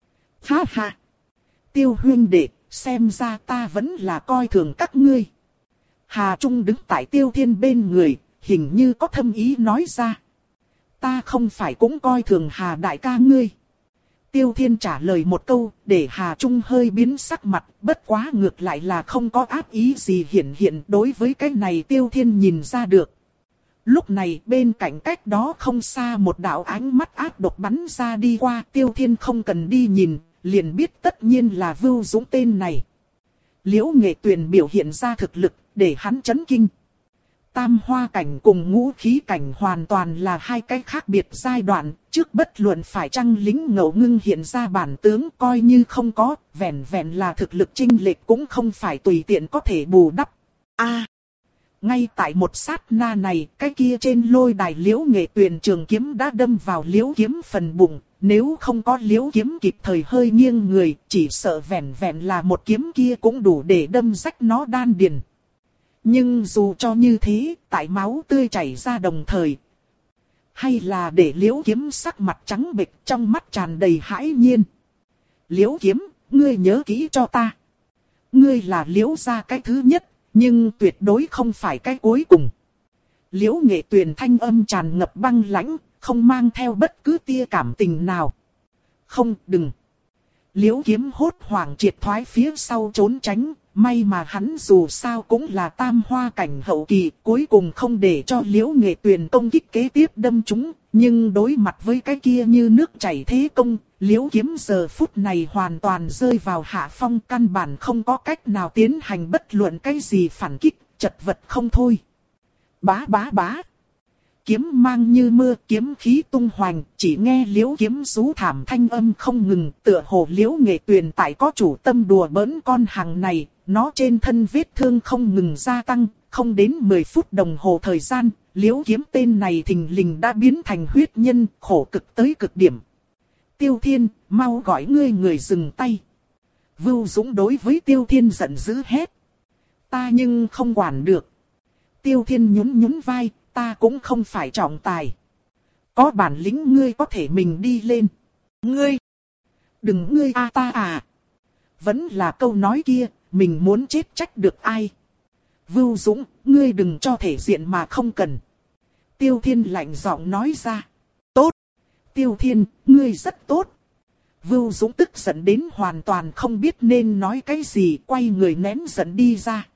Ha ha! Tiêu huynh đệ, xem ra ta vẫn là coi thường các ngươi. Hà Trung đứng tại Tiêu Thiên bên người, hình như có thâm ý nói ra. Ta không phải cũng coi thường Hà đại ca ngươi. Tiêu Thiên trả lời một câu, để Hà Trung hơi biến sắc mặt, bất quá ngược lại là không có ác ý gì hiển hiện. Đối với cái này Tiêu Thiên nhìn ra được. Lúc này bên cạnh cách đó không xa một đạo ánh mắt ác độc bắn ra đi qua. Tiêu Thiên không cần đi nhìn, liền biết tất nhiên là Vưu Dũng tên này. Liễu Nghệ Tuyền biểu hiện ra thực lực, để hắn chấn kinh. Tam hoa cảnh cùng ngũ khí cảnh hoàn toàn là hai cái khác biệt giai đoạn, trước bất luận phải chăng lính ngẫu ngưng hiện ra bản tướng coi như không có, vẹn vẹn là thực lực chênh lệch cũng không phải tùy tiện có thể bù đắp. A, ngay tại một sát na này, cái kia trên lôi đài Liễu Nghệ Tuyền trường kiếm đã đâm vào Liễu Kiếm phần bụng, nếu không có Liễu Kiếm kịp thời hơi nghiêng người, chỉ sợ vẹn vẹn là một kiếm kia cũng đủ để đâm rách nó đan điền. Nhưng dù cho như thế, tại máu tươi chảy ra đồng thời, hay là để Liễu Kiếm sắc mặt trắng bệch, trong mắt tràn đầy hãi nhiên. Liễu Kiếm, ngươi nhớ kỹ cho ta. Ngươi là Liễu gia cái thứ nhất, nhưng tuyệt đối không phải cái cuối cùng. Liễu Nghệ Tuyền thanh âm tràn ngập băng lãnh, không mang theo bất cứ tia cảm tình nào. Không, đừng. Liễu Kiếm hốt hoảng triệt thoái phía sau trốn tránh. May mà hắn dù sao cũng là tam hoa cảnh hậu kỳ, cuối cùng không để cho Liễu Nghệ Tuyền công kích kế tiếp đâm trúng. Nhưng đối mặt với cái kia như nước chảy thế công, Liễu Kiếm giờ phút này hoàn toàn rơi vào hạ phong, căn bản không có cách nào tiến hành bất luận cái gì phản kích, chật vật không thôi. Bá bá bá. Kiếm mang như mưa, kiếm khí tung hoành, chỉ nghe Liễu Kiếm rú thảm thanh âm không ngừng, tựa hồ Liễu Nghệ Tuyền tại có chủ tâm đùa bỡn con hàng này. Nó trên thân vết thương không ngừng gia tăng, không đến mười phút đồng hồ thời gian, Liễu Kiếm tên này thình lình đã biến thành huyết nhân, khổ cực tới cực điểm. Tiêu Thiên, mau gọi ngươi người dừng tay. Vưu Dũng đối với Tiêu Thiên giận dữ hét. Ta nhưng không quản được. Tiêu Thiên nhún nhún vai, ta cũng không phải trọng tài. Có bản lĩnh ngươi có thể mình đi lên. Ngươi! Đừng ngươi a ta à! Vẫn là câu nói kia. Mình muốn chết trách được ai? Vưu Dũng, ngươi đừng cho thể diện mà không cần. Tiêu Thiên lạnh giọng nói ra. Tốt. Tiêu Thiên, ngươi rất tốt. Vưu Dũng tức giận đến hoàn toàn không biết nên nói cái gì, quay người ném giận đi ra.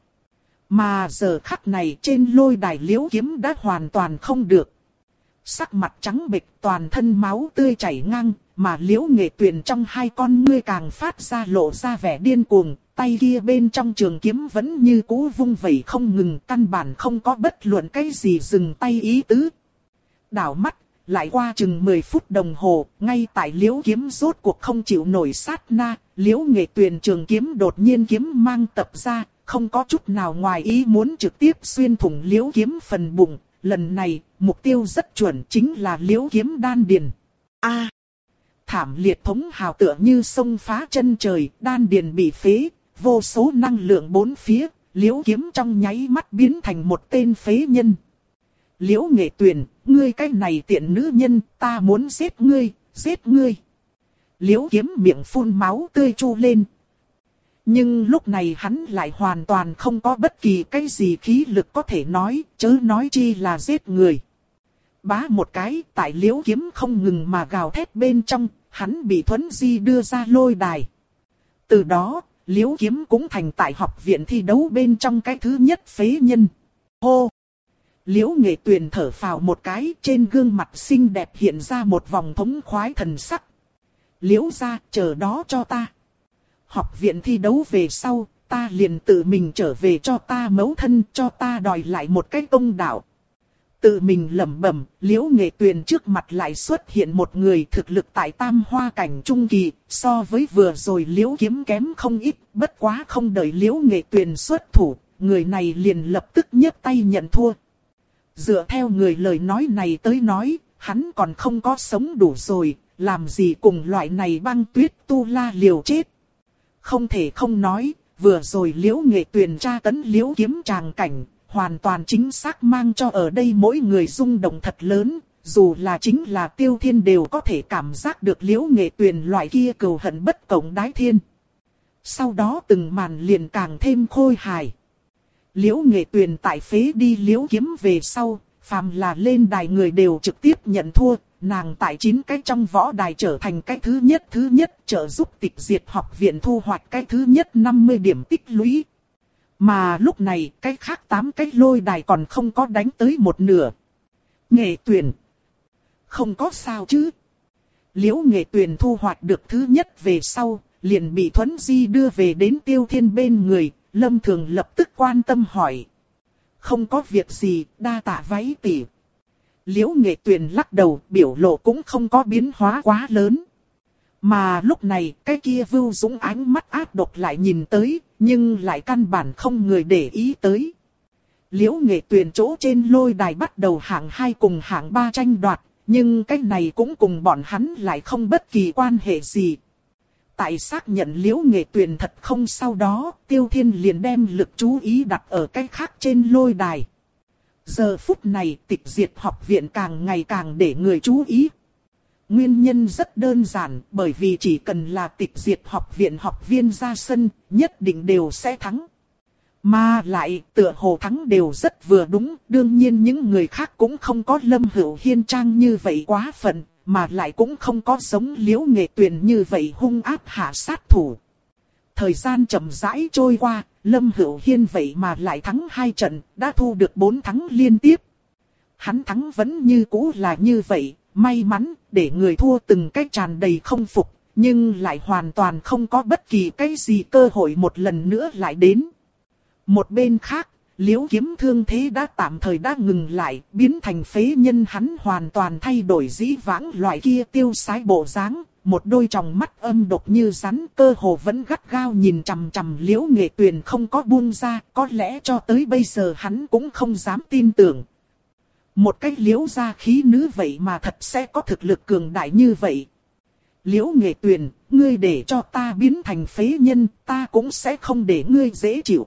Mà giờ khắc này trên lôi đài Liễu Kiếm đã hoàn toàn không được. Sắc mặt trắng bệch, toàn thân máu tươi chảy ngang, mà Liễu Nghệ Tuyền trong hai con ngươi càng phát ra lộ ra vẻ điên cuồng. Tay kia bên trong trường kiếm vẫn như cũ vung vẩy không ngừng, căn bản không có bất luận cái gì dừng tay ý tứ. Đảo mắt, lại qua chừng mười phút đồng hồ, ngay tại Liễu Kiếm rốt cuộc không chịu nổi sát na, Liễu Nghệ Tuyền trường kiếm đột nhiên kiếm mang tập ra, không có chút nào ngoài ý muốn trực tiếp xuyên thủng Liễu Kiếm phần bụng. Lần này, mục tiêu rất chuẩn, chính là Liễu Kiếm đan điền. A! Thảm liệt thống hào tựa như sông phá chân trời, đan điền bị phế. Vô số năng lượng bốn phía, Liễu Kiếm trong nháy mắt biến thành một tên phế nhân. Liễu Nghệ Tuyền, ngươi cái này tiện nữ nhân, ta muốn giết ngươi, giết ngươi. Liễu Kiếm miệng phun máu tươi chu lên. Nhưng lúc này hắn lại hoàn toàn không có bất kỳ cái gì khí lực có thể nói, chớ nói chi là giết người. Bá một cái, tại Liễu Kiếm không ngừng mà gào thét bên trong, hắn bị Thuấn Di đưa ra lôi đài. Từ đó, Liễu Kiếm cũng thành tại học viện thi đấu bên trong cái thứ nhất phế nhân. Hô! Liễu Nghệ Tuyền thở phào một cái, trên gương mặt xinh đẹp hiện ra một vòng thống khoái thần sắc. Liễu gia, chờ đó cho ta. Học viện thi đấu về sau, ta liền tự mình trở về cho ta mẫu thân, cho ta đòi lại một cái công đạo. Tự mình lẩm bẩm, Liễu Nghệ Tuyền trước mặt lại xuất hiện một người thực lực tại tam hoa cảnh trung kỳ, so với vừa rồi Liễu Kiếm kém không ít, bất quá không đợi Liễu Nghệ Tuyền xuất thủ, người này liền lập tức nhấc tay nhận thua. Dựa theo người lời nói này tới nói, hắn còn không có sống đủ rồi, làm gì cùng loại này băng tuyết tu la liều chết. Không thể không nói, vừa rồi Liễu Nghệ Tuyền tra tấn Liễu Kiếm tràng cảnh, hoàn toàn chính xác mang cho ở đây mỗi người rung động thật lớn, dù là chính là Tiêu Thiên đều có thể cảm giác được Liễu Nghệ Tuyền loại kia cừu hận bất cộng đái thiên. Sau đó từng màn liền càng thêm khôi hài. Liễu Nghệ Tuyền tại phế đi Liễu Kiếm về sau, phàm là lên đài người đều trực tiếp nhận thua, nàng tại chín cái trong võ đài trở thành cái thứ nhất thứ nhất trợ giúp Tịch Diệt học viện thu hoạch cái thứ nhất năm mươi điểm tích lũy. Mà lúc này cái khác tám cái lôi đài còn không có đánh tới một nửa. Nghệ Tuyền, không có sao chứ? Liễu Nghệ Tuyền thu hoạch được thứ nhất về sau, liền bị Thuấn Di đưa về đến Tiêu Thiên bên người, Lâm Thường lập tức quan tâm hỏi. Không có việc gì, đa tạ váy tỷ. Liễu Nghệ Tuyền lắc đầu, biểu lộ cũng không có biến hóa quá lớn. Mà lúc này, cái kia Vưu Dũng ánh mắt ác độc lại nhìn tới, nhưng lại căn bản không người để ý tới. Liễu Nghệ Tuyền chỗ trên lôi đài bắt đầu hạng hai cùng hạng ba tranh đoạt, nhưng cái này cũng cùng bọn hắn lại không bất kỳ quan hệ gì. Tại xác nhận Liễu Nghệ Tuyền thật không sau đó, Tiêu Thiên liền đem lực chú ý đặt ở cái khác trên lôi đài. Giờ phút này Tịch Diệt học viện càng ngày càng để người chú ý. Nguyên nhân rất đơn giản, bởi vì chỉ cần là Tịch Diệt học viện học viên ra sân, nhất định đều sẽ thắng. Mà lại, tựa hồ thắng đều rất vừa đúng, đương nhiên những người khác cũng không có Lâm Hữu Hiên trang như vậy quá phận, mà lại cũng không có giống Liễu Nghệ Tuyền như vậy hung ác hạ sát thủ. Thời gian chậm rãi trôi qua, Lâm Hữu Hiên vậy mà lại thắng hai trận, đã thu được bốn thắng liên tiếp. Hắn thắng vẫn như cũ là như vậy, may mắn, để người thua từng cái tràn đầy không phục, nhưng lại hoàn toàn không có bất kỳ cái gì cơ hội một lần nữa lại đến. Một bên khác, Liễu Kiếm thương thế đã tạm thời đã ngừng lại, biến thành phế nhân, hắn hoàn toàn thay đổi dĩ vãng loại kia tiêu sái bộ dáng, một đôi tròng mắt âm độc như rắn, cơ hồ vẫn gắt gao nhìn chằm chằm Liễu Nghệ Tuyền không có buông ra, có lẽ cho tới bây giờ hắn cũng không dám tin tưởng. Một cái Liễu gia khí nữ vậy mà thật sẽ có thực lực cường đại như vậy. Liễu Nghệ Tuyền, ngươi để cho ta biến thành phế nhân, ta cũng sẽ không để ngươi dễ chịu.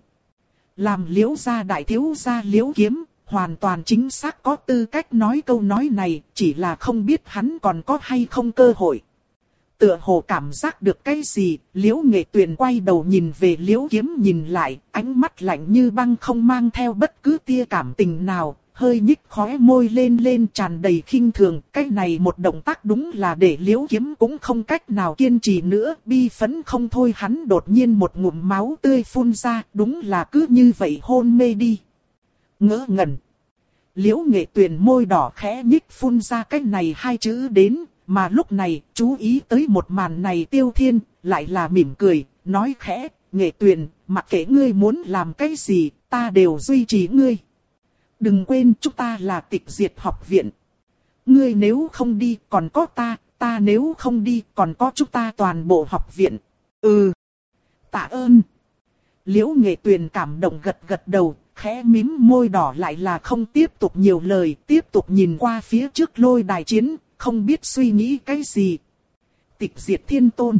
Làm Liễu gia đại thiếu gia Liễu Kiếm, hoàn toàn chính xác có tư cách nói câu nói này, chỉ là không biết hắn còn có hay không cơ hội. Tựa hồ cảm giác được cái gì, Liễu Nghệ Tuyền quay đầu nhìn về Liễu Kiếm nhìn lại, ánh mắt lạnh như băng không mang theo bất cứ tia cảm tình nào, hơi nhích khóe môi lên lên tràn đầy khinh thường. Cái này một động tác đúng là để Liễu Kiếm cũng không cách nào kiên trì nữa, bi phẫn không thôi, hắn đột nhiên một ngụm máu tươi phun ra, đúng là cứ như vậy hôn mê đi. Ngỡ ngẩn. Liễu Nghệ Tuyền môi đỏ khẽ nhích phun ra cái này hai chữ đến, mà lúc này chú ý tới một màn này Tiêu Thiên lại là mỉm cười, nói khẽ, Nghệ Tuyền, mặc kệ ngươi muốn làm cái gì, ta đều duy trì ngươi. Đừng quên chúng ta là Tịch Diệt học viện. Ngươi nếu không đi còn có ta, ta nếu không đi còn có chúng ta toàn bộ học viện. Ừ. Tạ ơn. Liễu Nghệ Tuyền cảm động gật gật đầu, khẽ mím môi đỏ lại là không tiếp tục nhiều lời, tiếp tục nhìn qua phía trước lôi đài chiến, không biết suy nghĩ cái gì. Tịch Diệt Thiên Tôn.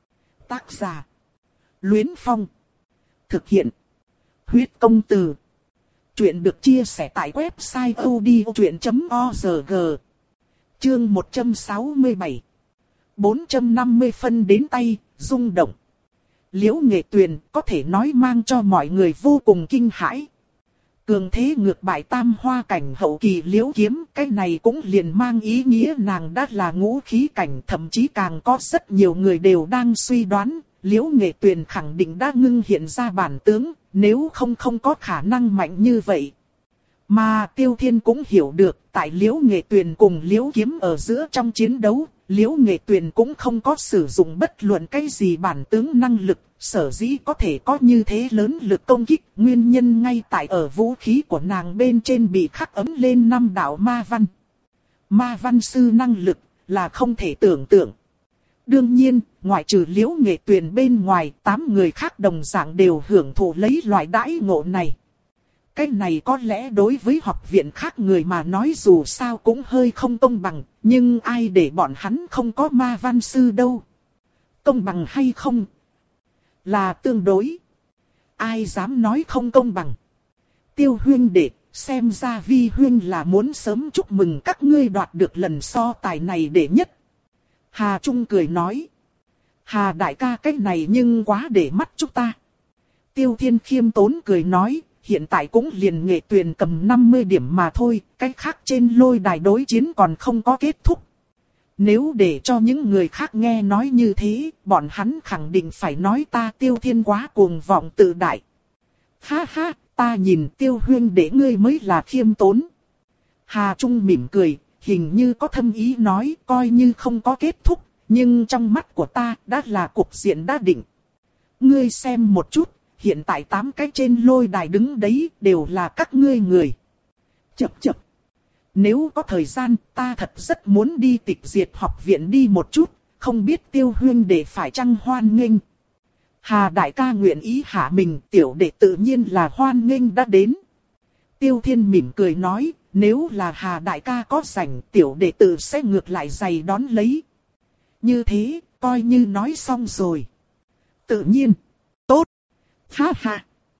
Tác giả. Luyến Phong. Thực hiện. Huyết Công Từ. Chuyện được chia sẻ tại website odchuyện chấm org. Chương một trăm sáu mươi bảy. bốn trăm năm mươi phân đến tay, rung động. Liễu Nghệ Tuyền có thể nói mang cho mọi người vô cùng kinh hãi. Cường thế ngược bại tam hoa cảnh hậu kỳ Liễu Kiếm, cái này cũng liền mang ý nghĩa nàng đã là ngũ khí cảnh, thậm chí càng có rất nhiều người đều đang suy đoán, Liễu Nghệ Tuyền khẳng định đã ngưng hiện ra bản tướng, nếu không không có khả năng mạnh như vậy. Mà Tiêu Thiên cũng hiểu được, tại Liễu Nghệ Tuyền cùng Liễu Kiếm ở giữa trong chiến đấu, Liễu Nghệ Tuyền cũng không có sử dụng bất luận cái gì bản tướng năng lực, sở dĩ có thể có như thế lớn lực công kích, nguyên nhân ngay tại ở vũ khí của nàng bên trên bị khắc ấm lên năm đạo ma văn. Ma văn sư năng lực là không thể tưởng tượng. Đương nhiên, ngoại trừ Liễu Nghệ Tuyền bên ngoài, tám người khác đồng dạng đều hưởng thụ lấy loại đãi ngộ này. Cái này có lẽ đối với học viện khác người mà nói dù sao cũng hơi không công bằng, nhưng ai để bọn hắn không có ma văn sư đâu. Công bằng hay không? Là tương đối. Ai dám nói không công bằng? Tiêu huyên đệ, xem ra Vi huyên là muốn sớm chúc mừng các ngươi đoạt được lần so tài này đệ nhất. Hà Trung cười nói. Hà đại ca cái này nhưng quá để mắt chúng ta. Tiêu Thiên khiêm tốn cười nói. Hiện tại cũng liền Nghệ Tuyền cầm năm mươi điểm mà thôi, cái khác trên lôi đài đối chiến còn không có kết thúc. Nếu để cho những người khác nghe nói như thế, bọn hắn khẳng định phải nói ta Tiêu Thiên quá cuồng vọng tự đại. Ha ha, ta nhìn Tiêu huyên để ngươi mới là khiêm tốn. Hà Trung mỉm cười, hình như có thâm ý nói coi như không có kết thúc, nhưng trong mắt của ta đã là cục diện đã định. Ngươi xem một chút. Hiện tại tám cái trên lôi đài đứng đấy đều là các ngươi người. Chập chập. Nếu có thời gian ta thật rất muốn đi tịch diệt học viện đi một chút. Không biết Tiêu huyên đệ phải chăng hoan nghênh. Hà đại ca nguyện ý hạ mình, tiểu đệ tự nhiên là hoan nghênh đã đến. Tiêu Thiên mỉm cười nói, nếu là Hà đại ca có rảnh, tiểu đệ tự sẽ ngược lại giày đón lấy. Như thế, coi như nói xong rồi. Tự nhiên. Tốt. Ha ha.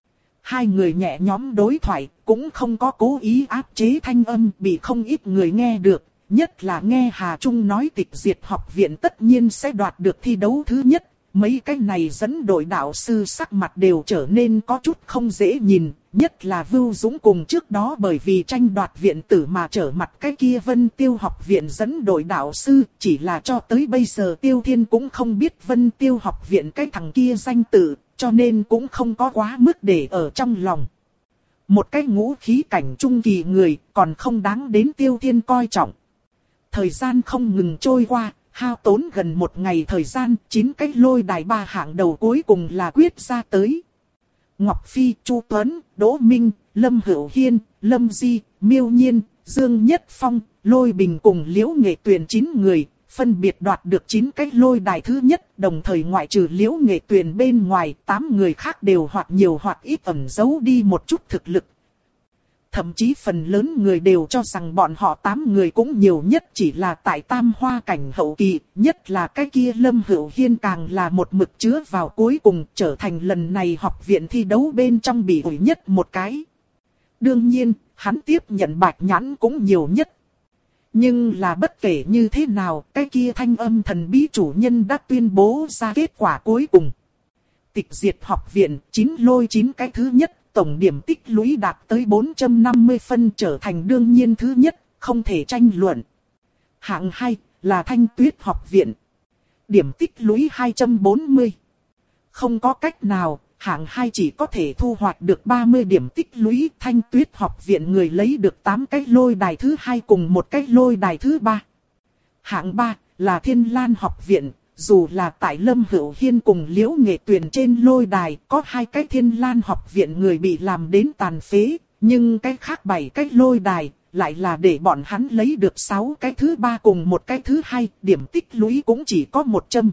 Hai người nhẹ nhõm đối thoại, cũng không có cố ý áp chế thanh âm, bị không ít người nghe được. Nhất là nghe Hà Trung nói tịch diệt học viện tất nhiên sẽ đoạt được thi đấu thứ nhất. Mấy cái này dẫn đội đạo sư sắc mặt đều trở nên có chút không dễ nhìn. Nhất là Vưu Dũng cùng trước đó bởi vì tranh đoạt viện tử mà trở mặt cái kia Vân Tiêu học viện dẫn đội đạo sư. Chỉ là cho tới bây giờ Tiêu Thiên cũng không biết Vân Tiêu học viện cái thằng kia danh tự, cho nên cũng không có quá mức để ở trong lòng. Một cái ngũ khí cảnh trung kỳ người còn không đáng đến Tiêu Thiên coi trọng. Thời gian không ngừng trôi qua. Hao tốn gần một ngày thời gian, chín cái lôi đài ba hạng đầu cuối cùng là quyết ra tới. Ngọc Phi, Chu Tuấn, Đỗ Minh, Lâm Hữu Hiên, Lâm Di, Miêu Nhiên, Dương Nhất Phong, Lôi Bình cùng Liễu Nghệ Tuyền chín người, phân biệt đoạt được chín cái lôi đài thứ nhất, đồng thời ngoại trừ Liễu Nghệ Tuyền bên ngoài, tám người khác đều hoặc nhiều hoặc ít ẩn giấu đi một chút thực lực. Thậm chí phần lớn người đều cho rằng bọn họ tám người cũng nhiều nhất chỉ là tại tam hoa cảnh hậu kỳ, nhất là cái kia Lâm Hữu Hiên càng là một mực chứa vào cuối cùng trở thành lần này học viện thi đấu bên trong bị hủy nhất một cái. Đương nhiên, hắn tiếp nhận bạch nhãn cũng nhiều nhất. Nhưng là bất kể như thế nào, cái kia thanh âm thần bí chủ nhân đã tuyên bố ra kết quả cuối cùng. Tịch diệt học viện, chín lôi chín cái thứ nhất. Tổng điểm tích lũy đạt tới bốn trăm năm mươi phân trở thành đương nhiên thứ nhất, không thể tranh luận. Hạng hai là Thanh Tuyết học viện. Điểm tích lũy hai trăm bốn mươi. Không có cách nào, hạng hai chỉ có thể thu hoạch được ba mươi điểm tích lũy. Thanh Tuyết học viện người lấy được tám cái lôi đài thứ hai cùng một cái lôi đài thứ ba. Hạng ba là Thiên Lan học viện. Dù là tại Lâm Hữu Hiên cùng Liễu Nghệ Tuyền trên lôi đài có hai cái Thiên Lan học viện người bị làm đến tàn phế, nhưng cái khác bảy cái lôi đài lại là để bọn hắn lấy được sáu cái thứ ba cùng một cái thứ hai, điểm tích lũy cũng chỉ có một trăm.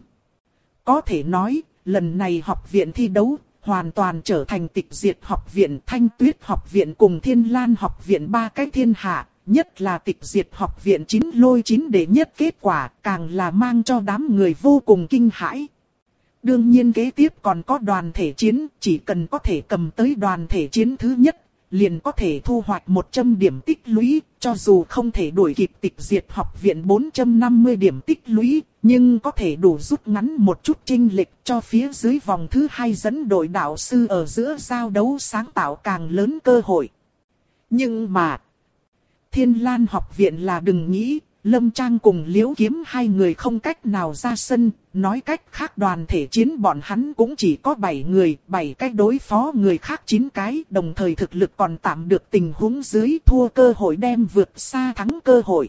Có thể nói, lần này học viện thi đấu hoàn toàn trở thành tịch diệt học viện, Thanh Tuyết học viện cùng Thiên Lan học viện ba cái thiên hạ. Nhất là tịch diệt học viện chín lôi chín đệ nhất kết quả càng là mang cho đám người vô cùng kinh hãi. Đương nhiên kế tiếp còn có đoàn thể chiến, chỉ cần có thể cầm tới đoàn thể chiến thứ nhất, liền có thể thu hoạch một trăm điểm tích lũy, cho dù không thể đuổi kịp tịch diệt học viện bốn trăm năm mươi điểm tích lũy, nhưng có thể đủ rút ngắn một chút chênh lệch cho phía dưới vòng thứ hai dẫn đội đạo sư ở giữa giao đấu sáng tạo càng lớn cơ hội. Nhưng mà Thiên Lan học viện là đừng nghĩ, Lâm Trang cùng Liễu Kiếm hai người không cách nào ra sân, nói cách khác đoàn thể chiến bọn hắn cũng chỉ có bảy người, bảy cách đối phó người khác chín cái, đồng thời thực lực còn tạm được tình huống dưới thua cơ hội đem vượt xa thắng cơ hội.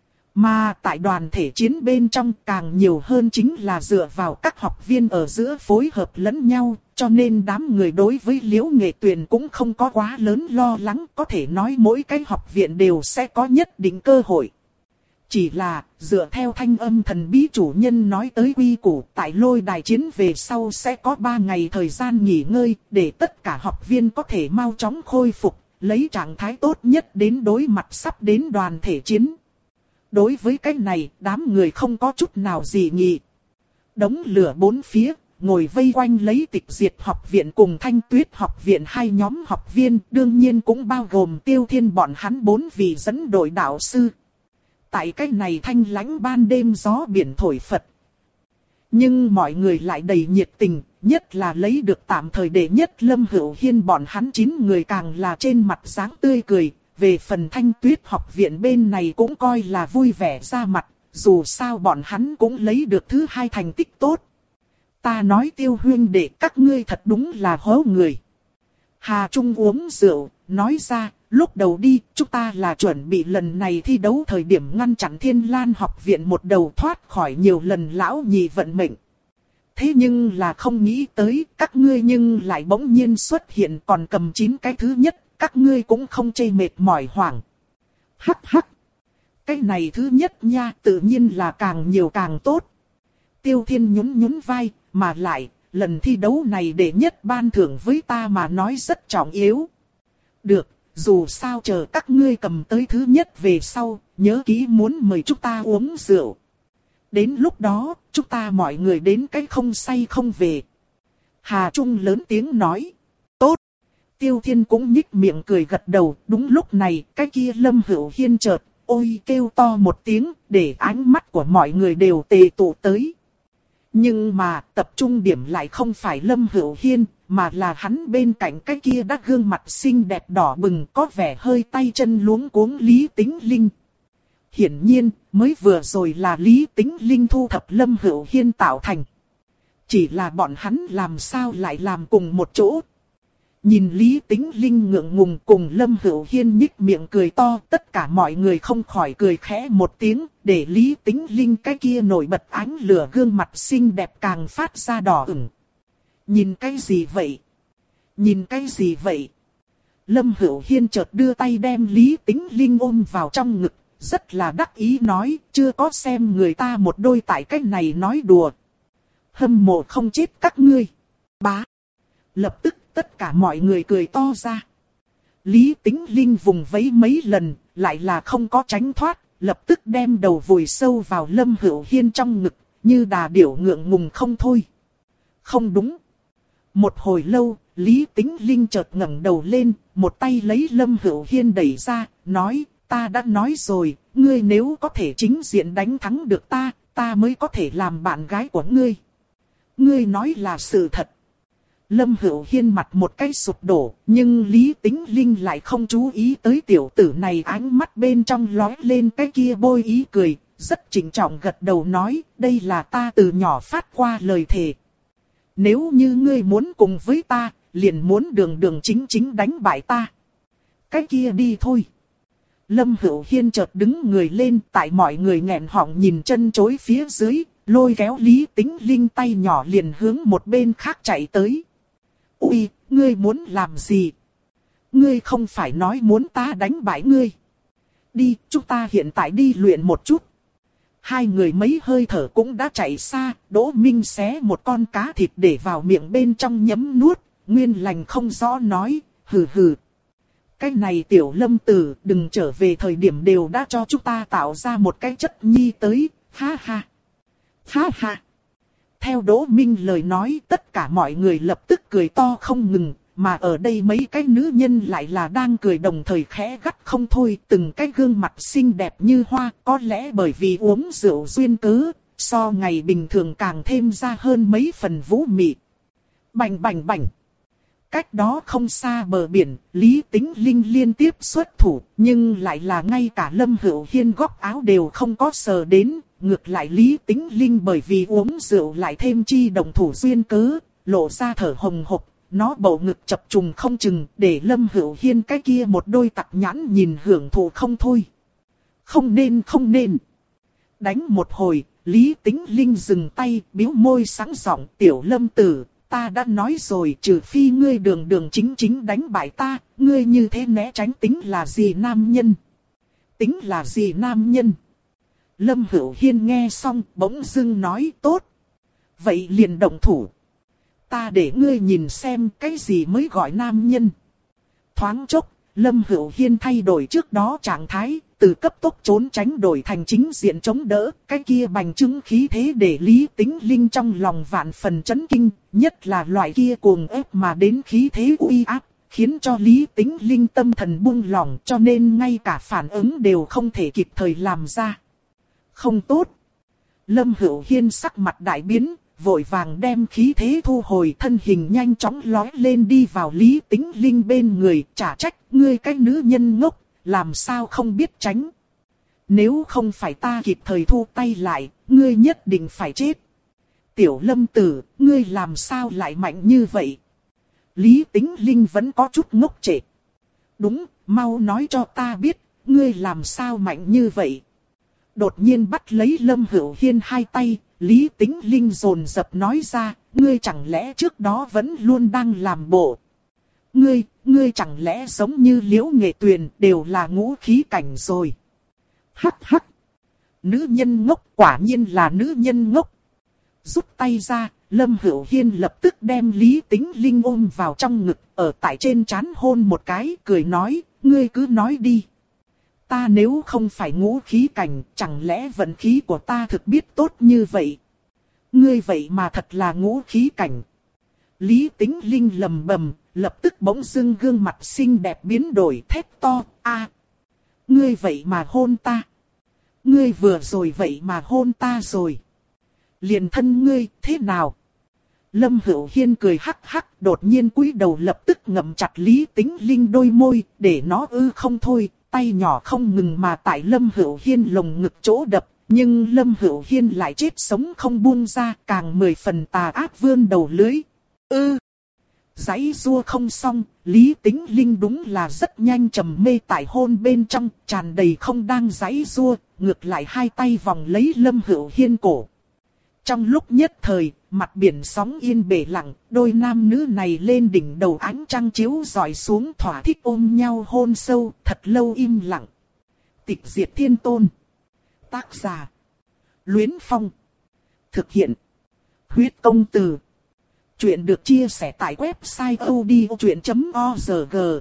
Mà tại đoàn thể chiến bên trong càng nhiều hơn chính là dựa vào các học viên ở giữa phối hợp lẫn nhau, cho nên đám người đối với Liễu Nghệ Tuyền cũng không có quá lớn lo lắng, có thể nói mỗi cái học viện đều sẽ có nhất định cơ hội. Chỉ là, dựa theo thanh âm thần bí chủ nhân nói tới quy củ, tại lôi đài chiến về sau sẽ có ba ngày thời gian nghỉ ngơi, để tất cả học viên có thể mau chóng khôi phục, lấy trạng thái tốt nhất đến đối mặt sắp đến đoàn thể chiến. Đối với cái này, đám người không có chút nào dị nghị. Đống lửa bốn phía, ngồi vây quanh lấy Tịch Diệt học viện cùng Thanh Tuyết học viện hai nhóm học viên, đương nhiên cũng bao gồm Tiêu Thiên bọn hắn bốn vị dẫn đội đạo sư. Tại cái này thanh lãnh ban đêm gió biển thổi phật. Nhưng mọi người lại đầy nhiệt tình, nhất là lấy được tạm thời đệ nhất Lâm Hữu Hiên bọn hắn chín người càng là trên mặt dáng tươi cười. Về phần Thanh Tuyết học viện bên này cũng coi là vui vẻ ra mặt, dù sao bọn hắn cũng lấy được thứ hai thành tích tốt. Ta nói Tiêu huynh đệ các ngươi thật đúng là hố người. Hà Trung uống rượu, nói ra, lúc đầu đi, chúng ta là chuẩn bị lần này thi đấu thời điểm ngăn chặn Thiên Lan học viện một đầu thoát khỏi nhiều lần lão nhị vận mệnh. Thế nhưng là không nghĩ tới, các ngươi nhưng lại bỗng nhiên xuất hiện còn cầm chín cái thứ nhất, các ngươi cũng không chê mệt mỏi hoảng. Hắc hắc. Cái này thứ nhất nha, tự nhiên là càng nhiều càng tốt. Tiêu Thiên nhún nhún vai, mà lại, lần thi đấu này đệ nhất ban thưởng với ta mà nói rất trọng yếu. Được, dù sao chờ các ngươi cầm tới thứ nhất về sau, nhớ kỹ muốn mời chúng ta uống rượu. Đến lúc đó, chúng ta mọi người đến cái không say không về. Hà Trung lớn tiếng nói. Tốt. Tiêu Thiên cũng nhích miệng cười gật đầu. Đúng lúc này, cái kia Lâm Hữu Hiên chợt, ôi kêu to một tiếng, để ánh mắt của mọi người đều tề tụ tới. Nhưng mà, tập trung điểm lại không phải Lâm Hữu Hiên, mà là hắn bên cạnh cái kia đã gương mặt xinh đẹp đỏ bừng có vẻ hơi tay chân luống cuống Lý Tĩnh Linh. Hiển nhiên, mới vừa rồi là Lý Tĩnh Linh thu thập Lâm Hữu Hiên tạo thành. Chỉ là bọn hắn làm sao lại làm cùng một chỗ. Nhìn Lý Tĩnh Linh ngượng ngùng cùng Lâm Hữu Hiên nhích miệng cười to, tất cả mọi người không khỏi cười khẽ một tiếng, để Lý Tĩnh Linh cái kia nổi bật ánh lửa gương mặt xinh đẹp càng phát ra đỏ ửng. Nhìn cái gì vậy? Nhìn cái gì vậy? Lâm Hữu Hiên chợt đưa tay đem Lý Tĩnh Linh ôm vào trong ngực, rất là đắc ý nói, chưa có xem người ta một đôi tại cái này nói đùa. Hâm mộ không chết các ngươi. Bá. Lập tức tất cả mọi người cười to ra. Lý Tĩnh Linh vùng vẫy mấy lần, lại là không có tránh thoát, lập tức đem đầu vùi sâu vào Lâm Hữu Hiên trong ngực, như đà điểu ngượng ngùng không thôi. Không đúng. Một hồi lâu, Lý Tĩnh Linh chợt ngẩng đầu lên, một tay lấy Lâm Hữu Hiên đẩy ra, nói, ta đã nói rồi, ngươi nếu có thể chính diện đánh thắng được ta, ta mới có thể làm bạn gái của ngươi. Ngươi nói là sự thật. Lâm Hữu Hiên mặt một cái sụp đổ, nhưng Lý Tĩnh Linh lại không chú ý tới tiểu tử này, ánh mắt bên trong lóe lên cái kia bôi ý cười, rất trịnh trọng gật đầu nói, đây là ta từ nhỏ phát qua lời thề. Nếu như ngươi muốn cùng với ta, liền muốn đường đường chính chính đánh bại ta. Cái kia đi thôi. Lâm Hữu Hiên chợt đứng người lên, tại mọi người nghẹn họng nhìn chân chối phía dưới, lôi kéo Lý Tĩnh Linh tay nhỏ liền hướng một bên khác chạy tới. Ui, ngươi muốn làm gì? Ngươi không phải nói muốn ta đánh bại ngươi. Đi, chúng ta hiện tại đi luyện một chút. Hai người mấy hơi thở cũng đã chạy xa, Đỗ Minh xé một con cá thịt để vào miệng bên trong nhấm nuốt, nguyên lành không rõ nói, hừ hừ. Cái này tiểu Lâm tử, đừng trở về thời điểm đều đã cho chúng ta tạo ra một cái chất nhi tới, ha ha. Ha ha. Theo Đỗ Minh lời nói, tất cả mọi người lập tức cười to không ngừng, mà ở đây mấy cái nữ nhân lại là đang cười đồng thời khẽ gắt không thôi, từng cái gương mặt xinh đẹp như hoa, có lẽ bởi vì uống rượu duyên cớ, so ngày bình thường càng thêm ra hơn mấy phần vũ mị. Bành bành bành. cách đó không xa bờ biển, Lý Tĩnh Linh liên tiếp xuất thủ, nhưng lại là ngay cả Lâm Hữu Hiên góc áo đều không có sờ đến. Ngược lại Lý Tĩnh Linh bởi vì uống rượu lại thêm chi động thủ duyên cớ, lộ ra thở hồng hộc, nó bầu ngực chập trùng không chừng, để Lâm Hữu Hiên cái kia một đôi tặc nhãn nhìn hưởng thụ không thôi. Không nên không nên. Đánh một hồi, Lý Tĩnh Linh dừng tay, bĩu môi sáng giọng, tiểu Lâm tử, ta đã nói rồi, trừ phi ngươi đường đường chính chính đánh bại ta, ngươi như thế né tránh tính là gì nam nhân? Tính là gì nam nhân? Lâm Hữu Hiên nghe xong, bỗng dưng nói tốt. Vậy liền động thủ. Ta để ngươi nhìn xem cái gì mới gọi nam nhân. Thoáng chốc, Lâm Hữu Hiên thay đổi trước đó trạng thái, từ cấp tốc trốn tránh đổi thành chính diện chống đỡ. Cái kia bành trướng khí thế để Lý Tĩnh Linh trong lòng vạn phần chấn kinh, nhất là loại kia cuồng ép mà đến khí thế uy áp, khiến cho Lý Tĩnh Linh tâm thần buông lỏng, cho nên ngay cả phản ứng đều không thể kịp thời làm ra. Không tốt. Lâm Hữu Hiên sắc mặt đại biến, vội vàng đem khí thế thu hồi, thân hình nhanh chóng lói lên đi vào Lý Tĩnh Linh bên người, trả trách, ngươi cái nữ nhân ngốc, làm sao không biết tránh. Nếu không phải ta kịp thời thu tay lại, ngươi nhất định phải chết. Tiểu Lâm tử, ngươi làm sao lại mạnh như vậy? Lý Tĩnh Linh vẫn có chút ngốc trệ. Đúng, mau nói cho ta biết, ngươi làm sao mạnh như vậy? Đột nhiên bắt lấy Lâm Hữu Hiên hai tay, Lý Tĩnh Linh dồn dập nói ra, ngươi chẳng lẽ trước đó vẫn luôn đang làm bộ. Ngươi, ngươi chẳng lẽ giống như Liễu Nghệ Tuyền đều là ngũ khí cảnh rồi. Hắc hắc. Nữ nhân ngốc, quả nhiên là nữ nhân ngốc. Rút tay ra, Lâm Hữu Hiên lập tức đem Lý Tĩnh Linh ôm vào trong ngực, ở tại trên trán hôn một cái, cười nói, ngươi cứ nói đi. Ta nếu không phải ngũ khí cảnh, chẳng lẽ vận khí của ta thực biết tốt như vậy? Ngươi vậy mà thật là ngũ khí cảnh. Lý Tĩnh Linh lầm bầm, lập tức bỗng dưng gương mặt xinh đẹp biến đổi, thét to, a, ngươi vậy mà hôn ta. Ngươi vừa rồi vậy mà hôn ta rồi. Liền thân ngươi, thế nào? Lâm Hữu Hiên cười hắc hắc, đột nhiên cúi đầu lập tức ngậm chặt Lý Tĩnh Linh đôi môi, để nó ư không thôi. Tay nhỏ không ngừng mà tại Lâm Hữu Hiên lồng ngực chỗ đập, nhưng Lâm Hữu Hiên lại chết sống không buông ra, càng mười phần tà ác vươn đầu lưới. Ư! Giãy giụa không xong, Lý Tĩnh Linh đúng là rất nhanh trầm mê tại hôn bên trong, tràn đầy không đang giãy giụa, ngược lại hai tay vòng lấy Lâm Hữu Hiên cổ. Trong lúc nhất thời, mặt biển sóng yên bể lặng, đôi nam nữ này lên đỉnh đầu ánh trăng chiếu rọi xuống, thỏa thích ôm nhau hôn sâu, thật lâu im lặng. Tịch diệt thiên tôn. Tác giả: Luyến Phong. Thực hiện: Huyết Công Từ. Chuyện được chia sẻ tại website odchuyện chấm org.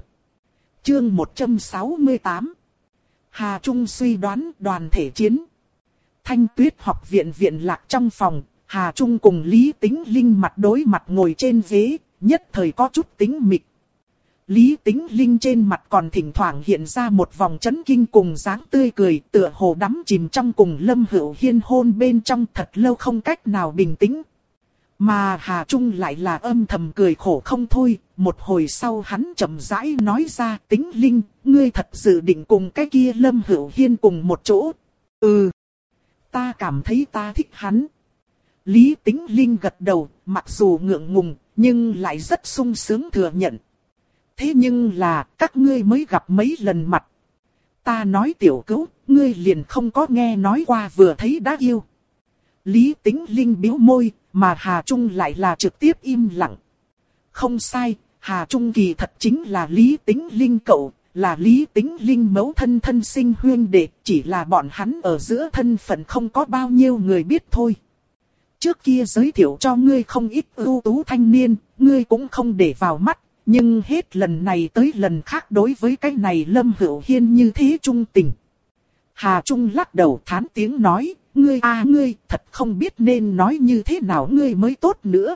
Chương một trăm sáu mươi tám. Hà Trung suy đoán đoàn thể chiến. Thanh Tuyết học viện viện lạc trong phòng, Hà Trung cùng Lý Tĩnh Linh mặt đối mặt ngồi trên ghế, nhất thời có chút tĩnh mịch. Lý Tĩnh Linh trên mặt còn thỉnh thoảng hiện ra một vòng chấn kinh cùng dáng tươi cười, tựa hồ đắm chìm trong cùng Lâm Hữu Hiên hôn bên trong, thật lâu không cách nào bình tĩnh. Mà Hà Trung lại là âm thầm cười khổ không thôi, một hồi sau hắn chậm rãi nói ra, Tĩnh Linh, ngươi thật dự định cùng cái kia Lâm Hữu Hiên cùng một chỗ. Ừ. Ta cảm thấy ta thích hắn. Lý Tĩnh Linh gật đầu, mặc dù ngượng ngùng, nhưng lại rất sung sướng thừa nhận. Thế nhưng là, các ngươi mới gặp mấy lần mặt. Ta nói tiểu cữu, ngươi liền không có nghe nói qua vừa thấy đã yêu. Lý Tĩnh Linh bĩu môi, mà Hà Trung lại là trực tiếp im lặng. Không sai, Hà Trung kỳ thật chính là Lý Tĩnh Linh cậu. Là Lý Tĩnh Linh mẫu thân thân sinh huyên đệ, chỉ là bọn hắn ở giữa thân phận không có bao nhiêu người biết thôi. Trước kia giới thiệu cho ngươi không ít ưu tú thanh niên, ngươi cũng không để vào mắt, nhưng hết lần này tới lần khác đối với cái này Lâm Hữu Hiên như thế trung tình. Hà Trung lắc đầu thán tiếng nói, ngươi a ngươi thật không biết nên nói như thế nào ngươi mới tốt nữa.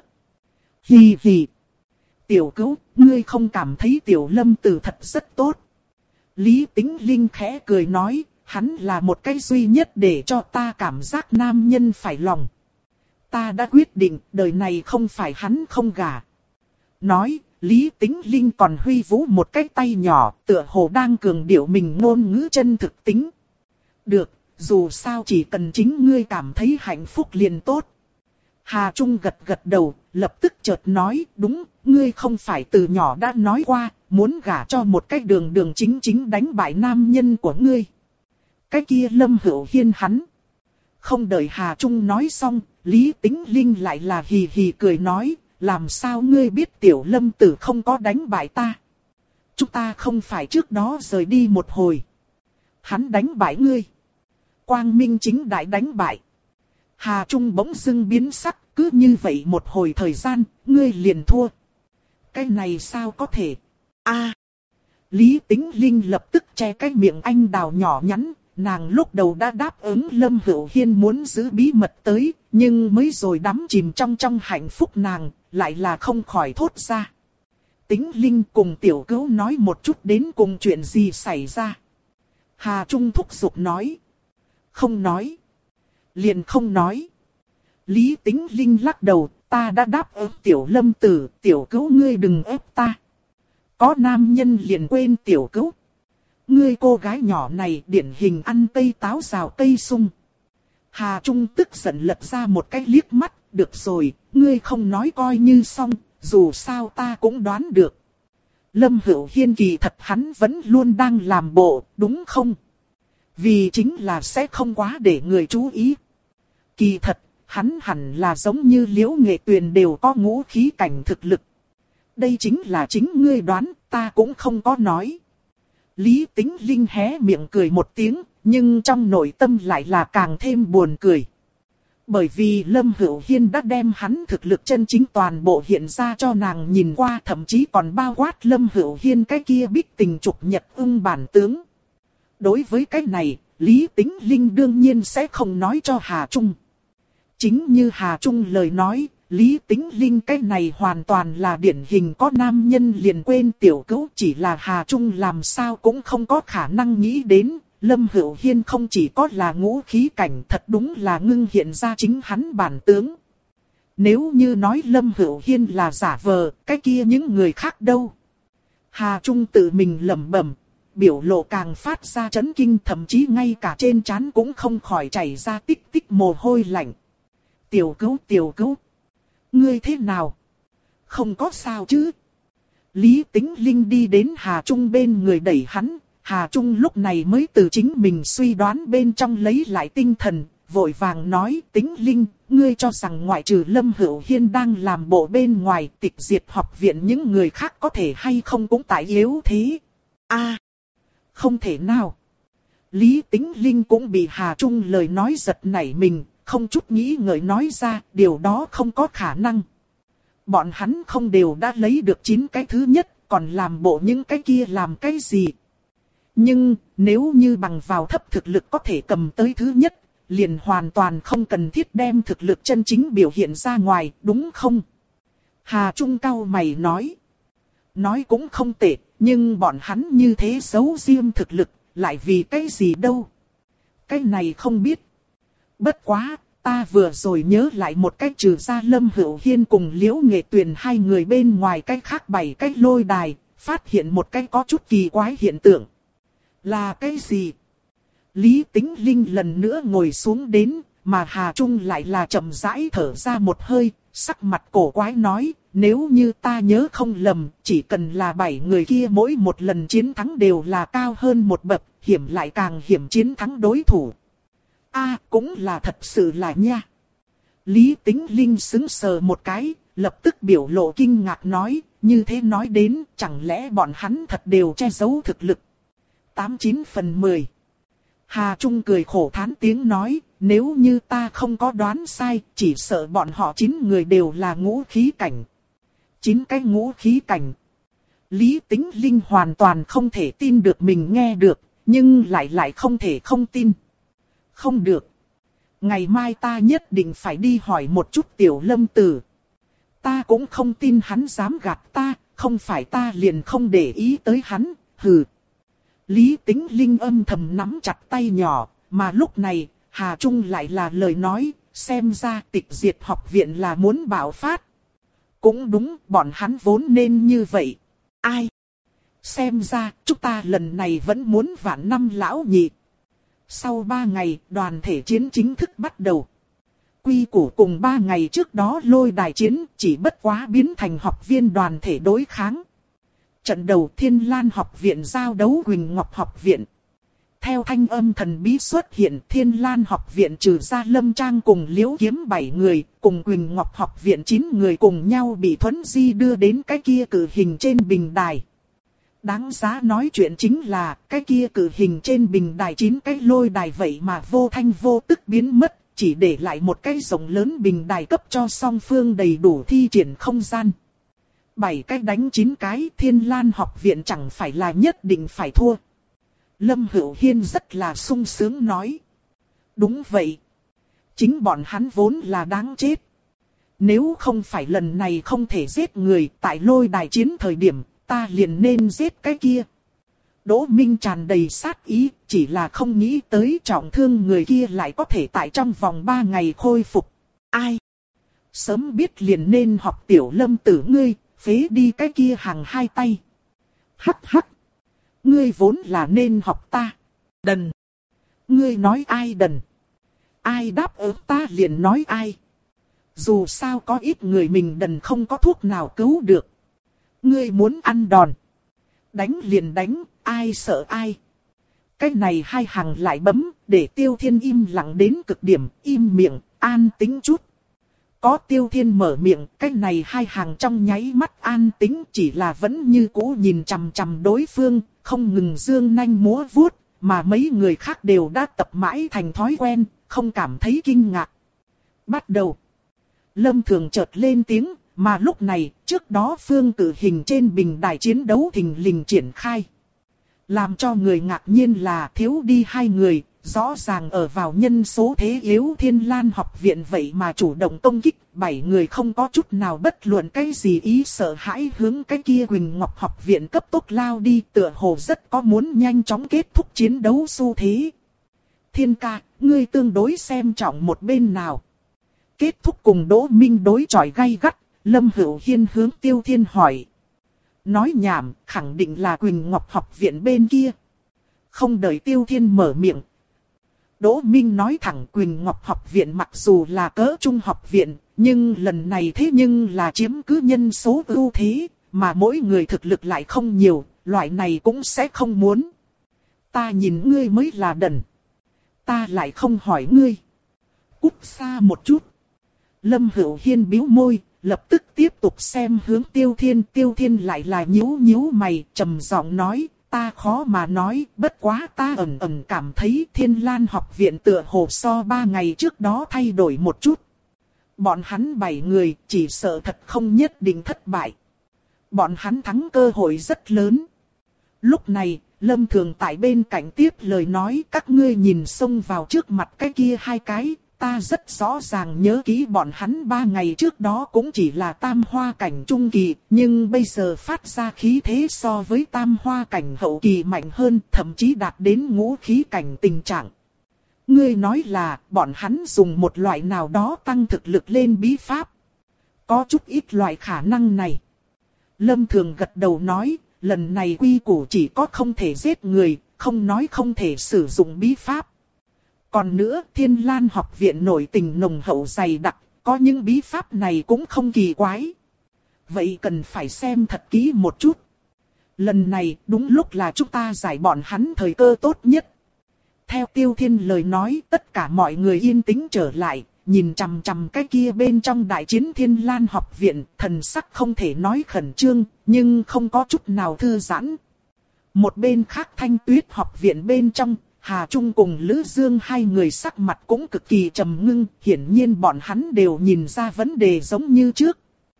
Hì hì. Tiểu cữu, ngươi không cảm thấy tiểu Lâm tử thật rất tốt. Lý Tĩnh Linh khẽ cười nói, hắn là một cái duy nhất để cho ta cảm giác nam nhân phải lòng. Ta đã quyết định, đời này không phải hắn không gả. Nói, Lý Tĩnh Linh còn huy vũ một cái tay nhỏ, tựa hồ đang cường điệu mình ngôn ngữ chân thực tính. Được, dù sao chỉ cần chính ngươi cảm thấy hạnh phúc liền tốt. Hà Trung gật gật đầu, lập tức chợt nói, đúng, ngươi không phải từ nhỏ đã nói qua, muốn gả cho một cái đường đường chính chính đánh bại nam nhân của ngươi. Cái kia Lâm Hữu Hiên hắn. Không đợi Hà Trung nói xong, Lý Tĩnh Linh lại là hì hì cười nói, làm sao ngươi biết tiểu Lâm tử không có đánh bại ta? Chúng ta không phải trước đó rời đi một hồi. Hắn đánh bại ngươi. Quang minh chính đại đánh bại. Hà Trung bỗng dưng biến sắc, cứ như vậy một hồi thời gian, ngươi liền thua. Cái này sao có thể? A. Lý Tĩnh Linh lập tức che cái miệng anh đào nhỏ nhắn, nàng lúc đầu đã đáp ứng Lâm Hữu Hiên muốn giữ bí mật tới, nhưng mới rồi đắm chìm trong trong hạnh phúc nàng, lại là không khỏi thốt ra. Tĩnh Linh cùng tiểu cữu nói một chút đến cùng chuyện gì xảy ra. Hà Trung thúc giục nói. Không nói. Liền không nói. Lý Tĩnh Linh lắc đầu, ta đã đáp ứng tiểu Lâm tử, tiểu cữu ngươi đừng ép ta. Có nam nhân liền quên tiểu cữu. Ngươi cô gái nhỏ này điển hình ăn cây táo rào cây sung. Hà Trung tức giận lật ra một cái liếc mắt, được rồi, ngươi không nói coi như xong, dù sao ta cũng đoán được. Lâm Hữu Hiên kỳ thật hắn vẫn luôn đang làm bộ, đúng không? Vì chính là sẽ không quá để người chú ý. Kỳ thật, hắn hẳn là giống như Liễu Nghệ Tuyền đều có ngũ khí cảnh thực lực. Đây chính là chính ngươi đoán, ta cũng không có nói. Lý Tĩnh Linh hé miệng cười một tiếng, nhưng trong nội tâm lại là càng thêm buồn cười. Bởi vì Lâm Hữu Hiên đã đem hắn thực lực chân chính toàn bộ hiện ra cho nàng nhìn qua, thậm chí còn bao quát Lâm Hữu Hiên cái kia bích tình trục nhật ưng bản tướng. Đối với cái này, Lý Tĩnh Linh đương nhiên sẽ không nói cho Hà Trung. Chính như Hà Trung lời nói, Lý Tĩnh Linh cái này hoàn toàn là điển hình có nam nhân liền quên tiểu cữu, chỉ là Hà Trung làm sao cũng không có khả năng nghĩ đến. Lâm Hữu Hiên không chỉ có là ngũ khí cảnh, thật đúng là ngưng hiện ra chính hắn bản tướng. Nếu như nói Lâm Hữu Hiên là giả vờ, cái kia những người khác đâu? Hà Trung tự mình lẩm bẩm, biểu lộ càng phát ra chấn kinh, thậm chí ngay cả trên trán cũng không khỏi chảy ra tích tích mồ hôi lạnh. Tiểu cữu, tiểu cữu, ngươi thế nào? Không có sao chứ? Lý Tĩnh Linh đi đến Hà Trung bên người đẩy hắn. Hà Trung lúc này mới từ chính mình suy đoán bên trong lấy lại tinh thần, vội vàng nói, Tĩnh Linh, ngươi cho rằng ngoại trừ Lâm Hữu Hiên đang làm bộ bên ngoài, tịch diệt học viện những người khác có thể hay không cũng tại yếu thế. A, à, không thể nào. Lý Tĩnh Linh cũng bị Hà Trung lời nói giật nảy mình, không chút nghĩ ngợi nói ra, điều đó không có khả năng. Bọn hắn không đều đã lấy được chín cái thứ nhất, còn làm bộ những cái kia làm cái gì? Nhưng, nếu như bằng vào thấp thực lực có thể cầm tới thứ nhất, liền hoàn toàn không cần thiết đem thực lực chân chính biểu hiện ra ngoài, đúng không? Hà Trung cau mày nói. Nói cũng không tệ, nhưng bọn hắn như thế giấu riêng thực lực, lại vì cái gì đâu? Cái này không biết. Bất quá, ta vừa rồi nhớ lại một cách trừ ra Lâm Hữu Hiên cùng Liễu Nghệ Tuyền hai người bên ngoài cách khác bảy cách lôi đài, phát hiện một cái có chút kỳ quái hiện tượng. Là cái gì? Lý Tĩnh Linh lần nữa ngồi xuống đến, mà Hà Trung lại là chậm rãi thở ra một hơi, sắc mặt cổ quái nói, nếu như ta nhớ không lầm, chỉ cần là bảy người kia mỗi một lần chiến thắng đều là cao hơn một bậc, hiểm lại càng hiểm chiến thắng đối thủ. A, à, cũng là thật sự là nha. Lý Tĩnh Linh sững sờ một cái, lập tức biểu lộ kinh ngạc nói, như thế nói đến, chẳng lẽ bọn hắn thật đều che giấu thực lực. Tám chín phần mười. Hà Trung cười khổ thán tiếng nói, nếu như ta không có đoán sai, chỉ sợ bọn họ chín người đều là ngũ khí cảnh. Chín cái ngũ khí cảnh. Lý Tĩnh Linh hoàn toàn không thể tin được mình nghe được, nhưng lại lại không thể không tin. Không được. Ngày mai ta nhất định phải đi hỏi một chút tiểu Lâm tử. Ta cũng không tin hắn dám gạt ta, không phải ta liền không để ý tới hắn, hừ. Lý Tĩnh Linh âm thầm nắm chặt tay nhỏ, mà lúc này, Hà Trung lại là lời nói, xem ra tịch diệt học viện là muốn bạo phát. cũng đúng, bọn hắn vốn nên như vậy. Ai? Xem ra, chúng ta lần này vẫn muốn vạn năm lão nhị. Sau ba ngày, đoàn thể chiến chính thức bắt đầu. Quy củ cùng ba ngày trước đó lôi đài chiến, chỉ bất quá biến thành học viên đoàn thể đối kháng. Trận đầu Thiên Lan học viện giao đấu Quỳnh Ngọc học viện. Theo thanh âm thần bí xuất hiện, Thiên Lan học viện trừ ra Lâm Trang cùng Liễu Kiếm bảy người, cùng Quỳnh Ngọc học viện chín người cùng nhau bị Thuấn Di đưa đến cái kia cử hình trên bình đài. Đáng giá nói chuyện chính là, cái kia cử hình trên bình đài chín cái lôi đài vậy mà vô thanh vô tức biến mất, chỉ để lại một cái rộng lớn bình đài cấp cho song phương đầy đủ thi triển không gian. Bảy cái đánh chín cái, Thiên Lan học viện chẳng phải là nhất định phải thua. Lâm Hữu Hiên rất là sung sướng nói. Đúng vậy. Chính bọn hắn vốn là đáng chết. Nếu không phải lần này không thể giết người tại lôi đài chiến thời điểm, ta liền nên giết cái kia. Đỗ Minh tràn đầy sát ý, chỉ là không nghĩ tới trọng thương người kia lại có thể tại trong vòng ba ngày khôi phục. Ai? Sớm biết liền nên học tiểu Lâm tử ngươi, phế đi cái kia hàng hai tay. Hắc hắc. Ngươi vốn là nên học ta. Đần. Ngươi nói ai đần? Ai đáp ứng ta liền nói ai. Dù sao có ít người mình đần không có thuốc nào cứu được. Ngươi muốn ăn đòn. Đánh liền đánh, ai sợ ai. Cái này hai hàng lại bấm, để Tiêu Thiên im lặng đến cực điểm, im miệng, an tĩnh chút. Có Tiêu Thiên mở miệng, cái này hai hàng trong nháy mắt an tĩnh, chỉ là vẫn như cũ nhìn chằm chằm đối phương, không ngừng dương nanh múa vuốt, mà mấy người khác đều đã tập mãi thành thói quen, không cảm thấy kinh ngạc. Bắt đầu. Lâm Thường chợt lên tiếng, mà lúc này, trước đó phương cử hình trên bình đài chiến đấu thình lình triển khai. Làm cho người ngạc nhiên là thiếu đi hai người, rõ ràng ở vào nhân số thế yếu Thiên Lan học viện vậy mà chủ động công kích, bảy người không có chút nào bất luận cái gì ý sợ hãi hướng cái kia Quỳnh Ngọc học viện cấp tốc lao đi, tựa hồ rất có muốn nhanh chóng kết thúc chiến đấu xu thế. Thiên ca, ngươi tương đối xem trọng một bên nào? Kết thúc cùng Đỗ Minh đối chọi gay gắt, Lâm Hữu Hiên hướng Tiêu Thiên hỏi. Nói nhảm, khẳng định là Quỳnh Ngọc học viện bên kia. Không đợi Tiêu Thiên mở miệng. Đỗ Minh nói thẳng Quỳnh Ngọc học viện mặc dù là cỡ trung học viện, nhưng lần này thế nhưng là chiếm cứ nhân số ưu thế, mà mỗi người thực lực lại không nhiều, loại này cũng sẽ không muốn. Ta nhìn ngươi mới là đần. Ta lại không hỏi ngươi. Cút xa một chút. Lâm Hữu Hiên bĩu môi, lập tức tiếp tục xem hướng Tiêu Thiên. Tiêu Thiên lại là nhíu nhíu mày, trầm giọng nói, ta khó mà nói, bất quá ta ẩn ẩn cảm thấy Thiên Lan học viện tựa hồ so ba ngày trước đó thay đổi một chút. Bọn hắn bảy người chỉ sợ thật không nhất định thất bại. Bọn hắn thắng cơ hội rất lớn. Lúc này, Lâm Thường tại bên cạnh tiếp lời nói, các ngươi nhìn xông vào trước mặt cái kia hai cái. Ta rất rõ ràng nhớ kỹ bọn hắn ba ngày trước đó cũng chỉ là tam hoa cảnh trung kỳ, nhưng bây giờ phát ra khí thế so với tam hoa cảnh hậu kỳ mạnh hơn, thậm chí đạt đến ngũ khí cảnh tình trạng. Ngươi nói là bọn hắn dùng một loại nào đó tăng thực lực lên bí pháp. Có chút ít loại khả năng này. Lâm Thường gật đầu nói, lần này quy củ chỉ có không thể giết người, không nói không thể sử dụng bí pháp. Còn nữa, Thiên Lan học viện nổi tình nồng hậu dày đặc, có những bí pháp này cũng không kỳ quái. Vậy cần phải xem thật kỹ một chút. Lần này, đúng lúc là chúng ta giải bọn hắn thời cơ tốt nhất. Theo Tiêu Thiên lời nói, tất cả mọi người yên tĩnh trở lại, nhìn chằm chằm cái kia bên trong đại chiến Thiên Lan học viện, thần sắc không thể nói khẩn trương, nhưng không có chút nào thư giãn. Một bên khác Thanh Tuyết học viện bên trong, Hà Trung cùng Lữ Dương hai người sắc mặt cũng cực kỳ trầm ngưng, hiển nhiên bọn hắn đều nhìn ra vấn đề giống như trước.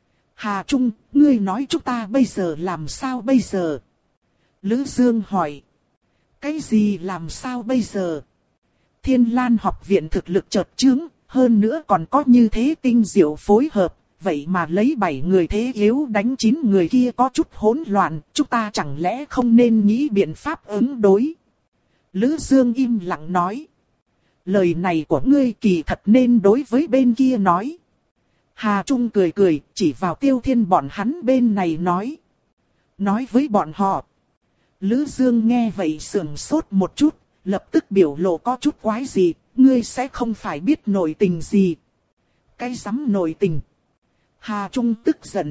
Hà Trung, ngươi nói chúng ta bây giờ làm sao bây giờ? Lữ Dương hỏi. Cái gì làm sao bây giờ? Thiên Lan học viện thực lực chợt chướng, hơn nữa còn có như thế tinh diệu phối hợp, vậy mà lấy bảy người thế yếu đánh chín người kia có chút hỗn loạn, chúng ta chẳng lẽ không nên nghĩ biện pháp ứng đối? Lữ Dương im lặng nói. Lời này của ngươi kỳ thật nên đối với bên kia nói. Hà Trung cười cười, chỉ vào Tiêu Thiên bọn hắn bên này nói. Nói với bọn họ. Lữ Dương nghe vậy sườn sốt một chút, lập tức biểu lộ có chút quái gì, ngươi sẽ không phải biết nội tình gì. Cái rắm nội tình. Hà Trung tức giận.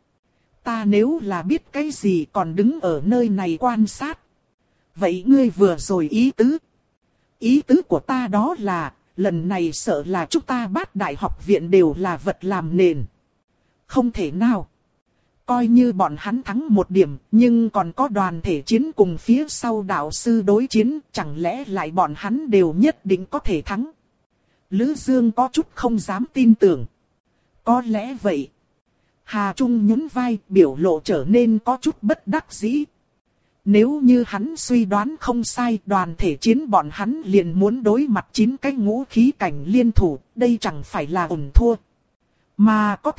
Ta nếu là biết cái gì còn đứng ở nơi này quan sát. Vậy ngươi vừa rồi ý tứ. Ý tứ của ta đó là, lần này sợ là chúng ta Bát Đại học viện đều là vật làm nền. Không thể nào. Coi như bọn hắn thắng một điểm, nhưng còn có đoàn thể chiến cùng phía sau đạo sư đối chiến, chẳng lẽ lại bọn hắn đều nhất định có thể thắng. Lữ Dương có chút không dám tin tưởng. Có lẽ vậy. Hà Trung nhún vai, biểu lộ trở nên có chút bất đắc dĩ. Nếu như hắn suy đoán không sai, đoàn thể chiến bọn hắn liền muốn đối mặt chín cái ngũ khí cảnh liên thủ, đây chẳng phải là ổn thua. Mà có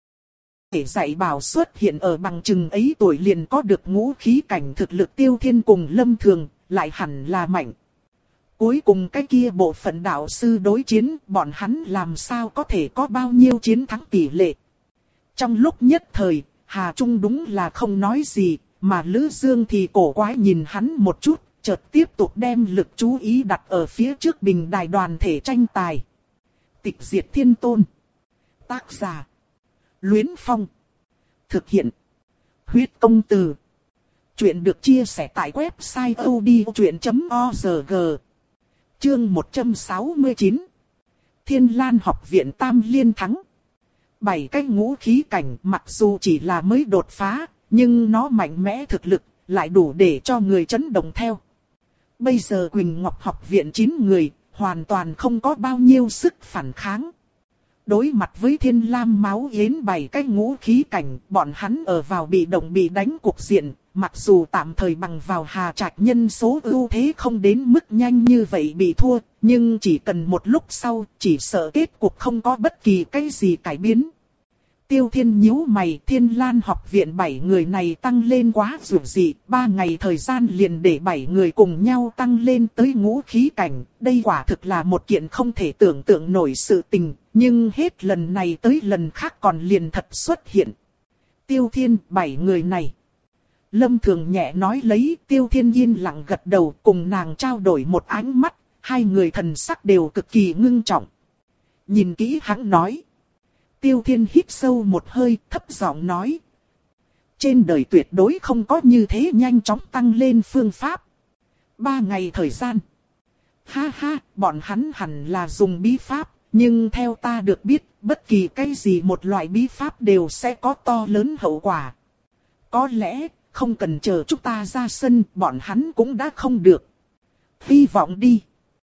thể dạy bảo xuất hiện ở bằng chừng ấy tuổi liền có được ngũ khí cảnh thực lực Tiêu Thiên cùng Lâm Thường, lại hẳn là mạnh. Cuối cùng cái kia bộ phận đạo sư đối chiến, bọn hắn làm sao có thể có bao nhiêu chiến thắng tỷ lệ. Trong lúc nhất thời, Hà Trung đúng là không nói gì, mà Lữ Dương thì cổ quái nhìn hắn một chút, chợt tiếp tục đem lực chú ý đặt ở phía trước bình đài đoàn thể tranh tài. Tịch diệt thiên tôn. Tác giả. Luyến Phong. Thực hiện. Huyết công từ. Chuyện được chia sẻ tại website odchuyện chấm org. Chương một trăm sáu mươi chín. Thiên Lan học viện Tam Liên thắng. Bảy cái ngũ khí cảnh mặc dù chỉ là mới đột phá, nhưng nó mạnh mẽ thực lực, lại đủ để cho người chấn động theo. Bây giờ Quỳnh Ngọc học viện chín người, hoàn toàn không có bao nhiêu sức phản kháng. Đối mặt với Thiên Lam máu yến bảy cái ngũ khí cảnh, bọn hắn ở vào bị động bị đánh cục diện, mặc dù tạm thời bằng vào Hà Trạch nhân số ưu thế không đến mức nhanh như vậy bị thua, nhưng chỉ cần một lúc sau, chỉ sợ kết cục không có bất kỳ cái gì cải biến. Tiêu Thiên nhíu mày, Thiên Lan học viện bảy người này tăng lên quá dù gì, ba ngày thời gian liền để bảy người cùng nhau tăng lên tới ngũ khí cảnh, đây quả thực là một kiện không thể tưởng tượng nổi sự tình, nhưng hết lần này tới lần khác còn liền thật xuất hiện. Tiêu Thiên, bảy người này. Lâm Thường nhẹ nói lấy, Tiêu Thiên yên lặng gật đầu, cùng nàng trao đổi một ánh mắt, hai người thần sắc đều cực kỳ ngưng trọng. Nhìn kỹ hắn nói. Tiêu Thiên hít sâu một hơi, thấp giọng nói. Trên đời tuyệt đối không có như thế nhanh chóng tăng lên phương pháp. Ba ngày thời gian. Ha ha, bọn hắn hẳn là dùng bí pháp, nhưng theo ta được biết, bất kỳ cái gì một loại bí pháp đều sẽ có to lớn hậu quả. Có lẽ, không cần chờ chúng ta ra sân, bọn hắn cũng đã không được. Hy vọng đi.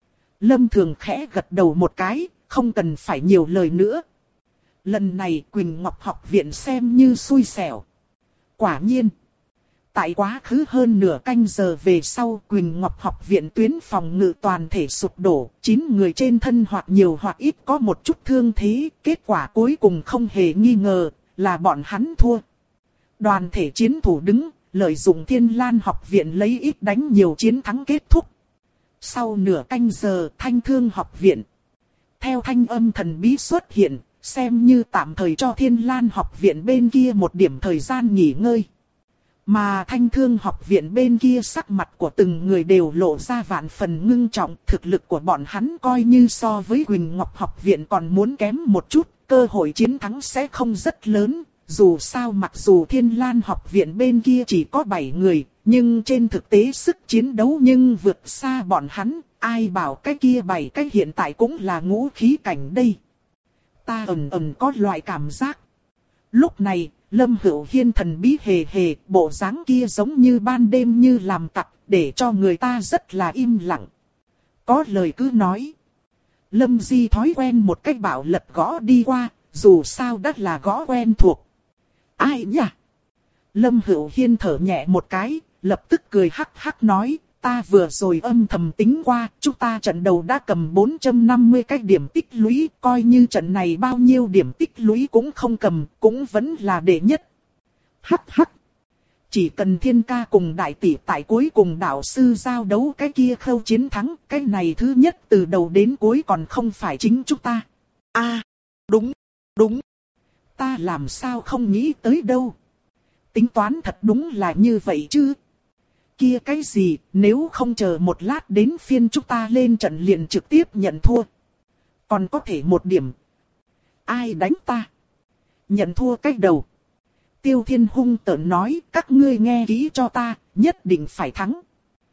Lâm Thường khẽ gật đầu một cái, không cần phải nhiều lời nữa. Lần này Quỳnh Ngọc học viện xem như xui xẻo. Quả nhiên. Tại quá khứ hơn nửa canh giờ về sau Quỳnh Ngọc học viện tuyến phòng ngự toàn thể sụp đổ. Chín người trên thân hoặc nhiều hoặc ít có một chút thương thế. Kết quả cuối cùng không hề nghi ngờ là bọn hắn thua. Đoàn thể chiến thủ đứng, lợi dụng Thiên Lan học viện lấy ít đánh nhiều chiến thắng kết thúc. Sau nửa canh giờ Thanh Thương học viện. Theo thanh âm thần bí xuất hiện. Xem như tạm thời cho Thiên Lan học viện bên kia một điểm thời gian nghỉ ngơi. Mà Thanh Thương học viện bên kia sắc mặt của từng người đều lộ ra vạn phần ngưng trọng. Thực lực của bọn hắn coi như so với Quỳnh Ngọc học viện còn muốn kém một chút. Cơ hội chiến thắng sẽ không rất lớn. Dù sao mặc dù Thiên Lan học viện bên kia chỉ có bảy người. Nhưng trên thực tế sức chiến đấu nhưng vượt xa bọn hắn. Ai bảo cái kia bảy cái hiện tại cũng là ngũ khí cảnh đây. Ta ẩn ẩn có loại cảm giác. Lúc này, Lâm Hữu Hiên thần bí hề hề, bộ dáng kia giống như ban đêm như làm tặc, để cho người ta rất là im lặng. Có lời cứ nói. Lâm Di thói quen một cách bảo lật gõ đi qua, dù sao đã là gõ quen thuộc. Ai nhỉ? Lâm Hữu Hiên thở nhẹ một cái, lập tức cười hắc hắc nói. Ta vừa rồi âm thầm tính qua, chúng ta trận đầu đã cầm bốn trăm năm mươi cái điểm tích lũy, coi như trận này bao nhiêu điểm tích lũy cũng không cầm, cũng vẫn là đệ nhất. Hắc hắc. Chỉ cần Thiên Ca cùng đại tỷ tại cuối cùng đạo sư giao đấu cái kia khâu chiến thắng, cái này thứ nhất từ đầu đến cuối còn không phải chính chúng ta. À, đúng, đúng. Ta làm sao không nghĩ tới đâu. Tính toán thật đúng là như vậy chứ. Kia cái gì, nếu không chờ một lát đến phiên chúng ta lên trận liền trực tiếp nhận thua. Còn có thể một điểm. Ai đánh ta? Nhận thua cách đầu. Tiêu Thiên hung tợn nói, các ngươi nghe kỹ cho ta, nhất định phải thắng.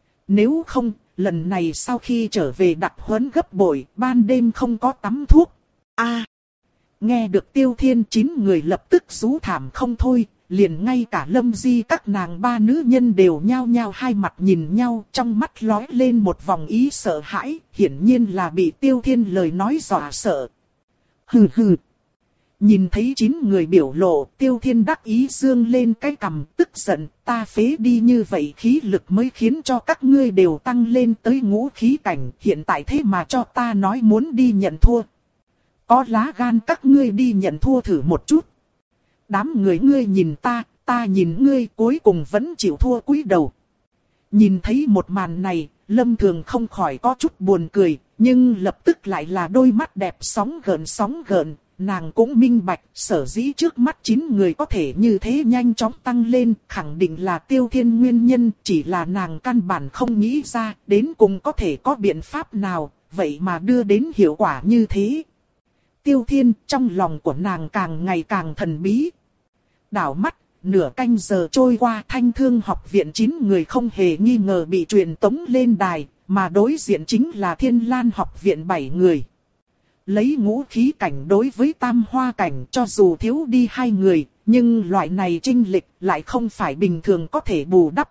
Nếu không, lần này sau khi trở về đặc huấn gấp bội, ban đêm không có tắm thuốc. A, nghe được Tiêu Thiên, chín người lập tức rú thảm không thôi, liền ngay cả Lâm Di các nàng ba nữ nhân đều nhao nhao hai mặt nhìn nhau, trong mắt lóe lên một vòng ý sợ hãi, hiển nhiên là bị Tiêu Thiên lời nói dọa sợ. Hừ hừ. Nhìn thấy chín người biểu lộ, Tiêu Thiên đắc ý dương lên cái cằm, tức giận, ta phế đi như vậy khí lực mới khiến cho các ngươi đều tăng lên tới ngũ khí cảnh, hiện tại thế mà cho ta nói muốn đi nhận thua. Có lá gan các ngươi đi nhận thua thử một chút. Đám người ngươi nhìn ta, ta nhìn ngươi, cuối cùng vẫn chịu thua cúi đầu. Nhìn thấy một màn này, Lâm Thường không khỏi có chút buồn cười, nhưng lập tức lại là đôi mắt đẹp sóng gợn sóng gợn. Nàng cũng minh bạch, sở dĩ trước mắt chín người có thể như thế nhanh chóng tăng lên, khẳng định là Tiêu Thiên nguyên nhân, chỉ là nàng căn bản không nghĩ ra, đến cùng có thể có biện pháp nào, vậy mà đưa đến hiệu quả như thế. Tiêu Thiên, trong lòng của nàng càng ngày càng thần bí. Đảo mắt, nửa canh giờ trôi qua, Thanh Thương học viện chín người không hề nghi ngờ bị truyền tống lên đài, mà đối diện chính là Thiên Lan học viện bảy người. Lấy ngũ khí cảnh đối với tam hoa cảnh cho dù thiếu đi hai người, nhưng loại này chênh lệch lại không phải bình thường có thể bù đắp.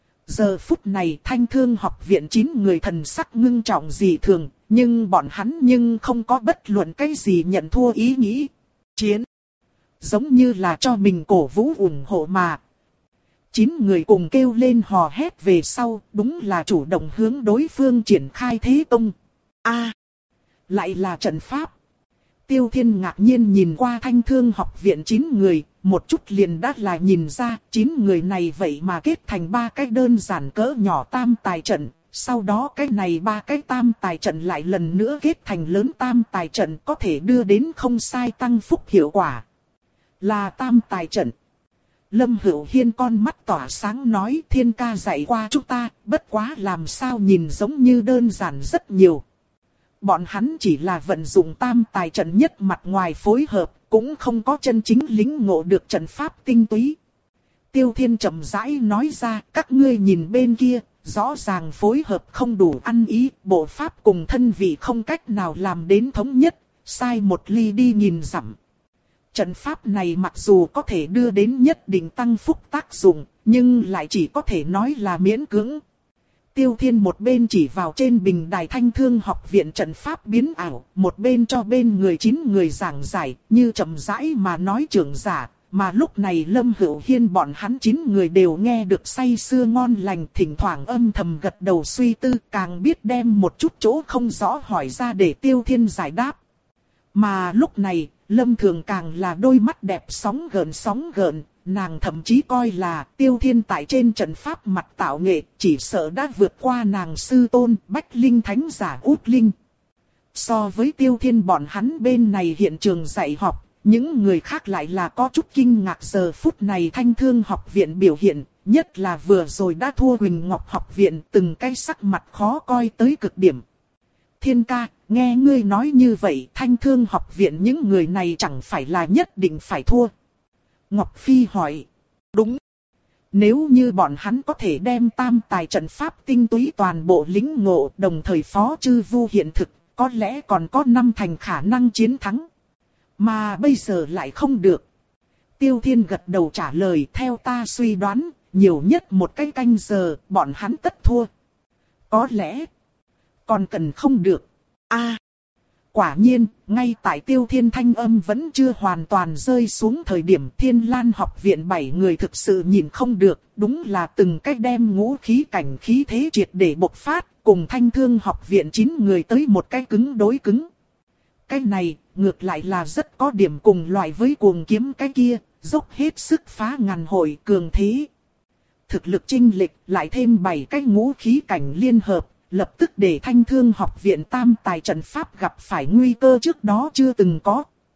Giờ phút này Thanh Thương học viện chín người thần sắc ngưng trọng dị thường, nhưng bọn hắn nhưng không có bất luận cái gì nhận thua ý nghĩ. Chiến! Giống như là cho mình cổ vũ ủng hộ mà. Chín người cùng kêu lên hò hét về sau, đúng là chủ động hướng đối phương triển khai thế công. A, lại là trận pháp. Tiêu Thiên ngạc nhiên nhìn qua Thanh Thương học viện chín người, một chút liền đã là nhìn ra chín người này vậy mà kết thành ba cái đơn giản cỡ nhỏ tam tài trận. Sau đó cái này ba cái tam tài trận lại lần nữa kết thành lớn tam tài trận, có thể đưa đến không sai tăng phúc hiệu quả. Là tam tài trận. Lâm Hữu Hiên con mắt tỏa sáng nói, Thiên ca dạy qua chúng ta, bất quá làm sao nhìn giống như đơn giản rất nhiều. Bọn hắn chỉ là vận dụng tam tài trận nhất mặt ngoài phối hợp, cũng không có chân chính lĩnh ngộ được trận pháp tinh túy. Tiêu Thiên chậm rãi nói ra, các ngươi nhìn bên kia, rõ ràng phối hợp không đủ ăn ý, bộ pháp cùng thân vị không cách nào làm đến thống nhất, sai một ly đi nghìn dặm. Trận pháp này mặc dù có thể đưa đến nhất định tăng phúc tác dụng, nhưng lại chỉ có thể nói là miễn cưỡng. Tiêu Thiên một bên chỉ vào trên bình đài Thanh Thương học viện trận pháp biến ảo, một bên cho bên người chín người giảng giải, như chậm rãi mà nói trưởng giả, mà lúc này Lâm Hữu Hiên bọn hắn chín người đều nghe được say sưa ngon lành, thỉnh thoảng âm thầm gật đầu suy tư, càng biết đem một chút chỗ không rõ hỏi ra để Tiêu Thiên giải đáp. Mà lúc này, Lâm Thường càng là đôi mắt đẹp sóng gợn sóng gợn, nàng thậm chí coi là Tiêu Thiên tại trên trận pháp mặt tạo nghệ, chỉ sợ đã vượt qua nàng sư tôn Bách Linh Thánh giả Út Linh. So với Tiêu Thiên bọn hắn bên này hiện trường dạy học, những người khác lại là có chút kinh ngạc giờ phút này Thanh Thương học viện biểu hiện, nhất là vừa rồi đã thua Huỳnh Ngọc học viện, từng cái sắc mặt khó coi tới cực điểm. Thiên ca, nghe ngươi nói như vậy, Thanh Thương học viện những người này chẳng phải là nhất định phải thua. Ngọc Phi hỏi. Đúng. Nếu như bọn hắn có thể đem tam tài trận pháp tinh túy toàn bộ lĩnh ngộ, đồng thời phó chư vu hiện thực, có lẽ còn có năm thành khả năng chiến thắng. Mà bây giờ lại không được. Tiêu Thiên gật đầu trả lời, theo ta suy đoán, nhiều nhất một cái canh giờ, bọn hắn tất thua. Có lẽ còn cần không được. A, quả nhiên, ngay tại Tiêu Thiên thanh âm vẫn chưa hoàn toàn rơi xuống thời điểm Thiên Lan học viện bảy người thực sự nhìn không được, đúng là từng cách đem ngũ khí cảnh khí thế triệt để bộc phát, cùng Thanh Thương học viện chín người tới một cái cứng đối cứng. Cái này, ngược lại là rất có điểm cùng loại với cuồng kiếm cái kia, dốc hết sức phá ngàn hội cường thế. Thực lực chênh lệch lại thêm bảy cái ngũ khí cảnh liên hợp, lập tức để Thanh Thương học viện tam tài trận pháp gặp phải nguy cơ trước đó chưa từng có.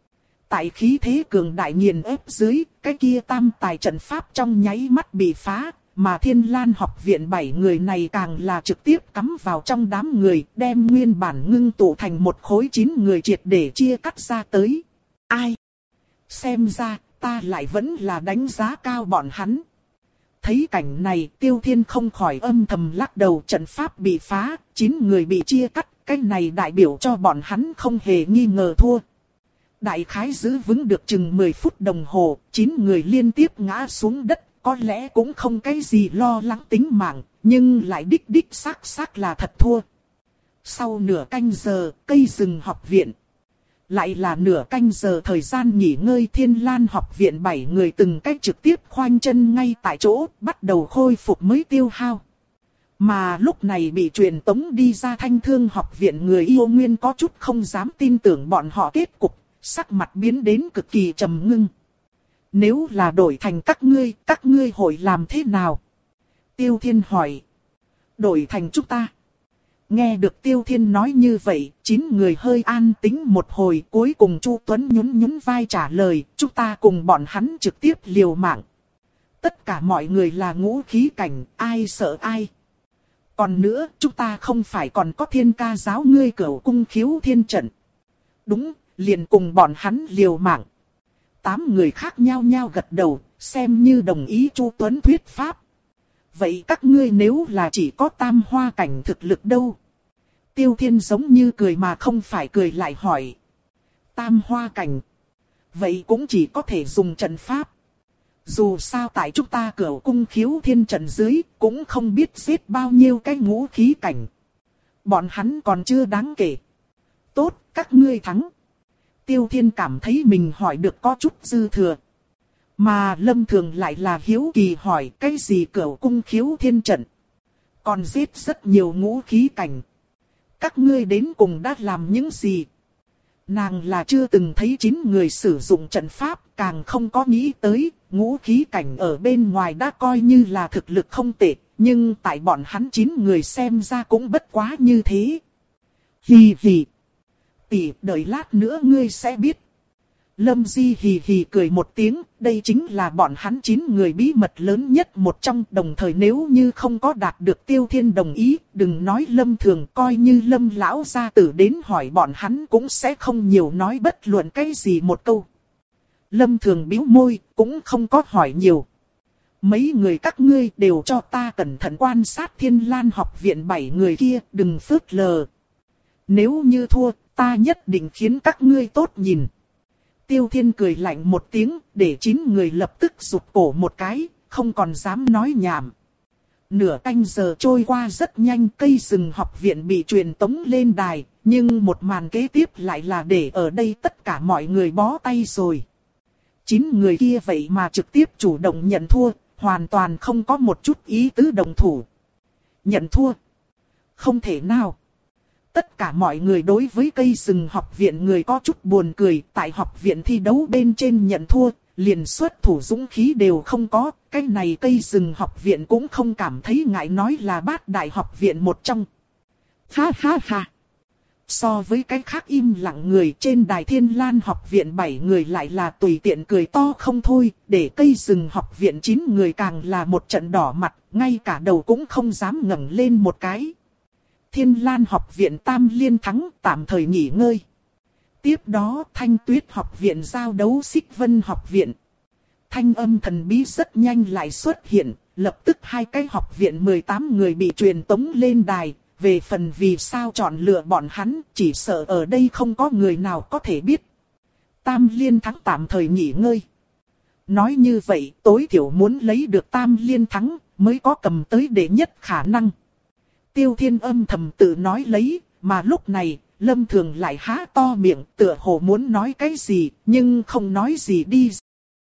Tại khí thế cường đại nghiền ép dưới, cái kia tam tài trận pháp trong nháy mắt bị phá, mà Thiên Lan học viện bảy người này càng là trực tiếp cắm vào trong đám người, đem nguyên bản ngưng tụ thành một khối chín người triệt để chia cắt ra tới. Ai? Xem ra, ta lại vẫn là đánh giá cao bọn hắn. Thấy cảnh này, Tiêu Thiên không khỏi âm thầm lắc đầu, trận pháp bị phá, chín người bị chia cắt, cái này đại biểu cho bọn hắn không hề nghi ngờ thua. Đại khái giữ vững được chừng mười phút đồng hồ, chín người liên tiếp ngã xuống đất, có lẽ cũng không cái gì lo lắng tính mạng, nhưng lại đích đích xác xác là thật thua. Sau nửa canh giờ, cây rừng học viện. Lại là nửa canh giờ thời gian nghỉ ngơi, Thiên Lan học viện bảy người từng cách trực tiếp khoanh chân ngay tại chỗ, bắt đầu khôi phục mới tiêu hao. Mà lúc này bị truyền tống đi ra Thanh Thương học viện người yêu nguyên có chút không dám tin tưởng bọn họ kết cục, sắc mặt biến đến cực kỳ trầm ngưng. Nếu là đổi thành các ngươi, các ngươi hội làm thế nào? Tiêu Thiên hỏi. Đổi thành chúng ta. Nghe được Tiêu Thiên nói như vậy, chín người hơi an tĩnh một hồi, cuối cùng Chu Tuấn nhún nhún vai trả lời, chúng ta cùng bọn hắn trực tiếp liều mạng. Tất cả mọi người là ngũ khí cảnh, ai sợ ai. Còn nữa, chúng ta không phải còn có Thiên Ca giáo ngươi Cửu Cung Khiếu Thiên trận. Đúng, liền cùng bọn hắn liều mạng. Tám người khác nhau nhau gật đầu, xem như đồng ý Chu Tuấn thuyết pháp. Vậy các ngươi nếu là chỉ có tam hoa cảnh thực lực đâu? Tiêu Thiên giống như cười mà không phải cười lại hỏi. Tam hoa cảnh. Vậy cũng chỉ có thể dùng trận pháp. Dù sao tại chúng ta Cửu Cung Khiếu Thiên trận dưới, cũng không biết giết bao nhiêu cái ngũ khí cảnh. Bọn hắn còn chưa đáng kể. Tốt, các ngươi thắng. Tiêu Thiên cảm thấy mình hỏi được có chút dư thừa. Mà Lâm Thường lại là hiếu kỳ hỏi cái gì Cửu Cung Khiếu Thiên trận. Còn giết rất nhiều ngũ khí cảnh. Các ngươi đến cùng đã làm những gì? Nàng là chưa từng thấy chín người sử dụng trận pháp, càng không có nghĩ tới, ngũ khí cảnh ở bên ngoài đã coi như là thực lực không tệ, nhưng tại bọn hắn chín người xem ra cũng bất quá như thế. Hì hì. Tỷ, đợi lát nữa ngươi sẽ biết. Lâm Di hì hì cười một tiếng, đây chính là bọn hắn chín người bí mật lớn nhất một trong, đồng thời nếu như không có đạt được Tiêu Thiên đồng ý, đừng nói Lâm Thường, coi như Lâm lão gia tử đến hỏi bọn hắn cũng sẽ không nhiều nói bất luận cái gì một câu. Lâm Thường bĩu môi, cũng không có hỏi nhiều. Mấy người các ngươi đều cho ta cẩn thận quan sát Thiên Lan học viện bảy người kia, đừng phớt lờ. Nếu như thua, ta nhất định khiến các ngươi tốt nhìn. Tiêu Thiên cười lạnh một tiếng, để chín người lập tức rụt cổ một cái, không còn dám nói nhảm. Nửa canh giờ trôi qua rất nhanh, cây rừng học viện bị truyền tống lên đài, nhưng một màn kế tiếp lại là để ở đây tất cả mọi người bó tay rồi. Chín người kia vậy mà trực tiếp chủ động nhận thua, hoàn toàn không có một chút ý tứ đồng thủ. Nhận thua? Không thể nào. Tất cả mọi người đối với cây rừng học viện người có chút buồn cười, tại học viện thi đấu bên trên nhận thua, liền xuất thủ dũng khí đều không có, cái này cây rừng học viện cũng không cảm thấy ngại nói là bát đại học viện một trong. Ha ha ha! So với cái khác im lặng người trên đài Thiên Lan học viện bảy người lại là tùy tiện cười to không thôi, để cây rừng học viện chín người càng là một trận đỏ mặt, ngay cả đầu cũng không dám ngẩng lên một cái. Thiên Lan học viện tam liên thắng, tạm thời nghỉ ngơi. Tiếp đó Thanh Tuyết học viện giao đấu Xích Vân học viện. Thanh âm thần bí rất nhanh lại xuất hiện, lập tức hai cái học viện mười tám người bị truyền tống lên đài. Về phần vì sao chọn lựa bọn hắn, chỉ sợ ở đây không có người nào có thể biết. Tam liên thắng tạm thời nghỉ ngơi. Nói như vậy, tối thiểu muốn lấy được tam liên thắng, mới có cầm tới đệ nhất khả năng. Tiêu Thiên âm thầm tự nói lấy, mà lúc này, Lâm Thường lại há to miệng, tựa hồ muốn nói cái gì, nhưng không nói gì đi.